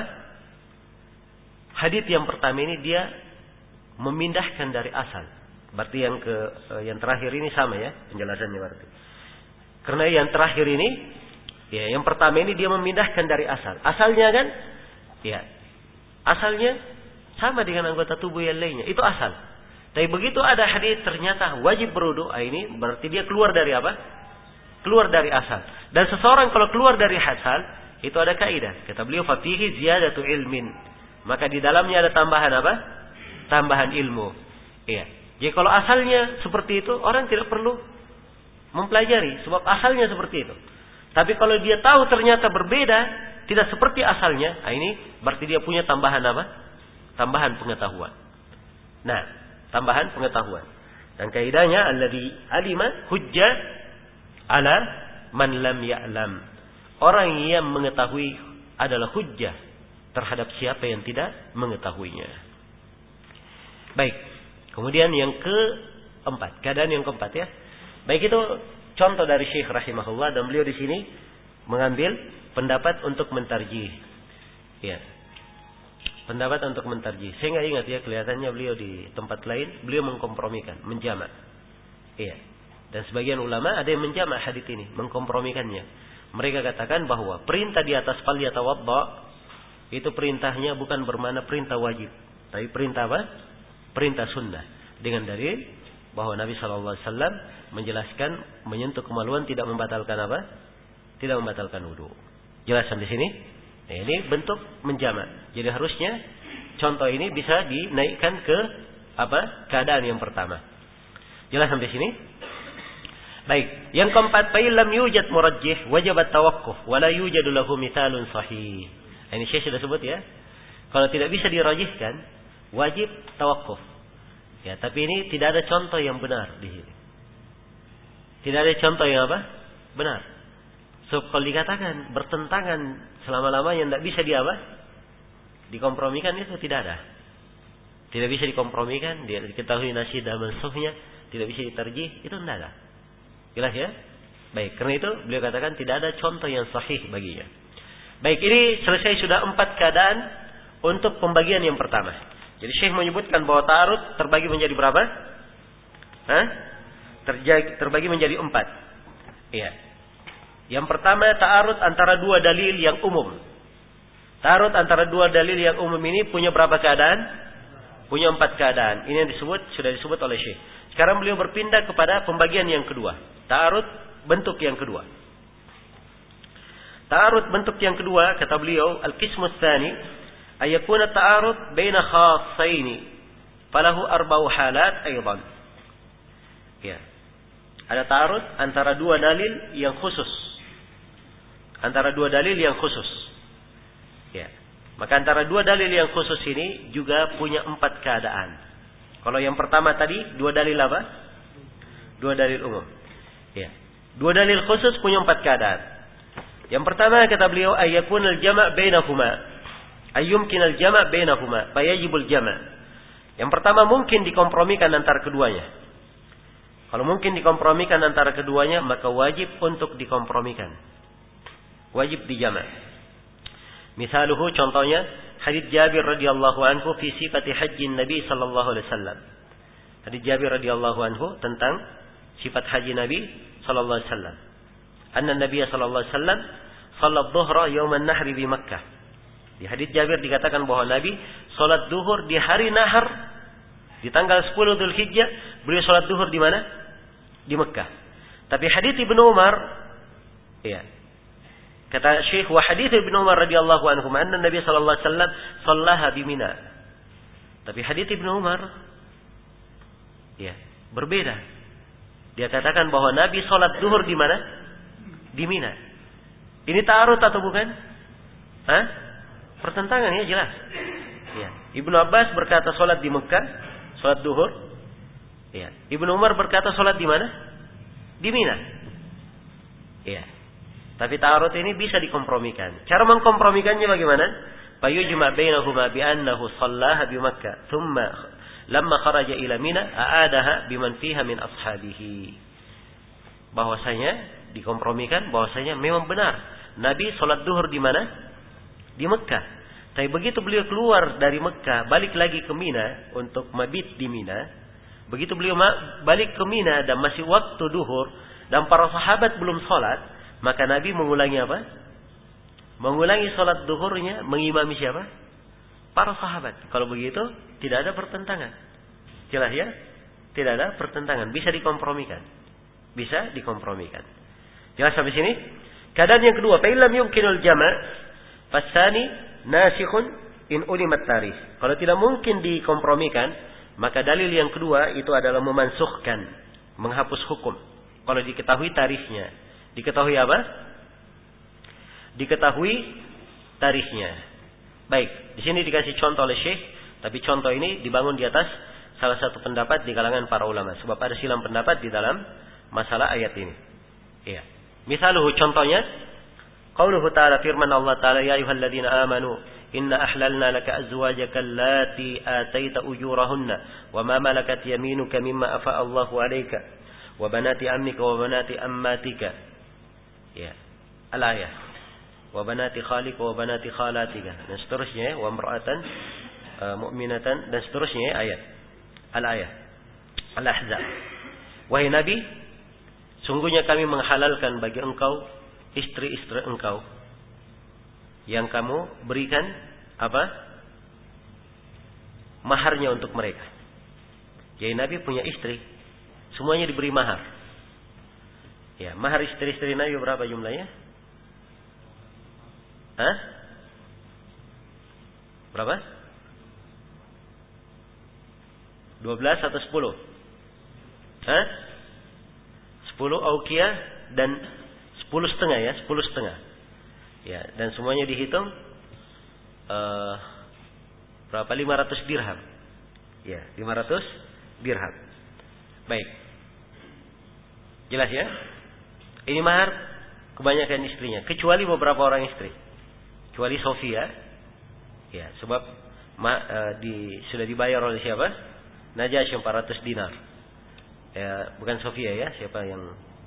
Hadis yang pertama ini dia memindahkan dari asal. Berarti yang ke yang terakhir ini sama ya penjelasannya berarti. Karena yang terakhir ini ya yang pertama ini dia memindahkan dari asal. Asalnya kan ya asalnya sama dengan anggota tubuh yang lainnya. Itu asal. Tapi begitu ada hadis ternyata wajib berwudu, ini berarti dia keluar dari apa? Keluar dari asal. Dan seseorang kalau keluar dari asal itu ada kaidah. Kata beliau fatihi ziyadatu ilmin. Maka di dalamnya ada tambahan apa? Tambahan ilmu. Iya. Jadi kalau asalnya seperti itu, orang tidak perlu mempelajari sebab asalnya seperti itu. Tapi kalau dia tahu ternyata berbeda, tidak seperti asalnya, nah ini berarti dia punya tambahan apa? Tambahan pengetahuan. Nah, tambahan pengetahuan. Dan kaidahnya alladzi alima hujjah ala man lam ya'lam. Orang yang mengetahui adalah hujjah terhadap siapa yang tidak mengetahuinya. Baik. Kemudian yang keempat, keadaan yang keempat ya. Baik, itu contoh dari Syekh rahimahullah, dan beliau di sini mengambil pendapat untuk mentarjih. Ya. Pendapat untuk mentarjih. Saya nggak ingat ya, kelihatannya beliau di tempat lain beliau mengkompromikan, menjamak. Iya. Dan sebagian ulama ada yang menjamak hadits ini, mengkompromikannya. Mereka katakan bahwa perintah di atas fal yatawadda itu perintahnya bukan bermakna perintah wajib, tapi perintah apa? Perintah sunnah. Dengan dalil bahwa Nabi shallallahu alaihi wasallam menjelaskan menyentuh kemaluan tidak membatalkan apa? Tidak membatalkan wudu. Jelas sampai sini? Nah, ini bentuk menjamak. Jadi harusnya contoh ini bisa dinaikkan ke apa? Keadaan yang pertama. Jelas sampai sini? Baik. Yang keempat, fa illam yujad murajjih wajib at-tawaqquf wa la yujadu lahu mithalun sahih. Ini saya sudah sebut ya. Kalau tidak bisa dirajihkan, wajib tawaqquf. Ya, tapi ini tidak ada contoh yang benar di sini. Tidak ada contoh yang apa? Benar. So, kalau dikatakan bertentangan selama-lamanya tidak bisa di apa? Dikompromikan, itu tidak ada. Tidak bisa dikompromikan, dia diketahui nasyid dan mansukhnya, tidak bisa diterjih, itu tidak ada. Jelas ya? Baik, karena itu beliau katakan tidak ada contoh yang sahih baginya. Baik, ini selesai sudah empat keadaan untuk pembagian yang pertama. Jadi Syekh menyebutkan bahwa ta'arud terbagi menjadi berapa? Hah? Terjagi, terbagi menjadi empat. Iya. Yang pertama, ta'arud antara dua dalil yang umum. Ta'arud antara dua dalil yang umum ini punya berapa keadaan? Punya empat keadaan. Ini yang disebut, sudah disebut oleh Syekh. Sekarang beliau berpindah kepada pembagian yang kedua. Ta'arud bentuk yang kedua. Ta'arud bentuk yang kedua, kata beliau, al-qismus tsani ayakuna ta'arud baina khassaini falahu arba'u halat aidan. Ya. Ada ta'arud antara dua dalil yang khusus. Antara dua dalil yang khusus. Ya. Maka antara dua dalil yang khusus ini juga punya empat keadaan. Kalau yang pertama tadi dua dalil apa? Dua dalil umum. Ya. Dua dalil khusus punya empat keadaan. Yang pertama kata beliau ayyakunal jama' bainahuma. Ayyumkinal jama' bainahuma, fayajibul jama'. Yang pertama mungkin dikompromikan antara keduanya. Kalau mungkin dikompromikan antara keduanya, maka wajib untuk dikompromikan. Wajib dijama'. Misaluhu, contohnya hadits Jabir radhiyallahu anhu fi sifati hajjin Nabi sallallahu alaihi wasallam. Hadits Jabir radhiyallahu anhu tentang sifat haji Nabi sallallahu alaihi wasallam. Anna Nabi sallallahu alaihi wasallam salat dhuhra yauman nahri di Makkah. Di hadits Jabir dikatakan bahwa Nabi salat zuhur di hari nahar di tanggal sepuluh Dzulhijjah. Beliau salat zuhur di mana? Di Makkah. Tapi hadits Ibnu Umar, ya. Kata Syekh, wa hadits Ibnu Umar radhiyallahu anhu anna Nabi sallallahu alaihi wasallam shallaha bi Mina. Tapi hadits Ibnu Umar, ya, berbeda. Dia katakan bahwa Nabi salat zuhur di mana? Di Mina. Ini ta'arud atau bukan? Hah? Pertentangan ya, jelas. Ya. Ibnu Abbas berkata salat di Mekah, salat zuhur. Ya. Ibnu Umar berkata salat di mana? Di Mina. Ya. Tapi ta'arud ini bisa dikompromikan. Cara mengkompromikannya bagaimana? Fayujma' bainahuma bi annahu shallaha bi Makkah, thumma lamma kharaja ila Mina a'adaha biman fiha min ashabihi. Bahwasanya dikompromikan, bahwasanya memang benar Nabi salat zuhur di mana? Di Mekah. Tapi begitu beliau keluar dari Mekah, balik lagi ke Mina untuk mabit di Mina. Begitu beliau balik ke Mina dan masih waktu duhur dan para sahabat belum salat, maka Nabi mengulangi apa? Mengulangi salat duhurnya, mengimami siapa? Para sahabat. Kalau begitu tidak ada pertentangan. Jelas ya? Tidak ada pertentangan, bisa dikompromikan. Bisa dikompromikan. Jelas sampai sini? Keadaan yang kedua, fa illam yumkinul jama' fasani nasikhun in ulimat tarikh. Kalau tidak mungkin dikompromikan, maka dalil yang kedua itu adalah memansukhkan, menghapus hukum. Kalau diketahui tarikhnya. Diketahui apa? Diketahui tarikhnya. Baik, di sini dikasih contoh oleh Syekh, tapi contoh ini dibangun di atas salah satu pendapat di kalangan para ulama, sebab ada silang pendapat di dalam masalah ayat ini. Iya. Misaluhu, contohnya, qauluhu ta'ala, firman Allah Ta'ala, ya ayyuhalladzina amanu inna ahlalna laka azwajaka allati ataita ujurahunna wa ma malakat yaminuka mimma afa Allahu 'alaika wa banati ammika wa banati ammatika. Ya. Al-ayah. Wa banati khalika wa banati khalatika. Dan seterusnya, wa mar'atan uh, mu'minatan dan seterusnya ayat. Al-ayah. Al-Ahzab. Wahai Nabi, sungguhnya kami menghalalkan bagi engkau istri-istri engkau yang kamu berikan apa? Maharnya untuk mereka. Jadi Nabi punya istri, semuanya diberi mahar. Ya, mahar istri-istri Nabi berapa jumlahnya? Hah? Berapa? dua belas atau sepuluh? Hah? sepuluh auqiyah dan sepuluh setengah ya, sepuluh setengah. Ya, dan semuanya dihitung uh, berapa? lima ratus dirham. Ya, lima ratus dirham. Baik. Jelas ya? Ini mahar kebanyakan istrinya, kecuali beberapa orang istri. Kecuali Sofia. Ya, sebab ma, uh, di, sudah dibayar oleh siapa? Najasyi empat ratus dinar. Ya, bukan Sofia ya, siapa yang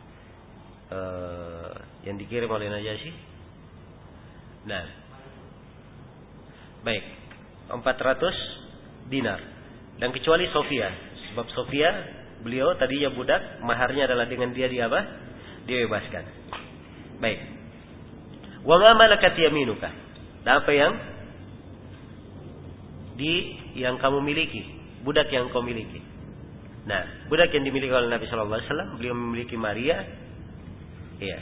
uh, yang dikirim oleh Najasyi? Nah. Baik. empat ratus dinar. Dan kecuali Sofia, sebab Sofia beliau tadinya budak, maharnya adalah dengan dia di apa? Dibebaskan. Baik. Wa ma malakat yaminuka. Dan apa yang di yang kamu miliki, budak yang kau miliki. Nah, budak yang dimiliki oleh Nabi sallallahu alaihi wasallam, beliau memiliki Maria. Iya.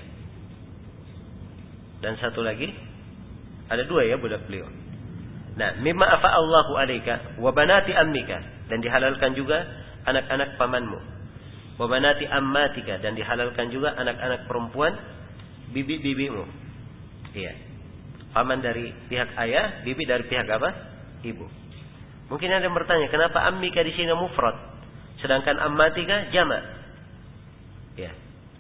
Dan satu lagi, ada dua ya budak beliau. Nah, mimma afa Allahu alaika wa banati ammika, dan dihalalkan juga anak-anak pamanmu. Wa banati ammatika, dan dihalalkan juga anak-anak perempuan bibi-bibimu. Iya. Paman dari pihak ayah, bibi dari pihak apa? Ibu. Mungkin ada yang bertanya, kenapa ammika di sini mufrad, sedangkan ammatika jamak? Ya.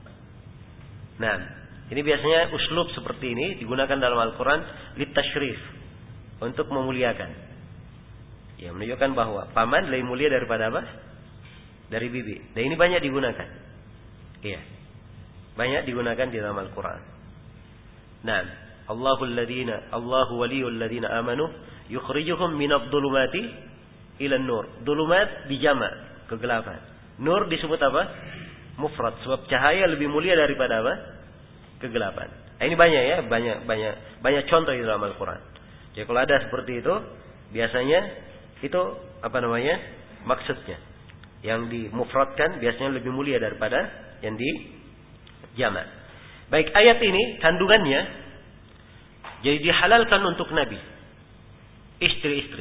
Nah, ini biasanya uslub seperti ini digunakan dalam Al-Quran litasyrif, untuk memuliakan. Ya, menunjukkan bahwa paman lebih mulia daripada apa? Dari bibi. Dan ini banyak digunakan. Iya. Banyak digunakan di dalam Al-Quran. Nah, Allahul ladina, Allahu waliyul ladina amanu yukhrijuhum minadh dhulumati ilan nur. Dhulumat dijamak, kegelapan. Nur disebut apa? Mufrad, sebab cahaya lebih mulia daripada apa? Kegelapan. Nah, ini banyak ya, banyak banyak banyak contoh di dalam Al-Quran. Jadi kalau ada seperti itu, biasanya itu apa namanya? Maksudnya yang dimufradkan biasanya lebih mulia daripada yang dijamak. Baik, ayat ini kandungannya jadi dihalalkan untuk Nabi istri-istri.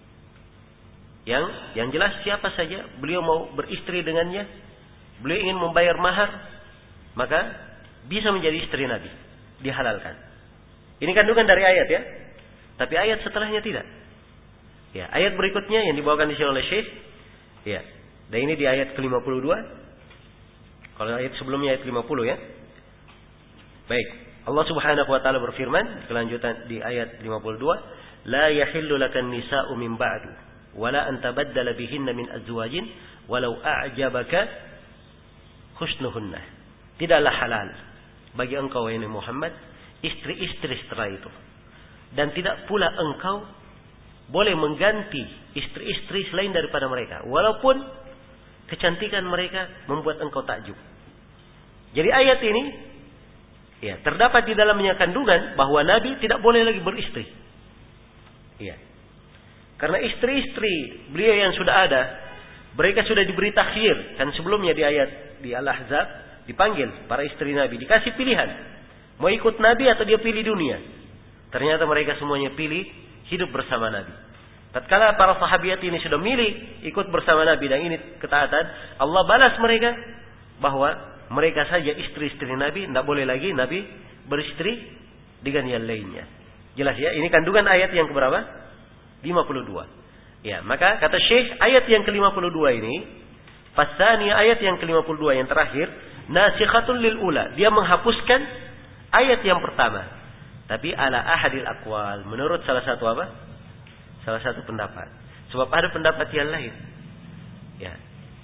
Yang yang jelas siapa saja beliau mau beristri dengannya, beliau ingin membayar mahar, maka bisa menjadi istri Nabi, dihalalkan. Ini kandungan dari ayat ya. Tapi ayat setelahnya tidak. Ya, ayat berikutnya yang dibawakan di sini oleh Syekh, ya. Dan ini di ayat ke lima puluh dua. Kalau ayat sebelumnya ayat lima puluh ya. Baik. Allah Subhanahu wa taala berfirman, kelanjutan di ayat lima puluh dua, la yahillu lakan nisa'u min ba'du wala an tabaddala bihinna min azwajin walau a'jabaka husnuhunna. Tidaklah halal bagi engkau wahai Muhammad istri-istri setelah itu. Dan tidak pula engkau boleh mengganti istri-istri selain daripada mereka, walaupun kecantikan mereka membuat engkau takjub. Jadi ayat ini ya, terdapat di dalamnya kandungan bahwa Nabi tidak boleh lagi beristri. Iya. Karena istri-istri beliau yang sudah ada, mereka sudah diberi takhir. Kan sebelumnya di ayat di Al-Ahzab dipanggil para istri Nabi, dikasih pilihan. Mau ikut Nabi atau dia pilih dunia. Ternyata mereka semuanya pilih hidup bersama Nabi. Tatkala para sahabiat ini sudah milih ikut bersama Nabi dan ini ketaatan, Allah balas mereka bahwa mereka saja istri-istri Nabi, tidak boleh lagi Nabi beristri dengan yang lainnya. Jelas ya, ini kandungan ayat yang keberapa? lima puluh dua. Ya, maka kata Syekh, ayat yang ke lima puluh dua ini, fasani ayat yang ke lima puluh dua yang terakhir, nasikhatun lil ula. Dia menghapuskan ayat yang pertama. Tapi ala ahadil aqwal, menurut salah satu apa? Salah satu pendapat. Sebab ada pendapat yang lain. Ya.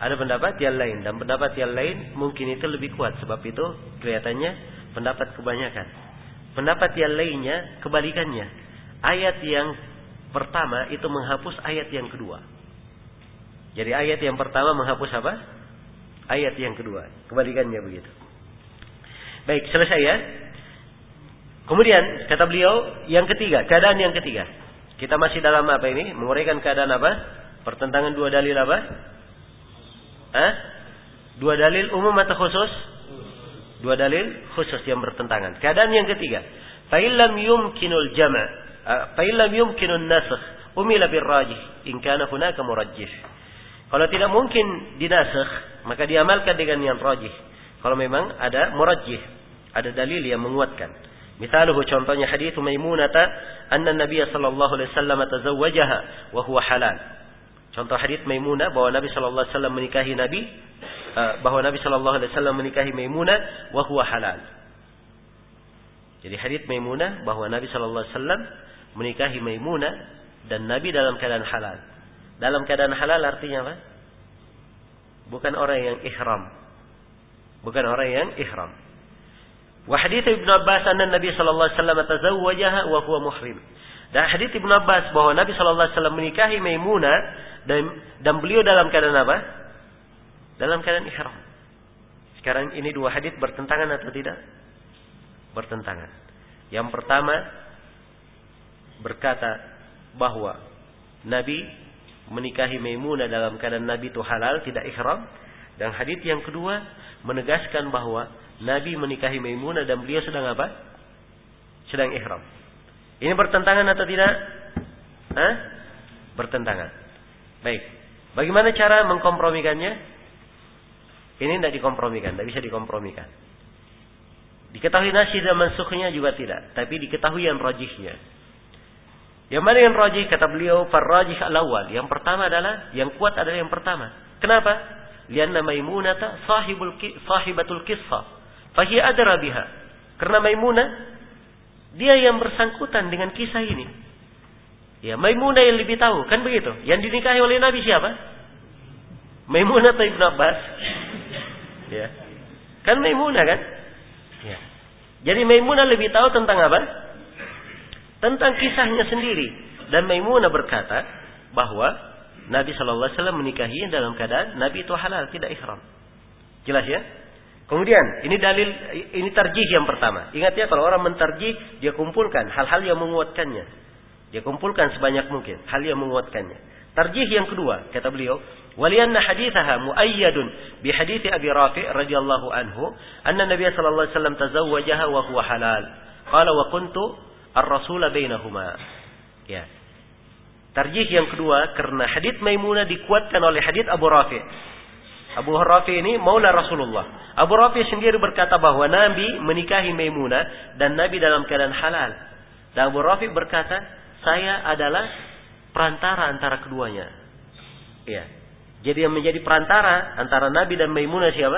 Ada pendapat yang lain, dan pendapat yang lain mungkin itu lebih kuat, sebab itu kelihatannya pendapat kebanyakan. Pendapat yang lainnya kebalikannya. Ayat yang pertama itu menghapus ayat yang kedua. Jadi ayat yang pertama menghapus apa? Ayat yang kedua. Kebalikannya begitu. Baik, selesai ya. Kemudian kata beliau yang ketiga, keadaan yang ketiga. Kita masih dalam apa ini? Menguraikan keadaan apa? Pertentangan dua dalil apa? Hah? Dua dalil umum atau khusus? Dua dalil khusus yang bertentangan. Keadaan yang ketiga, fa illam yumkinul jama', fa illam yumkinun nasakh, umila birrajih in kana hunaka murajjih. Kalau tidak mungkin dinasakh, maka diamalkan dengan yang rajih. Kalau memang ada murajjih, ada dalil yang menguatkan. Misaluhu, contohnya hadits Maimunah anna Nabi sallallahu alaihi wasallam tazawwajaha wa huwa halal. Contoh hadits Maimunah bahwa Nabi sallallahu alaihi wasallam menikahi Nabi bahwa Nabi sallallahu alaihi wasallam menikahi Maimunah wa huwa halal. Jadi hadits Maimunah bahwa Nabi sallallahu alaihi wasallam menikahi Maimunah dan Nabi dalam keadaan halal. Dalam keadaan halal artinya apa? Bukan orang yang ihram. Bukan orang yang ihram. Wa hadits Ibnu Abbas anna Nabi sallallahu alaihi wasallam tazawwajaha wa huwa muhrim. Dan hadits Ibnu Abbas bahwa Nabi sallallahu alaihi wasallam menikahi Maimunah dan dan beliau dalam keadaan apa? Dalam keadaan ihram. Sekarang ini dua hadits bertentangan atau tidak? Bertentangan. Yang pertama berkata bahwa Nabi menikahi Maimunah dalam keadaan Nabi itu halal, tidak ihram. Dan hadits yang kedua menegaskan bahwa Nabi menikahi Maimunah dan beliau sedang apa? Sedang ihram. Ini bertentangan atau tidak? Hah? Bertentangan. Baik. Bagaimana cara mengkompromikannya? Ini tidak dikompromikan, tidak bisa dikompromikan. Diketahui nasih dan mansukhnya juga tidak, tapi diketahui yang rajihnya. Yang mana yang rajih? Kata beliau, farrajih al-awwal. Yang pertama adalah, yang kuat adalah yang pertama. Kenapa? Lianna Maimunah sahibul sahibatul qissah, fahiya adra biha. Karena Maimunah dia yang bersangkutan dengan kisah ini. Ya, Maimunah yang lebih tahu, kan begitu? Yang dinikahi oleh Nabi siapa? Maimunah atau Ibnu Abbas? Ya. Kan Maimunah kan? Ya. Jadi Maimunah lebih tahu tentang apa? Tentang kisahnya sendiri. Dan Maimunah berkata bahwa Nabi sallallahu alaihi wasallam menikahinya dalam keadaan Nabi itu halal, tidak ihram. Jelas ya? Kemudian ini dalil, ini tarjih yang pertama. Ingat ya, kalau orang mentarjih, dia kumpulkan hal-hal yang menguatkannya. Dia kumpulkan sebanyak mungkin hal yang menguatkannya. Tarjih yang kedua, kata beliau, walianna hadithaha muayyadun bi hadithi Abi Rafi' radhiyallahu anhu anna Nabiy sallallahu alaihi wasallam tazawwajaha wa huwa halal. Qala wa kuntu ar-rasula bainahuma. Ya. Tarjih yang kedua karena hadits Maimunah dikuatkan oleh hadits Abu Rafi'. Abu Rafi' ini maula Rasulullah. Abu Rafi' sendiri berkata bahwa Nabi menikahi Maimunah dan Nabi dalam keadaan halal. Dan Abu Rafi' berkata, saya adalah perantara antara keduanya. Ya. Jadi yang menjadi perantara antara Nabi dan Maimunah siapa?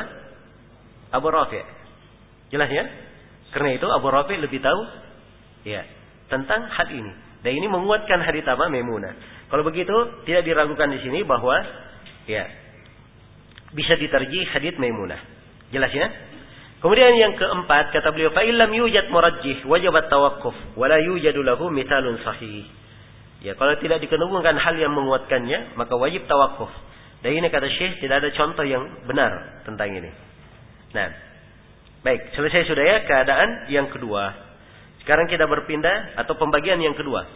Abu Rafi'. Jelas ya? Karena itu Abu Rafi' lebih tahu ya tentang hal ini. Dan ini menguatkan hadits apa? Maimunah. Kalau begitu tidak diragukan di sini bahwa ya bisa diterjih hadits Maimunah. Jelas ya? Kemudian yang keempat kata beliau, fa illam yujad murajjih wajib at-tawaqquf wa la yujadu lahu mithalun sahih. Ya, kalau tidak diketemukan hal yang menguatkannya, maka wajib tawakuf. Dan ini kata Syekh tidak ada contoh yang benar tentang ini. Nah, baik, selesai sudah ya keadaan yang kedua. Sekarang kita berpindah atau pembagian yang kedua.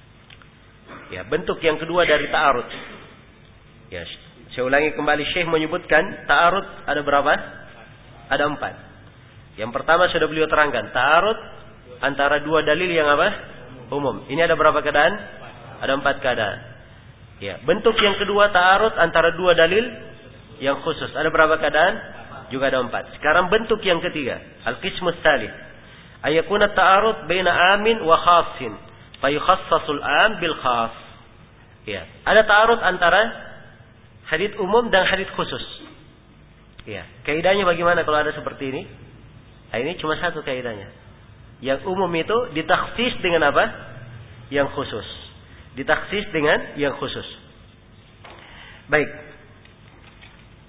Ya, bentuk yang kedua dari ta'arud. Ya, saya ulangi kembali, Syekh menyebutkan ta'arud ada berapa? Ada empat. Yang pertama sudah beliau terangkan, ta'arud antara dua dalil yang apa? Umum. Ini ada berapa keadaan? Ada empat keadaan. Ya, bentuk yang kedua ta'arud antara dua dalil yang khusus. Ada berapa keadaan? Juga ada empat. Sekarang bentuk yang ketiga, al-qismus tsalits. Ayakuna ta'arud baina amin wa khassin, fa yukhassasul am bil khass. Ya, ada ta'arud antara hadits umum dan hadits khusus. Ya, kaidahnya bagaimana kalau ada seperti ini? Nah, ini cuma satu kaidahnya. Yang umum itu ditakhsis dengan apa? Yang khusus. Ditaksis dengan yang khusus. Baik.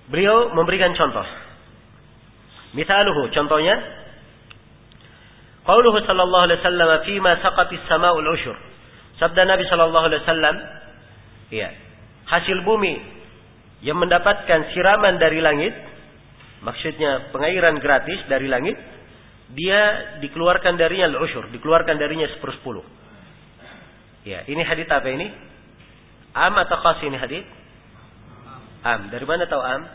beliau memberikan contoh. Mithaluhu, contohnya, qauluhu sallallahu alaihi wasallam fima saqatis sama'ul usyur. Sabda Nabi sallallahu alaihi wasallam, ya, hasil bumi yang mendapatkan siraman dari langit, maksudnya pengairan gratis dari langit, dia dikeluarkan darinya al-usyur, dikeluarkan darinya sepersepuluh. Ya, ini hadits apa ini? Am atau khas ini hadits? Am. Dari mana tahu am?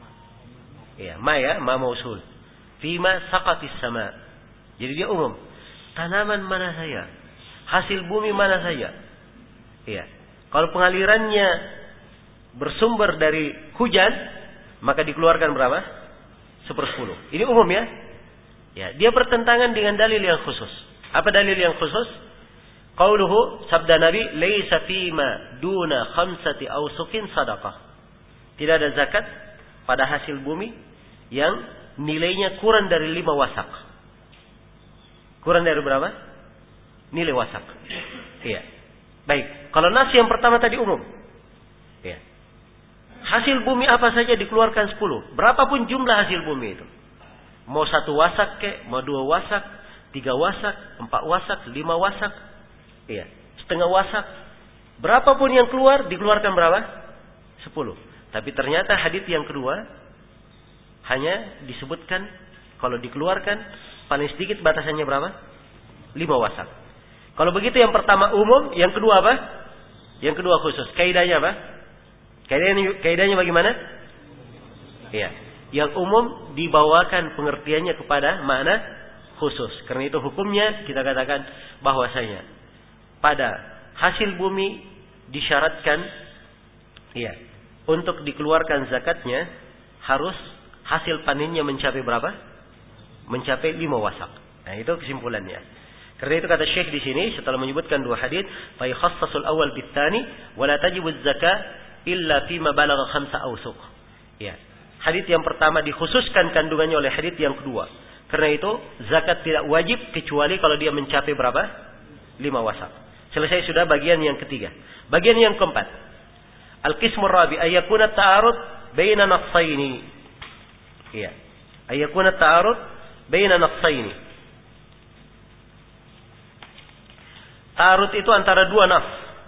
Ya, ma ya, ma mausul. Fima saqatis sama. Jadi dia umum. Tanaman mana saja, hasil bumi mana saja. Ya. Kalau pengalirannya bersumber dari hujan, maka dikeluarkan berapa? Sepersepuluh. Ini umum ya. Ya, dia bertentangan dengan dalil yang khusus. Apa dalil yang khusus? Qauluhu, sabda Nabi, laisa fima duna khamsati awsuqin sadaqah. Tidak ada zakat pada hasil bumi yang nilainya kurang dari lima wasak. Kurang dari berapa? Nilai wasak. Iya. Baik. Kalau nas yang pertama tadi umum. Iya. Hasil bumi apa saja dikeluarkan sepuluh. Berapapun jumlah hasil bumi itu. Mau satu wasak ke, mau dua wasak, tiga wasak, empat wasak, lima wasak. Iya. Setengah wasak. Berapapun yang keluar, dikeluarkan berapa? Sepuluh. Tapi ternyata hadits yang kedua hanya disebutkan kalau dikeluarkan paling sedikit batasannya berapa? Lima wasak. Kalau begitu yang pertama umum, yang kedua apa? Yang kedua khusus. Kaidahnya apa? Kaidahnya, kaidahnya bagaimana? Iya. Yang umum dibawakan pengertiannya kepada makna khusus. Karena itu hukumnya kita katakan bahwasanya pada hasil bumi disyaratkan, iya, untuk dikeluarkan zakatnya harus hasil panennya mencapai berapa? Mencapai lima wasak. Nah, itu kesimpulannya. Karena itu kata Syekh di sini setelah menyebutkan dua hadits, fa yakhassasul awwal bitsani wa la tajibu zakah illa fima balagha khamsa awsuq. Ya. Hadits yang pertama dikhususkan kandungannya oleh hadits yang kedua. Karena itu zakat tidak wajib kecuali kalau dia mencapai berapa? lima wasak. Selesai sudah bagian yang ketiga. Bagian yang keempat. Al-qismur rabi ayyakuna ta'arud baina nafsaini. Iya. Ayyakuna ta'arud baina nafsaini. Ta'arud itu antara dua naf.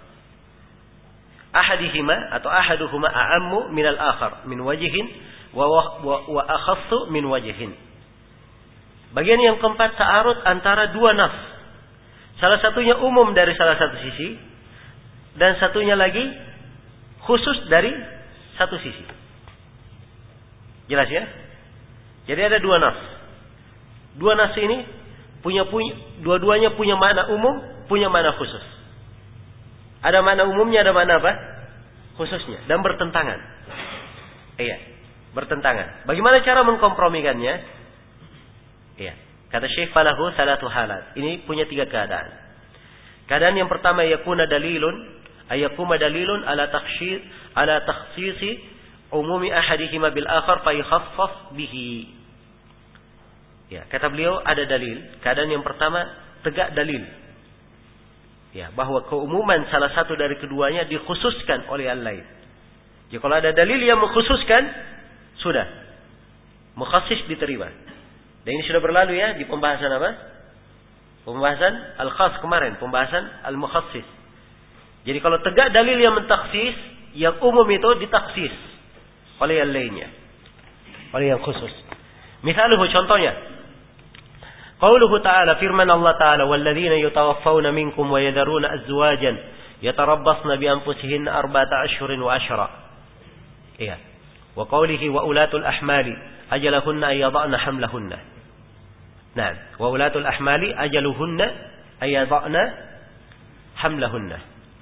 Ahadihima atau ahaduhuma a'ammu minal akhar min wajhin wa wa, wa akhassu min wajhin. Bagian yang keempat ta'arud antara dua naf. Salah satunya umum dari salah satu sisi dan satunya lagi khusus dari satu sisi. Jelas ya? Jadi ada dua nas. Dua nas ini punya punya dua-duanya punya makna umum, punya makna khusus. Ada makna umumnya, ada makna apa? Khususnya dan bertentangan. Iya, bertentangan. Bagaimana cara mengkompromikannya? Iya. Kata Syekh falahu salatu halat. Ini punya tiga keadaan. Keadaan yang pertama yakuna dalilun, ayakuma dalilun ala takhsyir, ala takhsisi umumi ahadihima bil akhar fa yukhaffaf bihi. Ya, kata beliau ada dalil. Keadaan yang pertama tegak dalil. Ya, bahwa keumuman salah satu dari keduanya dikhususkan oleh al-lain. Jadi kalau ada dalil yang mengkhususkan, sudah mukhassis diterima. Dan ini sudah berlalu ya di pembahasan apa? Pembahasan al-khas kemarin, pembahasan al-mukhassis. Jadi kalau tegak dalil yang mentaksis, yang umum itu ditaksis oleh yang lainnya, oleh yang khusus. Misaluhu, contohnya, qauluhu ta'ala, firman Allah Ta'ala, walladzina yutawaffawna minkum wa yadaruna azwajan yatarabbasna bi anfusihinna arba'ata ashhurin wa ashra. Iya. Wa qawlihi wa ulatul ahmali ajalahunna ay yada'na hamlahunna. Nah, wa ulatul ahmali ajaluhunna ay yada'na hamlahunna.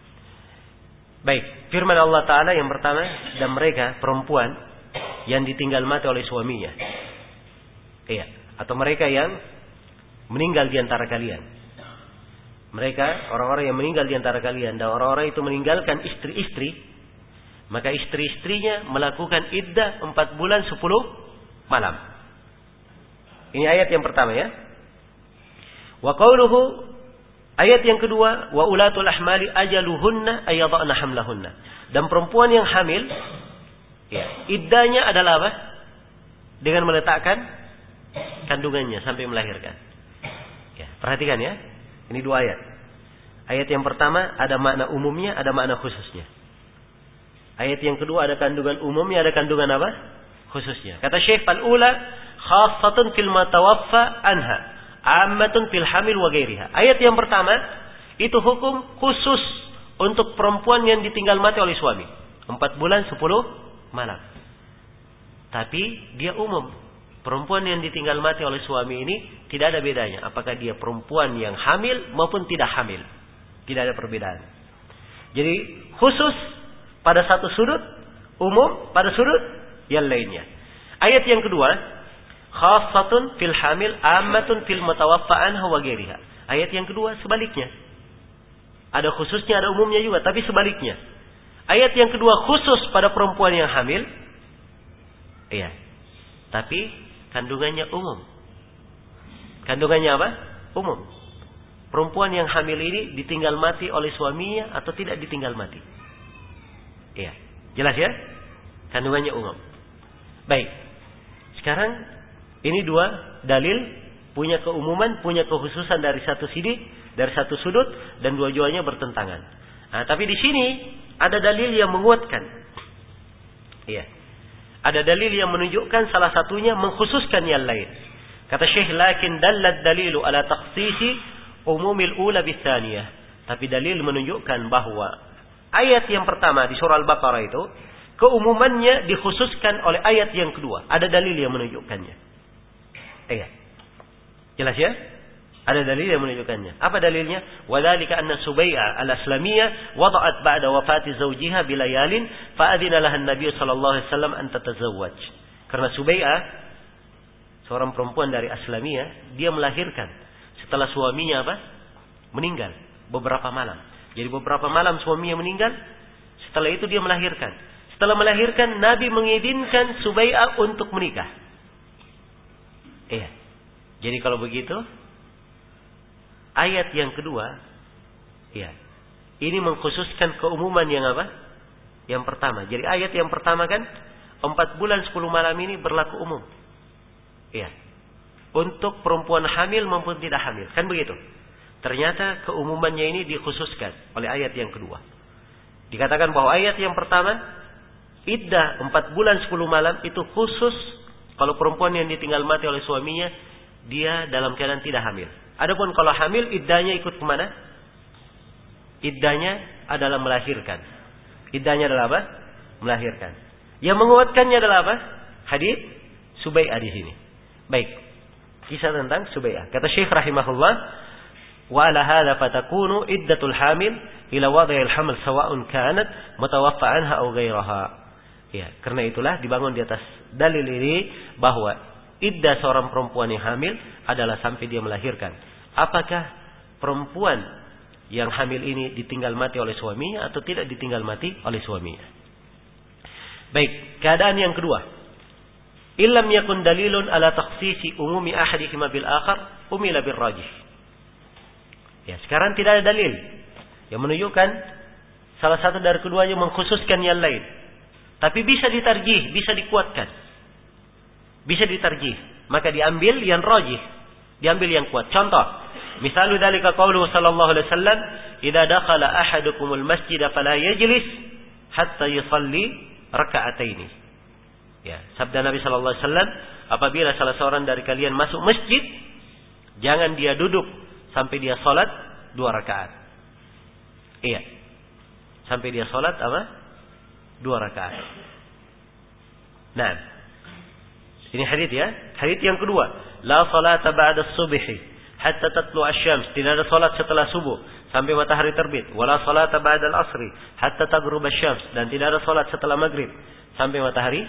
Baik, firman Allah Ta'ala yang pertama, dan mereka perempuan yang ditinggal mati oleh suaminya. Iya, atau mereka yang meninggal di antara kalian. Mereka, orang-orang yang meninggal di antara kalian, dan orang-orang itu meninggalkan istri-istri, maka istri-istrinya melakukan iddah empat bulan sepuluh malam. Ini ayat yang pertama ya. Wa qauluhu, ayat yang kedua, wa ulatul ahmali ajaluhunna ayyadhana hamlahunna. Dan perempuan yang hamil Ya, iddahnya adalah apa? Dengan meletakkan kandungannya sampai melahirkan. Ya, perhatikan ya. Ini dua ayat. Ayat yang pertama ada makna umumnya, ada makna khususnya. Ayat yang kedua ada kandungan umumnya, ada kandungan apa? Khususnya. Kata Syekh, "Al-ula khassatun fil matawaffa anha, ammatun fil hamil wa ghairiha." Ayat yang pertama itu hukum khusus untuk perempuan yang ditinggal mati oleh suami. Empat bulan sepuluh malam. Tapi dia umum. Perempuan yang ditinggal mati oleh suami ini tidak ada bedanya. Apakah dia perempuan yang hamil maupun tidak hamil. Tidak ada perbedaan. Jadi khusus pada satu sudut, umum pada sudut yang lainnya. Ayat yang kedua, khassatun fil hamil, ammatun fil mutawaffa anha wa ghairiha. Ayat yang kedua sebaliknya. Ada khususnya, ada umumnya juga, tapi sebaliknya. Ayat yang kedua khusus pada perempuan yang hamil. Iya. Tapi kandungannya umum. Kandungannya apa? Umum. Perempuan yang hamil ini ditinggal mati oleh suaminya atau tidak ditinggal mati. Iya. Jelas ya? Kandungannya umum. Baik. Sekarang ini dua dalil punya keumuman, punya kekhususan dari satu sisi, dari satu sudut, dan dua-duanya bertentangan. Nah, tapi di sini ada dalil yang menguatkan. Iya. Ada dalil yang menunjukkan salah satunya mengkhususkan yang lain. Kata Syekh, lakin dallat dalilu ala takhsisi umumil ula bithaniyah. Tapi dalil menunjukkan bahwa ayat yang pertama di surah Al-Baqarah itu keumumannya dikhususkan oleh ayat yang kedua. Ada dalil yang menunjukkannya. Iya. Jelas ya? Ada dalil yang menunjukkannya. Apa dalilnya? Wadzalika anna Subai'ah al-Aslamiyah wada'at ba'da wafati zawjiha bilayalin fa'adhina laha an-nabiy sallallahu alaihi wasallam an tatazawwaj. Karena Subai'ah seorang perempuan dari Aslamiyah, dia melahirkan setelah suaminya apa? Meninggal beberapa malam. Jadi beberapa malam suaminya meninggal, setelah itu dia melahirkan. Setelah melahirkan, Nabi mengizinkan Subai'ah untuk menikah. Iya. Jadi kalau begitu, ayat yang kedua, ya, ini mengkhususkan keumuman yang apa? Yang pertama. Jadi ayat yang pertama kan, empat bulan sepuluh malam ini berlaku umum. Ya. Untuk perempuan hamil maupun tidak hamil. Kan begitu. Ternyata keumumannya ini dikhususkan oleh ayat yang kedua. Dikatakan bahwa ayat yang pertama, iddah empat bulan sepuluh malam itu khusus kalau perempuan yang ditinggal mati oleh suaminya, dia dalam keadaan tidak hamil. Adapun kalau hamil, iddahnya ikut kemana? Iddahnya adalah melahirkan. Iddahnya adalah apa? Melahirkan. Yang menguatkannya adalah apa? Hadits Subai'ah di sini. Baik. Kisah tentang Subai'ah. Kata Syekh rahimahullah, wa ala hadza fatakunu iddatul hamil ila wad'il haml sawa'un kanat mutawaffa anha aw ghairaha. Ya, karena itulah dibangun di atas dalil ini bahwa iddah seorang perempuan yang hamil adalah sampai dia melahirkan. Apakah perempuan yang hamil ini ditinggal mati oleh suaminya atau tidak ditinggal mati oleh suaminya? Baik, keadaan yang kedua. Illam yakun dalilun ala takhsisi umumi ahadihima bil akhar, umila bil rajih. Ya, sekarang tidak ada dalil yang menunjukkan salah satu dari keduanya mengkhususkan yang lain. Tapi bisa ditarjih, bisa dikuatkan. Bisa ditarjih, maka diambil yang rajih, diambil yang kuat. Contoh, misalu dzalika qauluhu sallallahu alaihi wasallam, "Idza dakhala ahadukumul masjid fala yajlis hatta yusalli raka'ataini." Ya, sabda Nabi sallallahu alaihi wasallam, apabila salah seorang dari kalian masuk masjid, jangan dia duduk sampai dia salat dua rakaat. Iya. Sampai dia salat apa? Dua rakaat. Nah, ini hadits ya. Hadits yang kedua, la salata ba'da as-subhi hatta tatlu asy-syams. Tidak ada salat setelah subuh sampai matahari terbit. Wala salata ba'da al-'asri hatta taghrub asy-syams. Dan tidak ada salat setelah maghrib sampai matahari.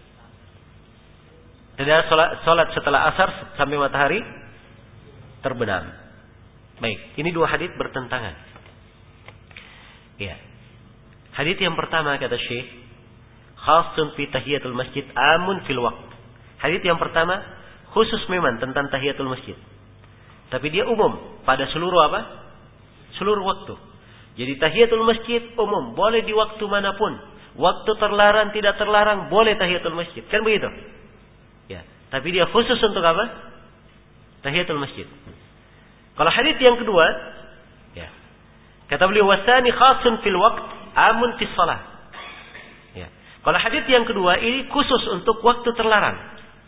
Tidak ada salat, salat setelah asar sampai matahari terbenam. Baik, ini dua hadits bertentangan. Ya. Hadits yang pertama kata Syekh, khasun fi tahiyatul masjid amun fil waqt. Hadits yang pertama khusus memang tentang tahiyatul masjid. Tapi dia umum pada seluruh apa? Seluruh waktu. Jadi tahiyatul masjid umum, boleh di waktu manapun. waktu terlarang, tidak terlarang, boleh tahiyatul masjid. Kan begitu? Ya, tapi dia khusus untuk apa? Tahiyatul masjid. Kalau hadits yang kedua, ya. Kata beliau wasani khasun fil waqt, amun fis shalah. Ya. Kalau hadits yang kedua ini khusus untuk waktu terlarang.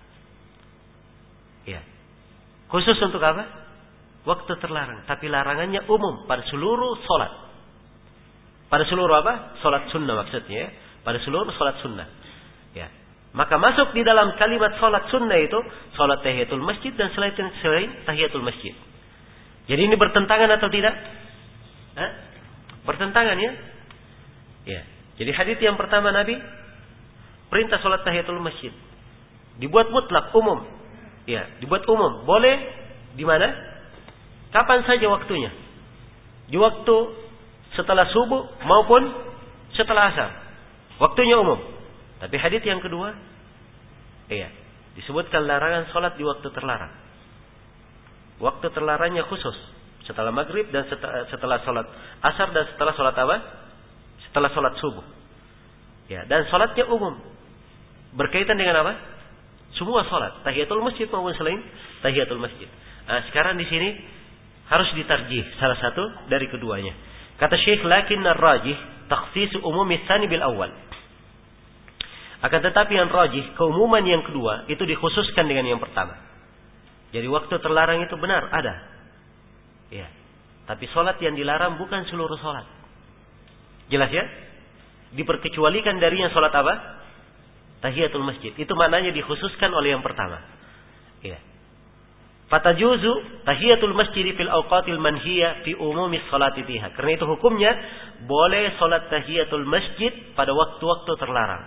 Ya. Khusus untuk apa? Waktu terlarang, tapi larangannya umum pada seluruh salat. Pada seluruh apa? Salat sunnah maksudnya ya. Pada seluruh salat sunnah. Ya. Maka masuk di dalam kalimat salat sunnah itu salat tahiyatul masjid dan selain selain tahiyatul masjid. Jadi ini bertentangan atau tidak? Hah? Bertentangan ya? Ya. Jadi hadits yang pertama Nabi perintah salat tahiyatul masjid. Dibuat mutlak umum. Ya, dibuat umum. Boleh di mana? Kapan saja waktunya. Di waktu setelah subuh maupun setelah asar. Waktunya umum. Tapi hadits yang kedua, iya, disebutkan larangan salat di waktu terlarang. Waktu terlarangnya khusus setelah maghrib dan setelah salat asar dan setelah salat apa? Setelah salat subuh. Ya, dan salatnya umum. Berkaitan dengan apa? Semua salat, tahiyatul masjid maupun selain tahiyatul masjid. Nah, sekarang di sini harus ditarjih salah satu dari keduanya. Kata Syekh, lakin ar-rajih takhsis umum tsani bil awal. Akan tetapi yang rajih, keumuman yang kedua itu dikhususkan dengan yang pertama. Jadi waktu terlarang itu benar ada. Ya. Tapi salat yang dilarang bukan seluruh salat. Jelas ya? Diperkecualikan darinya salat apa? Tahiyatul masjid. Itu maknanya dikhususkan oleh yang pertama. Ya. Fatajuzu tahiyatul masjid fil awqatil manhiya fi umumis salati fiha. Karena itu hukumnya boleh salat tahiyatul masjid pada waktu-waktu terlarang.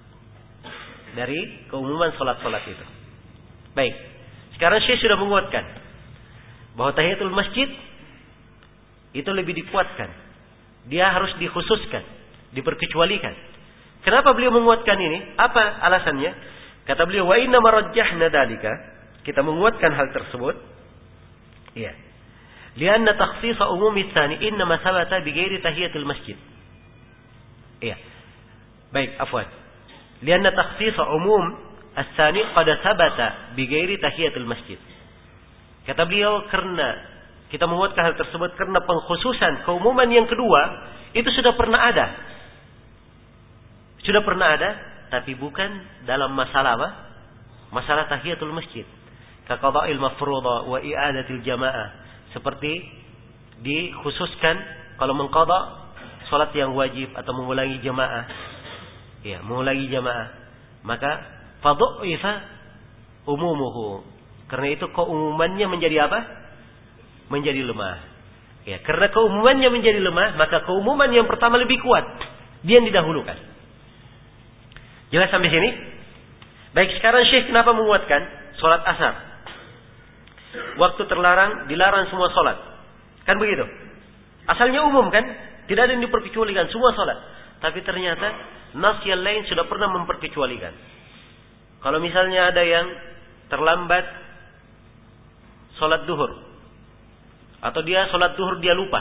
Dari keumuman salat-salat itu. Baik. Sekarang Syekh sudah menguatkan bahwa tahiyatul masjid itu lebih dikuatkan. Dia harus dikhususkan, diperkecualikan. Kenapa beliau menguatkan ini? Apa alasannya? Kata beliau, wa inna marajjahna dalika. Kita menguatkan hal tersebut. Iya. Lianna takhsis umum tsani inma sabata bi ghairi tahiyatul masjid. Iya. Baik, afwan. Lianna takhsis umum tsani qad sabata bi ghairi tahiyatul masjid. Kata beliau karena kita menguatkan hal tersebut karena pengkhususan keumuman yang kedua itu sudah pernah ada. Sudah pernah ada, tapi bukan dalam masalah apa? Masalah tahiyatul masjid. Kaqada'il mafruḍa wa i'adatil jamaah. Seperti dikhususkan kalau mengqada salat yang wajib atau mengulangi jamaah. Ya, mengulangi jamaah. Maka fadhu'ifa umumuhu. Karena itu keumumannya menjadi apa? Menjadi lemah. Ya, karena keumumannya menjadi lemah, maka keumuman yang pertama lebih kuat. Dia yang didahulukan. Jelas sampai sini? Baik, sekarang Syekh kenapa menguatkan salat asar? Waktu terlarang, dilarang semua salat. Kan begitu? Asalnya umum kan? Tidak ada yang diperkecualikan, semua salat. Tapi ternyata nas yang lain sudah pernah memperkecualikan. Kalau misalnya ada yang terlambat salat duhur, atau dia salat duhur dia lupa.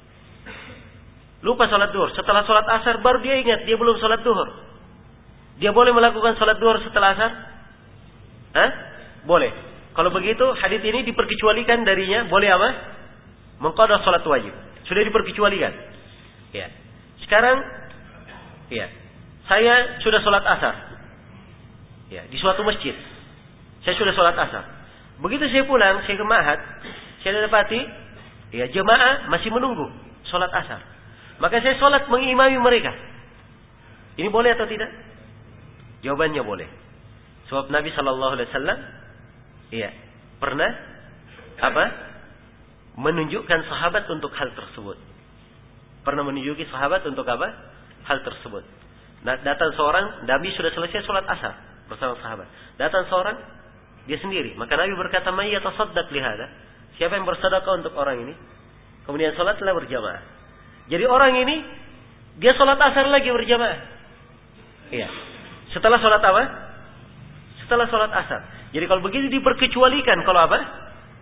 Lupa salat duhur. Setelah salat asar baru dia ingat dia belum salat duhur. Dia boleh melakukan salat duhur setelah asar? Hah? Boleh. Kalau begitu hadits ini diperkecualikan darinya, boleh apa? Mengqada salat wajib. Sudah diperkecualikan. Ya. Sekarang ya. Saya sudah salat asar. Ya, di suatu masjid. Saya sudah salat asar. Begitu saya pulang, saya ke Ma'had, saya dapati ya jemaah masih menunggu salat asar. Maka saya salat mengimami mereka. Ini boleh atau tidak? Jawabannya boleh. Sebab Nabi sallallahu alaihi wasallam iya, pernah apa? Menunjukkan sahabat untuk hal tersebut. Pernah menunjuki sahabat untuk apa? Hal tersebut. Nah, datang seorang, Nabi sudah selesai sholat asar bersama sahabat. Datang seorang, dia sendiri. Maka Nabi berkata, "May yatasaddaq li hada?" Siapa yang bersedekah untuk orang ini? Kemudian sholatlah berjamaah. Jadi orang ini dia sholat asar lagi berjamaah. Iya. Setelah sholat apa? Setelah sholat asar. Jadi kalau begitu diperkecualikan. Kalau apa?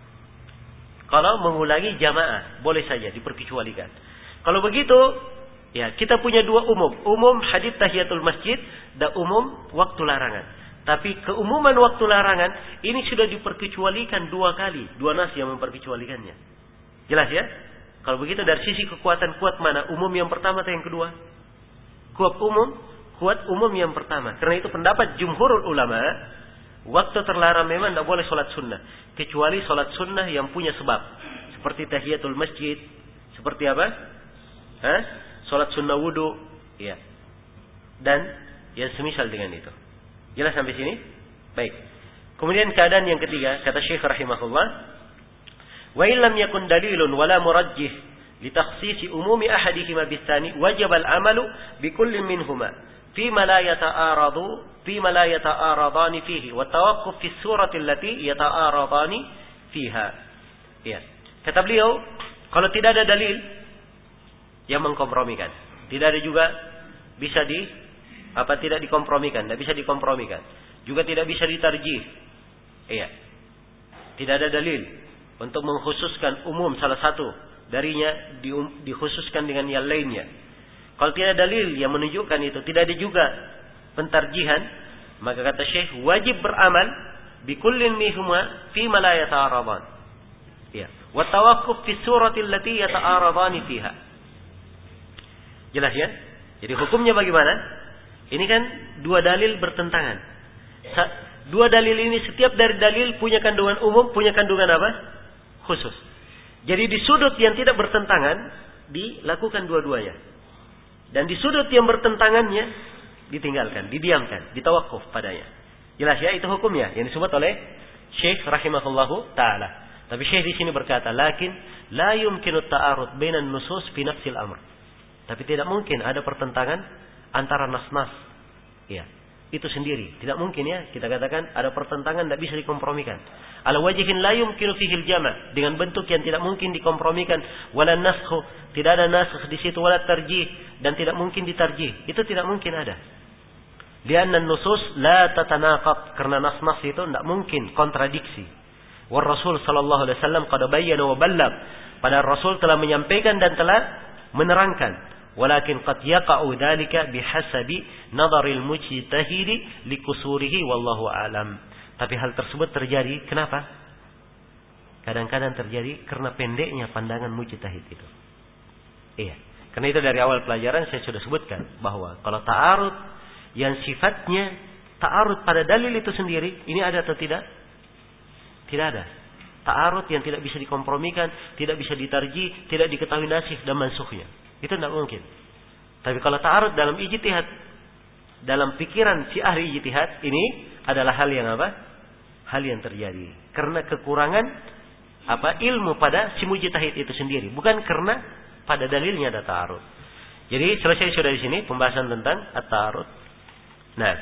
Kalau mengulangi jamaah. Boleh saja diperkecualikan. Kalau begitu, Ya, kita punya dua umum. Umum hadits tahiyatul masjid dan umum waktu larangan. Tapi keumuman waktu larangan ini sudah diperkecualikan dua kali. Dua nas yang memperkecualikannya. Jelas ya? Kalau begitu dari sisi kekuatan kuat mana? Umum yang pertama atau yang kedua? Kuat umum, kuat umum yang pertama. Karena itu pendapat jumhurul ulama, waktu terlarang memang tidak boleh sholat sunnah. Kecuali sholat sunnah yang punya sebab. Seperti tahiyatul masjid. Seperti apa? Hah? Sholat sunnah wudu. Ya. Dan yang semisal dengan itu. Jelas sampai sini? Baik. Kemudian keadaan yang ketiga, kata Syekh rahimahullah, wa illam yakun dalilun wala murajjih li takhsisi umumi ahadihima bitsani wajib al-amalu bi kulli minhuma fima la yata'aradu fima la yata'aradani fihi wa tawaqquf fi surati allati yata'aradani fiha. Ya. Kata beliau, kalau tidak ada dalil yang mengkompromikan, tidak ada juga bisa di apa tidak dikompromikan, tidak bisa dikompromikan, juga tidak bisa ditarjih. Iya. Tidak ada dalil untuk mengkhususkan umum salah satu darinya di, dikhususkan dengan yang lainnya. Kalau tidak ada dalil yang menunjukkan itu, tidak ada juga pentarjihan, maka kata Syekh wajib beramal bi kullin minhuma fi ma la yata'aradan. Ya, wa tawaqquf fi surati allati yata'aradani fiha. Jelas ya? Jadi hukumnya bagaimana? Ini kan dua dalil bertentangan. Dua dalil ini setiap dari dalil punya kandungan umum, punya kandungan apa? Khusus. Jadi di sudut yang tidak bertentangan dilakukan dua-duanya. Dan di sudut yang bertentangannya ditinggalkan, didiamkan, ditawakuf padanya. Jelas ya, itu hukumnya yang disebut oleh Syekh rahimahullahu taala. Tapi Syekh di sini berkata, "Lakin la yumkinu ta'arud bainan nusus fi nafsil amr." Tapi tidak mungkin ada pertentangan antara nas-nas. Ya, itu sendiri. Tidak mungkin ya kita katakan ada pertentangan tidak bisa dikompromikan. Ala wajhin la yumkinu fihi al-jama', dengan bentuk yang tidak mungkin dikompromikan, wala naskhu, tidak ada naskh di situ, wala tarjih, dan tidak mungkin ditarjih. Itu tidak mungkin ada. Lianna an-nusus la tatanaqad, karena nas-nas itu tidak mungkin kontradiksi. War Rasul sallallahu alaihi wasallam qad bayyana wa ballagh, pada Rasul telah menyampaikan dan telah menerangkan. Walakin qad yaqa'u dzalika bihasabi nadharil mujtahidi likusurihi wallahu alam. Tapi hal tersebut terjadi kenapa? Kadang-kadang terjadi karena pendeknya pandangan mujtahid itu. Iya. Karena itu dari awal pelajaran saya sudah sebutkan bahwa kalau ta'arud yang sifatnya ta'arud pada dalil itu sendiri, ini ada atau tidak? Tidak ada. Ta'arud yang tidak bisa dikompromikan, tidak bisa ditarjih, tidak diketahui nasikh dan mansukhnya. Itu tidak mungkin. Tapi kalau ta'arud dalam ijtihad, dalam pikiran si ahli ijtihad, ini adalah hal yang apa? Hal yang terjadi karena kekurangan apa ilmu pada si mujtahid itu sendiri, bukan karena pada dalilnya ada ta'arud. Jadi selesai sudah di sini pembahasan tentang at-ta'arud. Nah,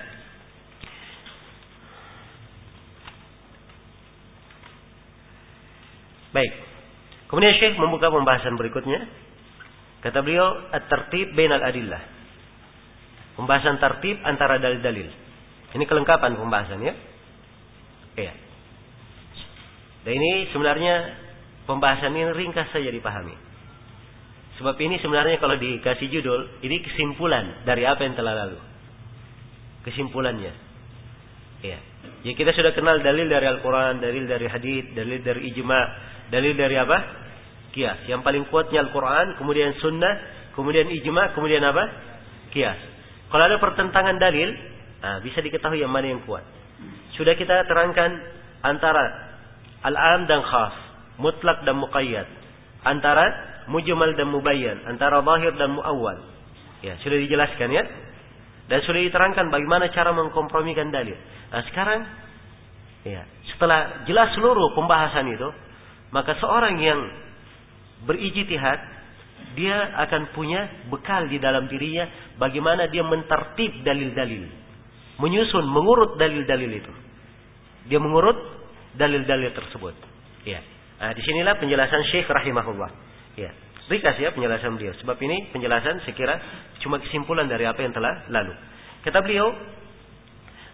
baik. Kemudian Syekh membuka pembahasan berikutnya. Kata beliau, at-tartib bainal adillah. Pembahasan tartib antara dalil-dalil. Ini kelengkapan pembahasannya. Iya. Dan ini sebenarnya pembahasan ini ringkas saja dipahami. Sebab ini sebenarnya kalau dikasih judul, ini kesimpulan dari apa yang telah lalu. Kesimpulannya. Iya. Ya kita sudah kenal dalil dari Al-Quran, dalil dari hadits, dalil dari ijma', dalil dari apa? Kias. Yang paling kuatnya Al-Quran, kemudian sunnah, kemudian ijma', kemudian apa? Kias. Kalau ada pertentangan dalil, nah, bisa diketahui yang mana yang kuat. Sudah kita terangkan antara al-am dan khas, mutlak dan muqayyad, antara mujmal dan mubayyan, antara zahir dan muawwal. Ya, sudah dijelaskan ya. Dan sudah diterangkan bagaimana cara mengkompromikan dalil. Nah, sekarang ya, setelah jelas seluruh pembahasan itu, maka seorang yang berijtihad, dia akan punya bekal di dalam dirinya bagaimana dia mentertib dalil-dalil, menyusun, mengurut dalil-dalil itu. Dia mengurut dalil-dalil tersebut. Ya. Nah, disinilah penjelasan Syekh rahimahullah. Ya. Ringkas ya penjelasan beliau. Sebab ini penjelasan sekira cuma kesimpulan dari apa yang telah lalu. Kata beliau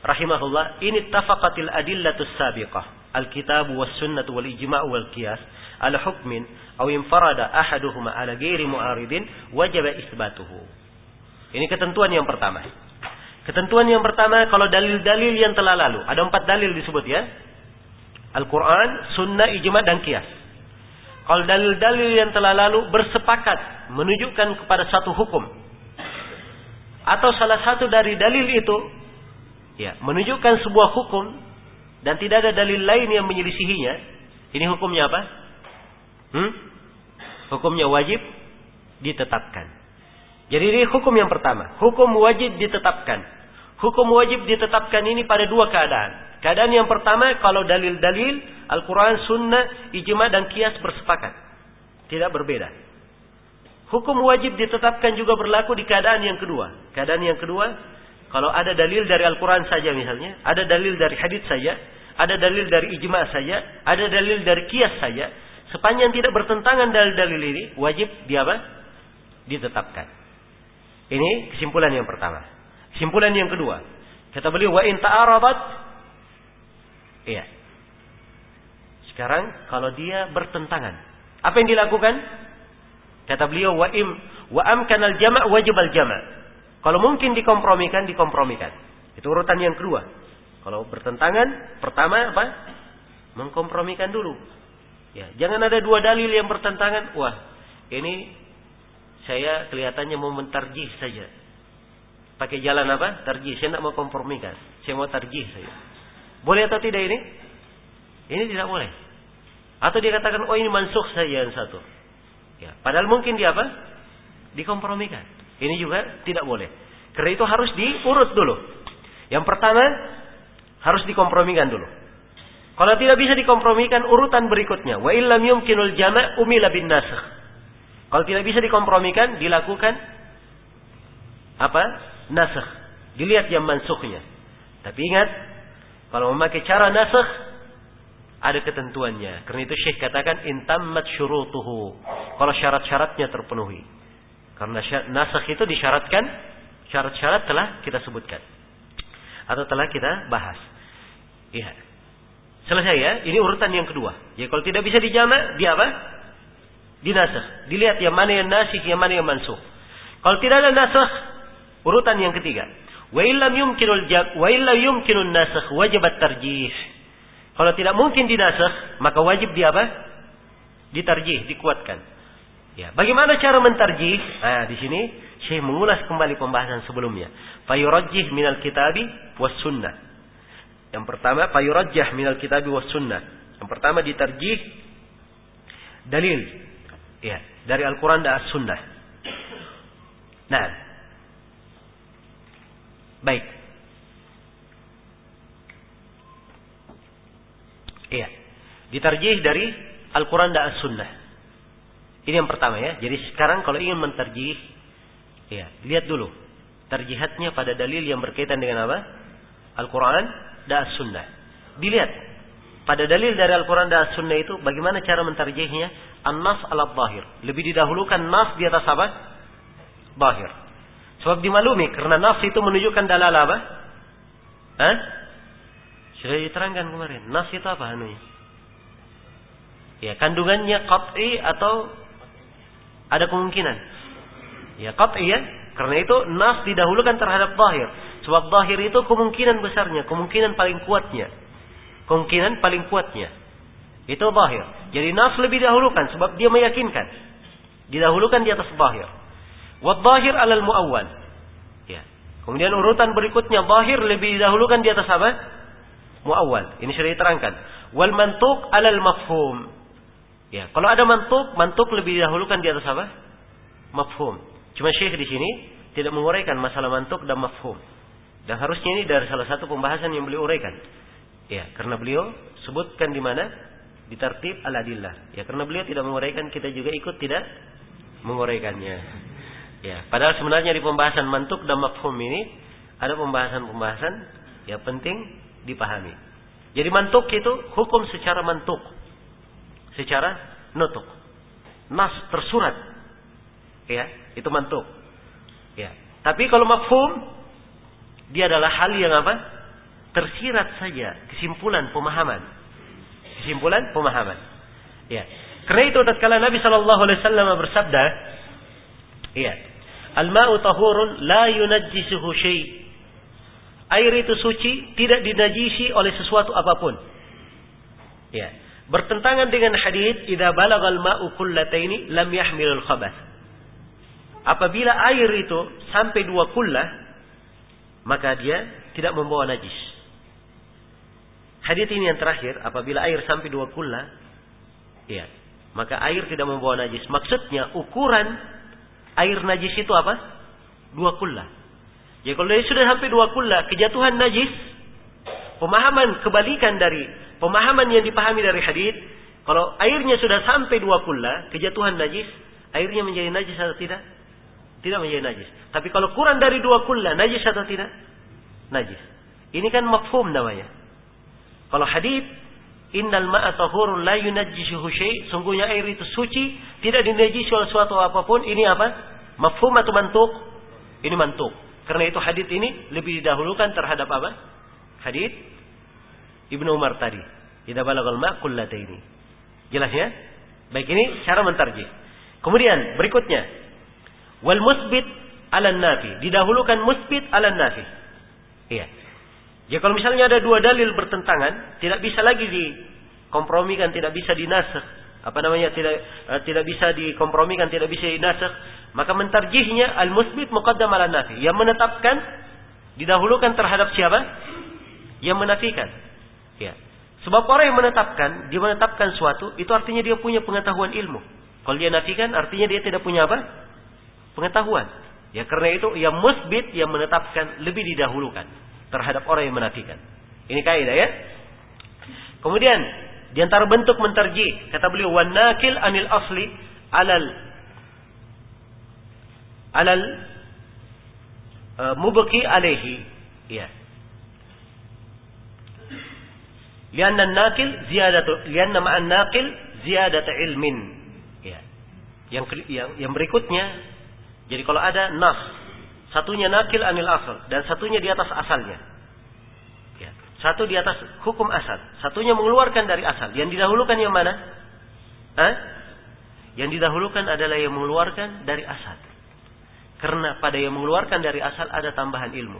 rahimahullah, ini tafaqatil adillatus sabiqah, al-kitab was sunnah wal ijma' wal qiyas ala hukmin aw infarada ahaduhuma ala ghairi mu'aridin wajib isbatuhu. Ini ketentuan yang pertama. Ketentuan yang pertama, kalau dalil-dalil yang telah lalu, ada empat dalil disebut ya. Al-Quran, Sunnah, Ijma' dan Qiyas. Kalau dalil-dalil yang telah lalu bersepakat menunjukkan kepada satu hukum, atau salah satu dari dalil itu ya menunjukkan sebuah hukum dan tidak ada dalil lain yang menyelisihinya, ini hukumnya apa? Hmm? Hukumnya wajib ditetapkan. Jadi ini hukum yang pertama, hukum wajib ditetapkan. Hukum wajib ditetapkan ini pada dua keadaan. Keadaan yang pertama, kalau dalil-dalil Al-Quran, Sunnah, Ijma' dan Qiyas bersepakat, tidak berbeda. Hukum wajib ditetapkan juga berlaku di keadaan yang kedua. Keadaan yang kedua, kalau ada dalil dari Al-Quran saja misalnya, ada dalil dari hadits saja, ada dalil dari Ijma' saja, ada dalil dari Qiyas saja, sepanjang tidak bertentangan dalil-dalil ini, wajib di apa? Ditetapkan. Ini kesimpulan yang pertama. Kesimpulan yang kedua, kata beliau, wa in ta'aradat, iya. Sekarang kalau dia bertentangan, apa yang dilakukan? Kata beliau, wa im wa amkanal jama' wajib al jama'. Kalau mungkin dikompromikan, dikompromikan. Itu urutan yang kedua. Kalau bertentangan, pertama apa? Mengkompromikan dulu. Ya, jangan ada dua dalil yang bertentangan. Wah, ini saya kelihatannya mau mentarjih saja. Pakai jalan apa? Tarjih. Saya tidak mau kompromikan. Saya mau tarjih saja. Boleh atau tidak ini? Ini tidak boleh. Atau dia katakan, oh ini mansukh saja yang satu. Ya, padahal mungkin dia apa? Dikompromikan. Ini juga tidak boleh. Karena itu harus diurut dulu. Yang pertama, harus dikompromikan dulu. Kalau tidak bisa dikompromikan, urutan berikutnya. Wa illam yumkinul jama' umila bin nasakh. Kalau tidak bisa dikompromikan, dilakukan apa? Nasakh. Dilihat yang mansukhnya. Tapi ingat, kalau memakai cara nasakh, ada ketentuannya. Karena itu Syekh katakan intammat syurutuhu. Kalau syarat-syaratnya terpenuhi. Karena nasakh itu disyaratkan, syarat-syarat telah kita sebutkan. Atau telah kita bahas. Iya. Selesai ya. Ini urutan yang kedua. Jadi kalau tidak bisa dijama', dia apa? Dinasakh. Dilihat yang mana yang nasikh, yang mana yang mansukh. Kalau tidak ada nasakh, urutan yang ketiga. Wa illam yumkinul jab, wa illam yumkinun nasakh wajib at-tarjih. Kalau tidak mungkin dinasakh, maka wajib dia apa? Ditarjih, dikuatkan. Ya, bagaimana cara mentarjih? Nah, di sini Syekh mengulas kembali pembahasan sebelumnya. Fayurajjih minal kitabi was sunnah. Yang pertama, fayurajjah minal kitabi was sunnah. Yang pertama ditarjih dalil ya, dari Al-Quran dan As-Sunnah. Nah, baik. Iya, ditarjih dari Al-Quran dan As-Sunnah. Ini yang pertama ya. Jadi sekarang kalau ingin mentarjih, ya, lihat dulu tarjihatnya pada dalil yang berkaitan dengan apa? Al-Quran dan As-Sunnah. Dilihat pada dalil dari Al-Quran dan As-Sunnah itu bagaimana cara mentarjihnya? An-nas ala zahir. Lebih didahulukan nas di atas apa? Zahir. Sebab dimaklumi karena nas itu menunjukkan dalalah apa? Hah? Sudah diterangkan kemarin. Nas itu apa anunya? Ya, kandungannya qat'i atau ada kemungkinan. Ya, qat'i ya. Karena itu nas didahulukan terhadap zahir. Sebab zahir itu kemungkinan besarnya, kemungkinan paling kuatnya. Kemungkinan paling kuatnya. Itu zahir. Jadi nas lebih dahulukan sebab dia meyakinkan. Didahulukan di atas zahir. Wa zahir alal muawwal. Ya. Kemudian urutan berikutnya zahir lebih didahulukan di atas apa? Muawwal. Ini sudah diterangkan. Wal mantuq alal mafhum. Ya, kalau ada mantuq, mantuq lebih didahulukan di atas apa? Mafhum. Cuma Syekh di sini tidak menguraikan masalah mantuq dan mafhum. Dan harusnya ini dari salah satu pembahasan yang beliau uraikan. Ya, karena beliau sebutkan di mana? Di tartib al-adillah. Ya, karena beliau tidak menguraikan, kita juga ikut tidak menguraikannya. Ya, padahal sebenarnya di pembahasan mantuq dan mafhum ini ada pembahasan-pembahasan yang penting dipahami. Jadi mantuq itu hukum secara mantuq, secara nutuk, nas tersurat, ya itu mantuq. Ya, tapi kalau mafhum dia adalah hal yang apa? Tersirat saja, kesimpulan pemahaman, kesimpulan pemahaman. Ya, Karena itu tatkala Nabi sallallahu alaihi wasallam bersabda, iya, al-ma'u tahurun la yunajjisuhu syai'. Air itu suci, tidak dinajisi oleh sesuatu apapun. Ya. Bertentangan dengan hadis, idza balagal ma'u kullataini lam yahmilul khabath. Apabila air itu sampai dua kullah, maka dia tidak membawa najis. Hadis ini yang terakhir, apabila air sampai dua kullah, ya, maka air tidak membawa najis. Maksudnya ukuran air najis itu apa? Dua kullah. Ya, kalau dia sudah sampai dua kullah, kejatuhan najis, pemahaman kebalikan dari pemahaman yang dipahami dari hadis, kalau airnya sudah sampai dua kullah, kejatuhan najis, airnya menjadi najis atau tidak? Tidak menjadi najis. Tapi kalau kurang dari dua kullah, najis atau tidak? Najis. Ini kan mafhum namanya. Kalau hadis, innal ma'a tahurun la yunajjisuhu syai', sungguhnya air itu suci, tidak dinajisi oleh suatu apapun. Ini apa? Mafhum atau mantuk? Ini mantuk. Karena itu hadis ini lebih didahulukan terhadap apa? Hadis Ibnu Umar tadi. Idza balagal ma' kullataini. Jelas ya? Baik, ini cara mentarjih. Kemudian berikutnya, wal musbit 'ala nafi. Didahulukan musbit 'ala nafi. Iya. Ya, kalau misalnya ada dua dalil bertentangan, tidak bisa lagi dikompromikan, tidak bisa dinasakh. Apa namanya? Tidak uh, tidak bisa dikompromikan, tidak bisa dinasakh. Maka mentarjihnya al-musbit muqaddam 'ala nafi. Yang menetapkan didahulukan terhadap siapa? Yang menafikan. Ya. Sebab orang yang menetapkan, dia menetapkan suatu, itu artinya dia punya pengetahuan ilmu. Kalau dia nafikan, artinya dia tidak punya apa? Pengetahuan. Ya, karena itu yang musbit, yang menetapkan, lebih didahulukan terhadap orang yang menafikan. Ini kaidah ya. Kemudian di antara bentuk mentarjih, kata beliau, wan nakil anil asli alal alal uh, mubqi alaihi. Ya. Lianna an-nakil ziyadatu lianna ma'an nakil ziyadatu ilmin. Ya. Yang yang yang berikutnya, jadi kalau ada nas, satunya nakil anil asal dan satunya di atas asalnya. Ya. Satu di atas hukum asal, satunya mengeluarkan dari asal. Yang didahulukan yang mana? Hah? Yang didahulukan adalah yang mengeluarkan dari asal. Karena pada yang mengeluarkan dari asal ada tambahan ilmu.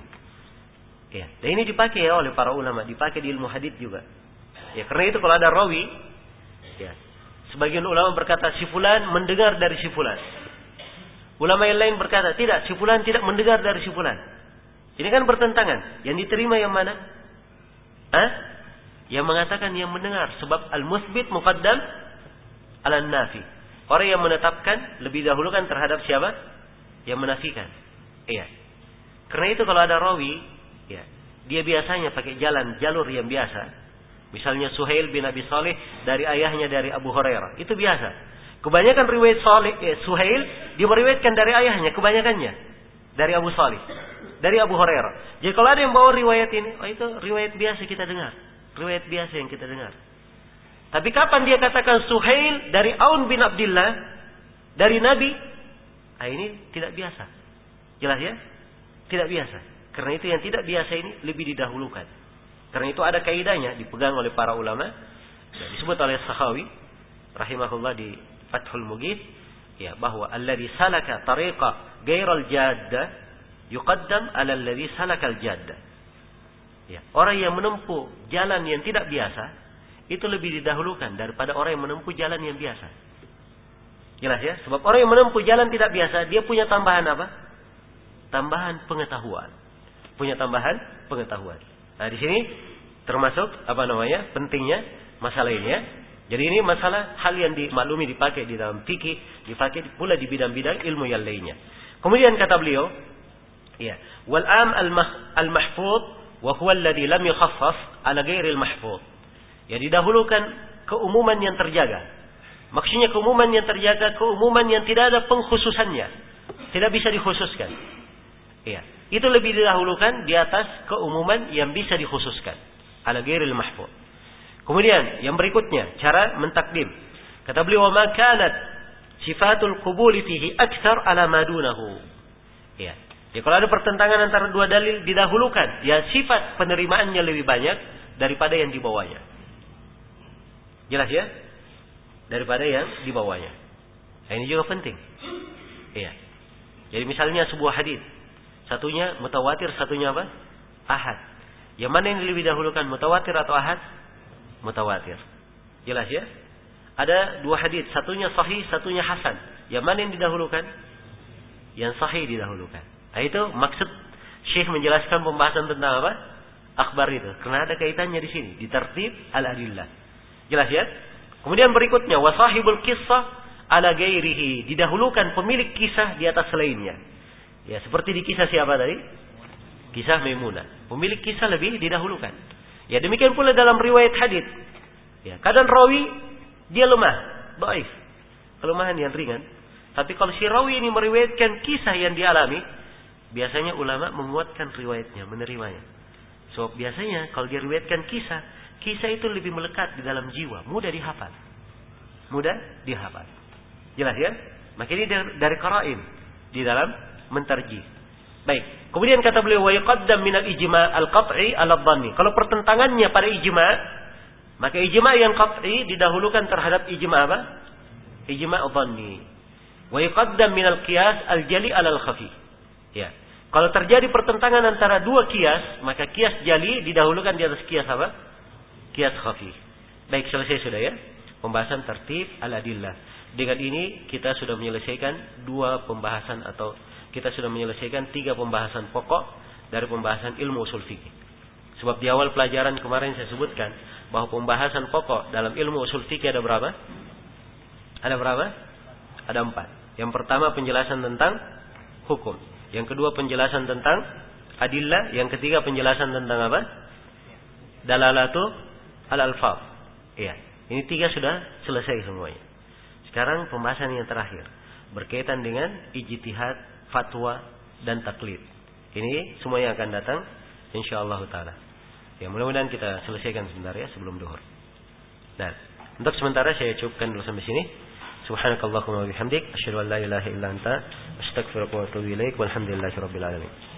Ya. Dan ini dipakai ya oleh para ulama, dipakai di ilmu hadits juga. Ya, karena itu kalau ada rawi, ya, sebagian ulama berkata si fulan mendengar dari si fulan. Ulama yang lain berkata tidak, si fulan tidak mendengar dari si fulan. Ini kan bertentangan. Yang diterima yang mana? Hah? Yang mengatakan yang mendengar, sebab al-musbit muqaddam 'ala nafi. Orang yang menetapkan lebih dahulukan terhadap siapa? Yang menafikan. Iya. Karena itu kalau ada rawi, ya, dia biasanya pakai jalan jalur yang biasa. Misalnya Suhail bin Abi Salih dari ayahnya dari Abu Hurairah. Itu biasa. Kebanyakan riwayat Salih, eh, Suhail dia meriwayatkan dari ayahnya, kebanyakannya dari Abu Salih, dari Abu Hurairah. Jadi kalau ada yang bawa riwayat ini, oh itu riwayat biasa kita dengar, riwayat biasa yang kita dengar. Tapi kapan dia katakan Suhail dari Aun bin Abdullah dari Nabi, ah ini tidak biasa. Jelas ya? Tidak biasa. Karena itu yang tidak biasa ini lebih didahulukan. Karena itu ada kaidahnya dipegang oleh para ulama. Disebut oleh Sakhawi rahimahullah di Fathul Mughith, ya, bahwa alladhi salaka tariqa ghairal jadda yuqaddam 'ala alladhi salakal jadda. Ya, orang yang menempuh jalan yang tidak biasa itu lebih didahulukan daripada orang yang menempuh jalan yang biasa. Jelas ya? Sebab orang yang menempuh jalan tidak biasa, dia punya tambahan apa? Tambahan pengetahuan. Punya tambahan pengetahuan. Nah, di sini termasuk apa namanya? Pentingnya masalah ini ya. Jadi ini masalah hal yang dimaklumi, dipakai di dalam fikih, dipakai pula di bidang-bidang ilmu yang lainnya. Kemudian kata beliau, ya, wal am al mahfuz wa huwa alladhi lam yukhaffaf ala ghairil mahfuz. Ya, didahulukan keumuman yang terjaga. Maksudnya keumuman yang terjaga, keumuman yang tidak ada pengkhususannya. Tidak bisa dikhususkan. Iya. Itu lebih didahulukan di atas keumuman yang bisa dikhususkan. Ala ghairil mahfuz. Kemudian yang berikutnya, cara mentakdim. Kata beliau, "Wa ma kanat sifatul qubuli fihi aktsar ala ma dunahu." Ya. Jadi kalau ada pertentangan antara dua dalil, didahulukan ya sifat penerimaannya lebih banyak daripada yang di bawahnya. Jelas ya? daripada yang di bawahnya. Nah, ini juga penting. Iya. Jadi misalnya sebuah hadis, satunya mutawatir, satunya apa? Ahad. Yang mana yang lebih dahulukan, mutawatir atau ahad? Mutawatir. Jelas ya? Ada dua hadis, satunya sahih, satunya hasan. Yang mana yang didahulukan? Yang sahih didahulukan. Nah, itu maksud Syekh menjelaskan pembahasan tentang apa? Akhbar itu. Karena ada kaitannya di sini, di tertib al-adillah. Jelas ya? Kemudian berikutnya, wasahibul qissah ala gairihi, didahulukan pemilik kisah di atas selainnya. Ya, seperti di kisah siapa tadi? Kisah Maimunah. Pemilik kisah lebih didahulukan. Ya, demikian pula dalam riwayat hadis. Ya, kadang rawi dia lemah, dhaif. Kelemahan yang ringan. Tapi kalau si rawi ini meriwayatkan kisah yang dialami, biasanya ulama menguatkan riwayatnya, menerimanya. So, biasanya kalau dia riwayatkan kisah, kisah itu lebih melekat di dalam jiwa, mudah dihafal. Mudah dihafal. Jelas ya? Maka ini dari, dari qara'in di dalam mentarjih. Baik. Kemudian kata beliau, wa yuqaddam min al-ijma' al-qat'i ala dhanni. Kalau pertentangannya pada ijma', maka ijma' yang qat'i didahulukan terhadap ijma' apa? Ijma' dhanni. Wa yuqaddam min al-qiyas al-jali ala al-khafi. Ya. Kalau terjadi pertentangan antara dua kias, maka kias jali didahulukan di atas kias apa? Kias khafi. Baik, selesai sudah ya. Pembahasan tertib al-adillah. Dengan ini kita sudah menyelesaikan dua pembahasan atau kita sudah menyelesaikan tiga pembahasan pokok dari pembahasan ilmu usul fikih. Sebab di awal pelajaran kemarin saya sebutkan bahwa pembahasan pokok dalam ilmu usul fikih ada berapa? Ada berapa? Ada empat. Yang pertama penjelasan tentang hukum. Yang kedua penjelasan tentang adillah. Yang ketiga penjelasan tentang apa? Dalalatu al-alfaz. Iya. Ini tiga sudah selesai semuanya. Sekarang pembahasan yang terakhir berkaitan dengan ijtihad, fatwa dan taklid. Ini semua yang akan datang insyaallah taala. Ya, mudah-mudahan kita selesaikan sebentar ya sebelum zuhur. Nah, untuk sementara saya cukupkan dulu sampai sini. Subhanakallahumma wa bihamdik asyhadu an la ilaha illa anta astaghfiruka wa atubu ilaik walhamdulillahirabbil alamin.